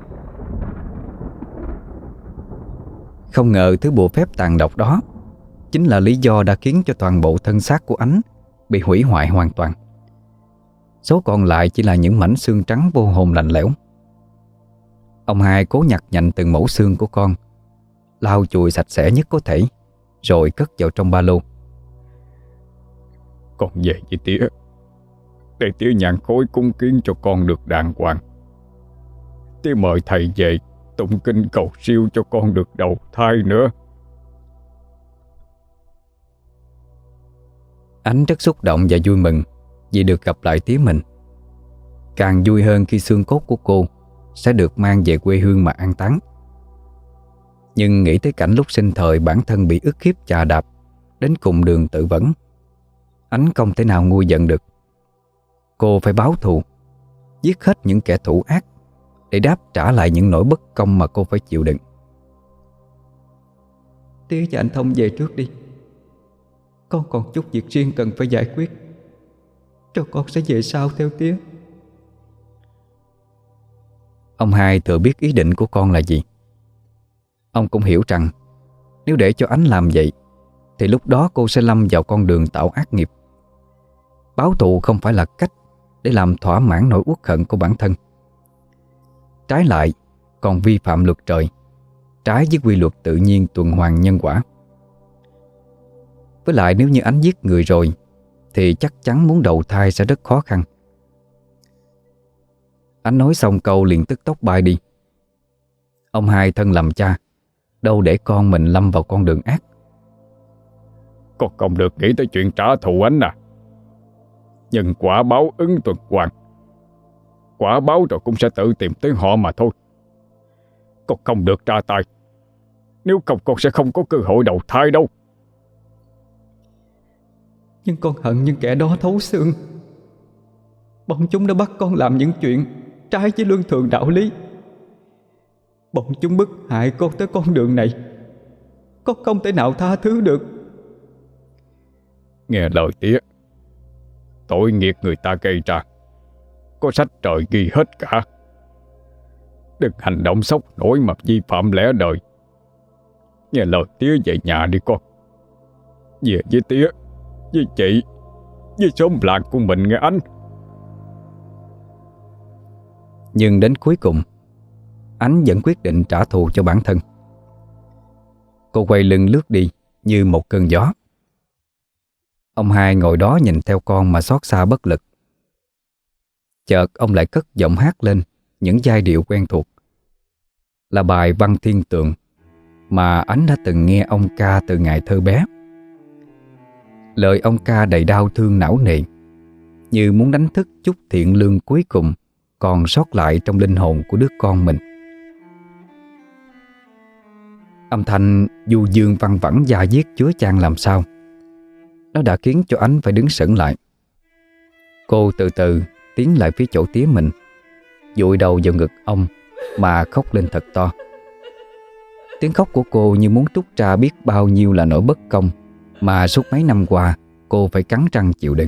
Không ngờ thứ bùa phép tàn độc đó chính là lý do đã khiến cho toàn bộ thân xác của Ánh bị hủy hoại hoàn toàn. Số còn lại chỉ là những mảnh xương trắng vô hồn lạnh lẽo. Ông hai cố nhặt nhạnh từng mẩu xương của con, lau chùi sạch sẽ nhất có thể, rồi cất vào trong ba lô. Con về với tía, để tía nhàn khối cúng kiến cho con được đàng hoàng. Tía mời thầy về tụng kinh cầu siêu cho con được đầu thai nữa. Ánh rất xúc động và vui mừng vì được gặp lại tía mình. Càng vui hơn khi xương cốt của cô sẽ được mang về quê hương mà an táng. Nhưng nghĩ tới cảnh lúc sinh thời bản thân bị ức hiếp chà đạp đến cùng đường tự vẫn, Ánh không thể nào nguôi giận được. Cô phải báo thù, giết hết những kẻ thủ ác để đáp trả lại những nỗi bất công mà cô phải chịu đựng. Tía và anh Thông về trước đi. Con còn chút việc riêng cần phải giải quyết, rồi con sẽ về sau theo tía. Ông hai thừa biết ý định của con là gì. Ông cũng hiểu rằng nếu để cho Ánh làm vậy thì lúc đó cô sẽ lâm vào con đường tạo ác nghiệp. Báo thù không phải là cách để làm thỏa mãn nỗi uất hận của bản thân. Trái lại còn vi phạm luật trời, trái với quy luật tự nhiên tuần hoàn nhân quả. Với lại nếu như Ánh giết người rồi thì chắc chắn muốn đầu thai sẽ rất khó khăn. Ánh nói xong câu liền tức tốc bay đi. Ông hai thân làm cha, đâu để con mình lâm vào con đường ác. Con không được nghĩ tới chuyện trả thù Ánh à. Nhưng quả báo ứng tuần hoàn, quả báo rồi cũng sẽ tự tìm tới họ mà thôi. Con không được ra tay, nếu không con sẽ không có cơ hội đầu thai đâu. Nhưng con hận những kẻ đó thấu xương. Bọn chúng đã bắt con làm những chuyện trái với luân thường đạo lý. Bọn chúng bức hại con tới con đường này, con không thể nào tha thứ được. Nghe lời tía, tội nghiệp người ta gây ra có sách trời ghi hết cả. Đừng hành động sốc nổi mà vi phạm lẽ đời. Nghe lời tía về nhà đi con. Về với tía, với chị, với xóm làng của mình nghe anh. Nhưng đến cuối cùng Ánh vẫn quyết định trả thù cho bản thân. Cô quay lưng lướt đi như một cơn gió. Ông hai ngồi đó nhìn theo con mà xót xa bất lực. Chợt ông lại cất giọng hát lên những giai điệu quen thuộc, là bài Văn Thiên Tượng mà Ánh đã từng nghe ông ca từ ngày thơ bé. Lời ông ca đầy đau thương não nề, như muốn đánh thức chút thiện lương cuối cùng còn sót lại trong linh hồn của đứa con mình. Âm thanh du dương văng vẳng da diết chứa chan làm sao, nó đã khiến cho Ánh phải đứng sững lại. Cô từ từ tiến lại phía chỗ tía mình, dụi đầu vào ngực ông mà khóc lên thật to. Tiếng khóc của cô như muốn trút ra biết bao nhiêu là nỗi bất công mà suốt mấy năm qua cô phải cắn răng chịu đựng.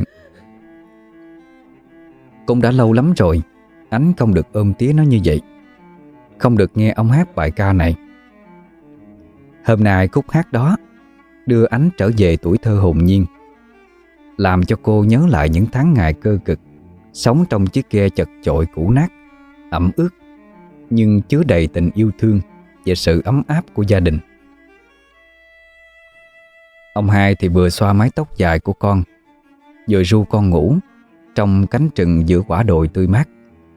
Cũng đã lâu lắm rồi Ánh không được ôm tía nó như vậy, không được nghe ông hát bài ca này. Hôm nay khúc hát đó đưa Ánh trở về tuổi thơ hồn nhiên, làm cho cô nhớ lại những tháng ngày cơ cực sống trong chiếc ghe chật chội cũ nát, ẩm ướt nhưng chứa đầy tình yêu thương và sự ấm áp của gia đình. Ông hai thì vừa xoa mái tóc dài của con, vừa ru con ngủ trong cánh rừng giữa quả đồi tươi mát.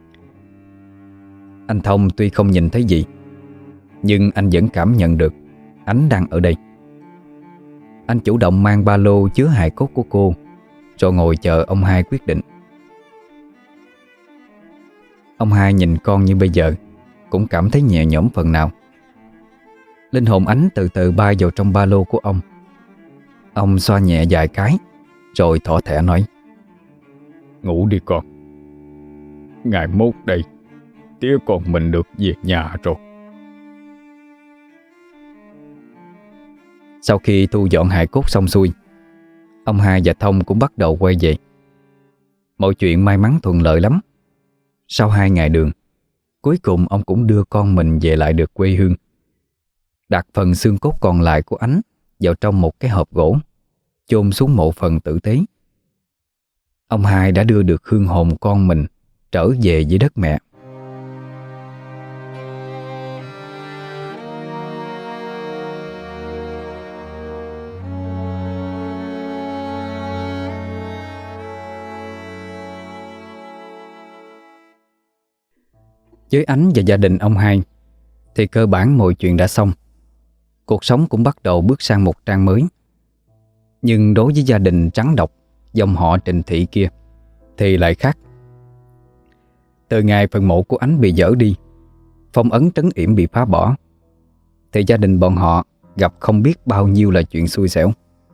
Anh Thông tuy không nhìn thấy gì, nhưng anh vẫn cảm nhận được Ánh đang ở đây. Anh chủ động mang ba lô chứa hài cốt của cô, rồi ngồi chờ ông hai quyết định. Ông hai nhìn con như bây giờ cũng cảm thấy nhẹ nhõm phần nào. Linh hồn Ánh từ từ bay vào trong ba lô của ông. Ông xoa nhẹ vài cái, rồi thỏ thẻ nói: Ngủ đi con. Ngày mốt đây tía con mình được về nhà rồi. Sau khi thu dọn hài cốt xong xuôi, ông hai và Thông cũng bắt đầu quay về. Mọi chuyện may mắn thuận lợi lắm. Sau hai ngày đường, cuối cùng ông cũng đưa con mình về lại được quê hương, đặt phần xương cốt còn lại của Ánh vào trong một cái hộp gỗ, chôn xuống mộ phần tử tế. Ông hai đã đưa được hương hồn con mình trở về với đất mẹ. Với Ánh và gia đình ông hai thì cơ bản mọi chuyện đã xong. Cuộc sống cũng bắt đầu bước sang một trang mới. Nhưng đối với gia đình trắng độc dòng họ Trình Thị kia thì lại khác. Từ ngày phần mộ của Ánh bị dỡ đi, phong ấn trấn yểm bị phá bỏ, thì gia đình bọn họ gặp không biết bao nhiêu là chuyện xui xẻo.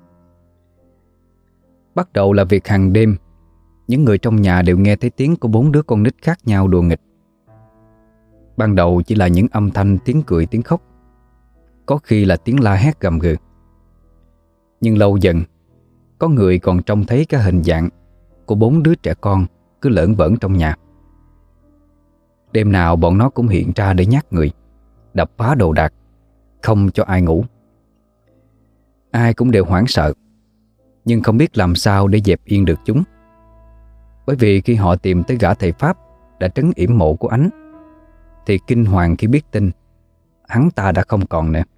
Bắt đầu là việc hàng đêm những người trong nhà đều nghe thấy tiếng của bốn đứa con nít khác nhau đùa nghịch. Ban đầu chỉ là những âm thanh tiếng cười tiếng khóc, có khi là tiếng la hét gầm gừ. Nhưng lâu dần, có người còn trông thấy cái hình dạng của bốn đứa trẻ con cứ lởn vởn trong nhà. Đêm nào bọn nó cũng hiện ra để nhát người, đập phá đồ đạc, không cho ai ngủ. Ai cũng đều hoảng sợ, nhưng không biết làm sao để dẹp yên được chúng. Bởi vì khi họ tìm tới gã thầy Pháp đã trấn yểm mộ của Ánh, thì kinh hoàng khi biết tin hắn ta đã không còn nữa.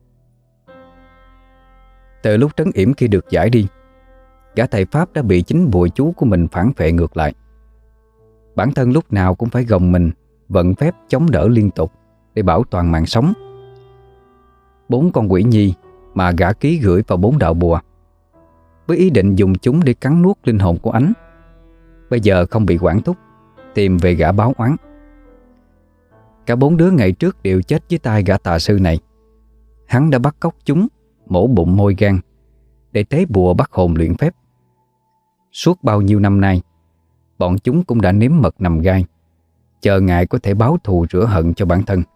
Từ lúc trấn yểm kia được giải đi, gã thầy Pháp đã bị chính bùa chú của mình phản phệ ngược lại. Bản thân lúc nào cũng phải gồng mình vận phép chống đỡ liên tục để bảo toàn mạng sống. Bốn con quỷ nhi mà gã ký gửi vào bốn đạo bùa, với ý định dùng chúng để cắn nuốt linh hồn của Ánh, bây giờ không bị quản thúc, tìm về gã báo oán. Cả bốn đứa ngày trước đều chết dưới tay gã tà sư này. Hắn đã bắt cóc chúng, mổ bụng môi gan để tế bùa bắt hồn luyện phép. Suốt bao nhiêu năm nay, bọn chúng cũng đã nếm mật nằm gai, chờ ngày có thể báo thù rửa hận cho bản thân.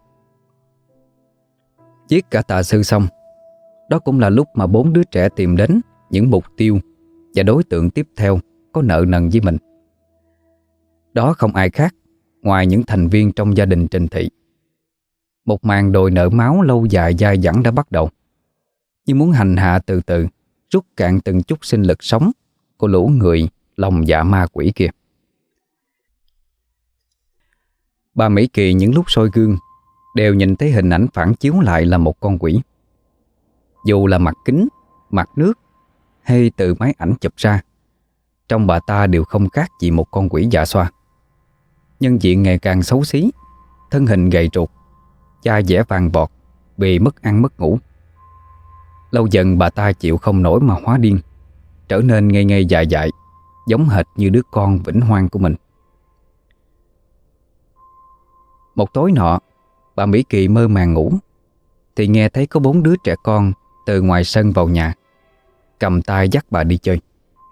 Giết cả tà sư xong, đó cũng là lúc mà bốn đứa trẻ tìm đến những mục tiêu và đối tượng tiếp theo có nợ nần với mình. Đó không ai khác ngoài những thành viên trong gia đình Trình Thị. Một màn đòi nợ máu lâu dài dai dẳng đã bắt đầu, như muốn hành hạ từ từ, rút cạn từng chút sinh lực sống của lũ người lòng dạ ma quỷ kia. Bà Mỹ Kỳ những lúc soi gương đều nhìn thấy hình ảnh phản chiếu lại là một con quỷ. Dù là mặt kính, mặt nước hay từ máy ảnh chụp ra, trong bà ta đều không khác gì một con quỷ dạ xoa. Nhân diện ngày càng xấu xí, thân hình gầy trục, da dẻ vàng bọt vì mất ăn mất ngủ. Lâu dần bà ta chịu không nổi mà hóa điên, trở nên ngây ngây dại dại, giống hệt như đứa con vĩnh hoang của mình. Một tối nọ, bà Mỹ Kỳ mơ màng ngủ thì nghe thấy có bốn đứa trẻ con từ ngoài sân vào nhà, cầm tay dắt bà đi chơi.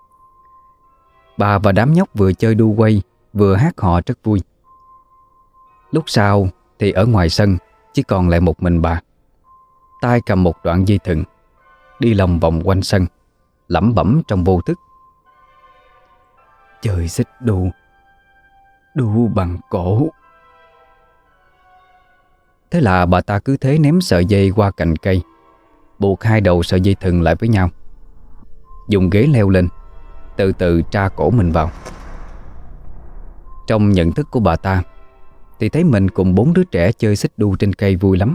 Bà và đám nhóc vừa chơi đu quay vừa hát hò rất vui. Lúc sau thì ở ngoài sân chỉ còn lại một mình bà, tay cầm một đoạn dây thừng, đi lòng vòng quanh sân, lẩm bẩm trong vô thức: chơi xích đu, đu bằng cổ. Thế là bà ta cứ thế ném sợi dây qua cành cây, buộc hai đầu sợi dây thừng lại với nhau, dùng ghế leo lên, từ từ tra cổ mình vào. Trong nhận thức của bà ta thì thấy mình cùng bốn đứa trẻ chơi xích đu trên cây vui lắm.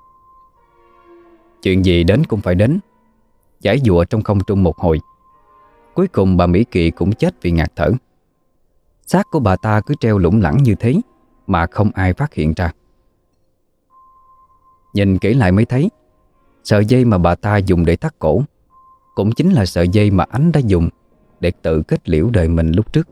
Chuyện gì đến cũng phải đến, giãy giụa trong không trung một hồi. Cuối cùng bà Mỹ Kỳ cũng chết vì ngạt thở. Xác của bà ta cứ treo lủng lẳng như thế mà không ai phát hiện ra. Nhìn kỹ lại mới thấy sợi dây mà bà ta dùng để thắt cổ cũng chính là sợi dây mà Ánh đã dùng để tự kết liễu đời mình lúc trước.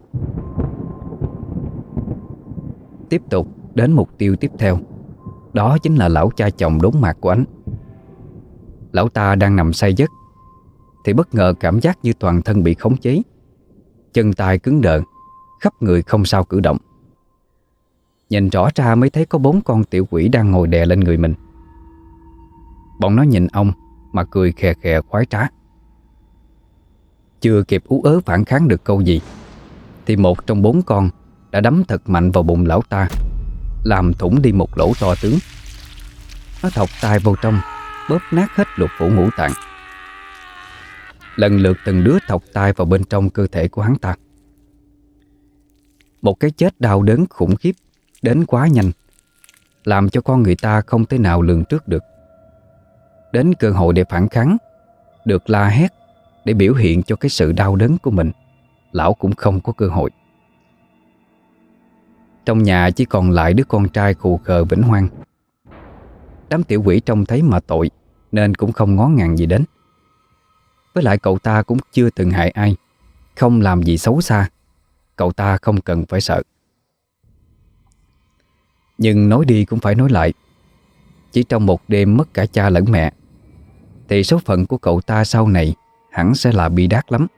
Tiếp tục đến mục tiêu tiếp theo, đó chính là lão cha chồng đốn mạc của Ánh. Lão ta đang nằm say giấc thì bất ngờ cảm giác như toàn thân bị khống chế, chân tay cứng đờ, khắp người không sao cử động. Nhìn rõ ra mới thấy có bốn con tiểu quỷ đang ngồi đè lên người mình. Bọn nó nhìn ông mà cười khè khè khoái trá. Chưa kịp ú ớ phản kháng được câu gì thì một trong bốn con đã đấm thật mạnh vào bụng lão ta, làm thủng đi một lỗ to tướng. Nó thọc tay vào trong, bóp nát hết lục phủ ngũ tạng. Lần lượt từng đứa thọc tay vào bên trong cơ thể của hắn ta. Một cái chết đau đớn khủng khiếp đến quá nhanh, làm cho con người ta không thể nào lường trước được. Đến cơ hội để phản kháng, được la hét để biểu hiện cho cái sự đau đớn của mình, lão cũng không có cơ hội. Trong nhà chỉ còn lại đứa con trai khù khờ Vĩnh Hoang. Đám tiểu quỷ trông thấy mà tội nên cũng không ngó ngàng gì đến. Với lại cậu ta cũng chưa từng hại ai, không làm gì xấu xa, cậu ta không cần phải sợ. Nhưng nói đi cũng phải nói lại, chỉ trong một đêm mất cả cha lẫn mẹ thì số phận của cậu ta sau này hẳn sẽ là bi đát lắm.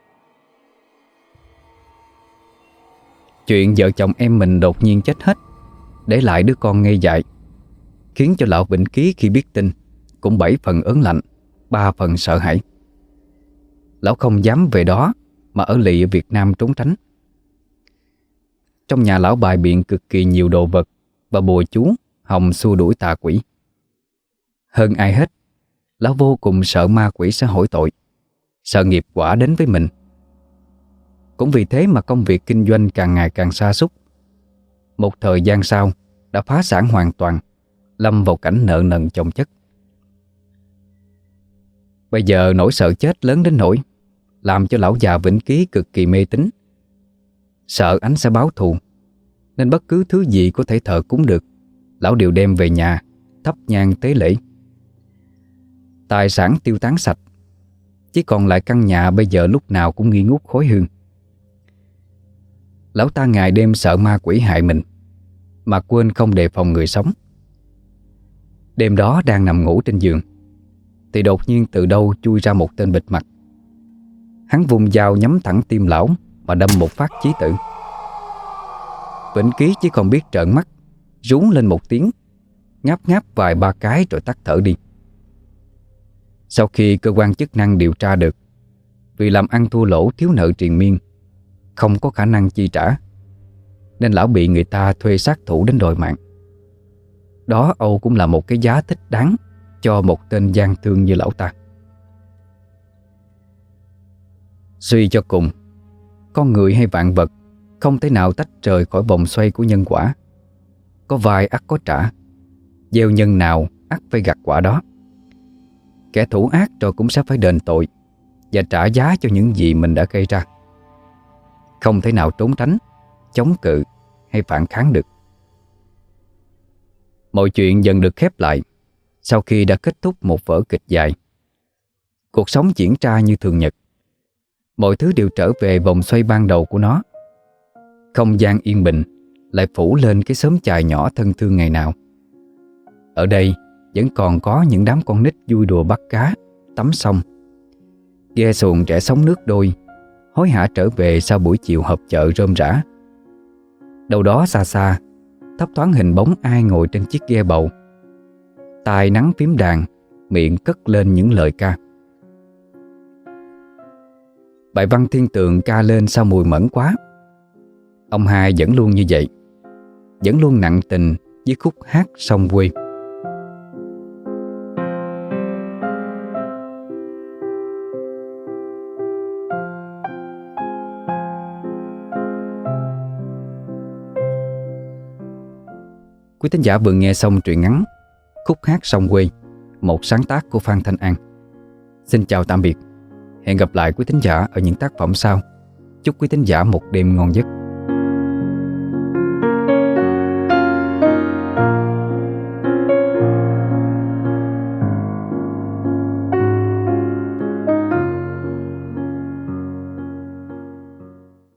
Chuyện vợ chồng em mình đột nhiên chết hết, để lại đứa con ngây dại, khiến cho lão Vĩnh Ký khi biết tin cũng bảy phần ớn lạnh, ba phần sợ hãi. Lão không dám về đó mà ở lì ở Việt Nam trốn tránh. Trong nhà lão bài biện cực kỳ nhiều đồ vật và bùa chú hòng xua đuổi tà quỷ. Hơn ai hết, lão vô cùng sợ ma quỷ sẽ hỏi tội, sợ nghiệp quả đến với mình. Cũng vì thế mà công việc kinh doanh càng ngày càng sa sút. Một thời gian sau đã phá sản hoàn toàn, lâm vào cảnh nợ nần chồng chất. Bây giờ nỗi sợ chết lớn đến nỗi làm cho lão già Vĩnh Ký cực kỳ mê tín. Sợ Ánh sẽ báo thù, nên bất cứ thứ gì có thể thờ cúng được, lão đều đem về nhà thắp nhang tế lễ. Tài sản tiêu tán sạch, chỉ còn lại căn nhà bây giờ lúc nào cũng nghi ngút khói hương. Lão ta ngày đêm sợ ma quỷ hại mình, mà quên không đề phòng người sống. Đêm đó đang nằm ngủ trên giường thì đột nhiên từ đâu chui ra một tên bịt mặt. Hắn vùng dao nhắm thẳng tim lão mà đâm một phát chí tử. Vĩnh Ký chỉ còn biết trợn mắt, rú lên một tiếng, ngáp ngáp vài ba cái rồi tắt thở đi. Sau khi cơ quan chức năng điều tra được, vì làm ăn thua lỗ thiếu nợ triền miên, không có khả năng chi trả, nên lão bị người ta thuê sát thủ đến đòi mạng. Đó âu cũng là một cái giá thích đáng cho một tên gian thương như lão ta. Suy cho cùng, con người hay vạn vật không thể nào tách rời khỏi vòng xoay của nhân quả. Có vai ắt có trả, gieo nhân nào ắt phải gặt quả đó. Kẻ thủ ác rồi cũng sẽ phải đền tội và trả giá cho những gì mình đã gây ra. Không thể nào trốn tránh, chống cự hay phản kháng được. Mọi chuyện dần được khép lại Sau khi đã kết thúc một vở kịch dài, cuộc sống diễn ra như thường nhật. Mọi thứ đều trở về vòng xoay ban đầu của nó. Không gian yên bình lại phủ lên cái xóm chài nhỏ thân thương ngày nào. Ở đây vẫn còn có những đám con nít vui đùa bắt cá, tắm sông. Ghe xuồng trẻ sóng nước đôi, hối hả trở về sau buổi chiều họp chợ rôm rã. Đâu đó xa xa, thấp thoáng hình bóng ai ngồi trên chiếc ghe bầu. Tai nắng phím đàn, miệng cất lên những lời ca. Bài văn Thiên Tượng ca lên sao mùi mẫn quá. Ông hai vẫn luôn như vậy, vẫn luôn nặng tình với khúc hát sông quê. Quý thính giả vừa nghe xong truyện ngắn Khúc hát sông quê, một sáng tác của Phan Thanh An. Xin chào tạm biệt. Hẹn gặp lại quý thính giả ở những tác phẩm sau. Chúc quý thính giả một đêm ngon giấc.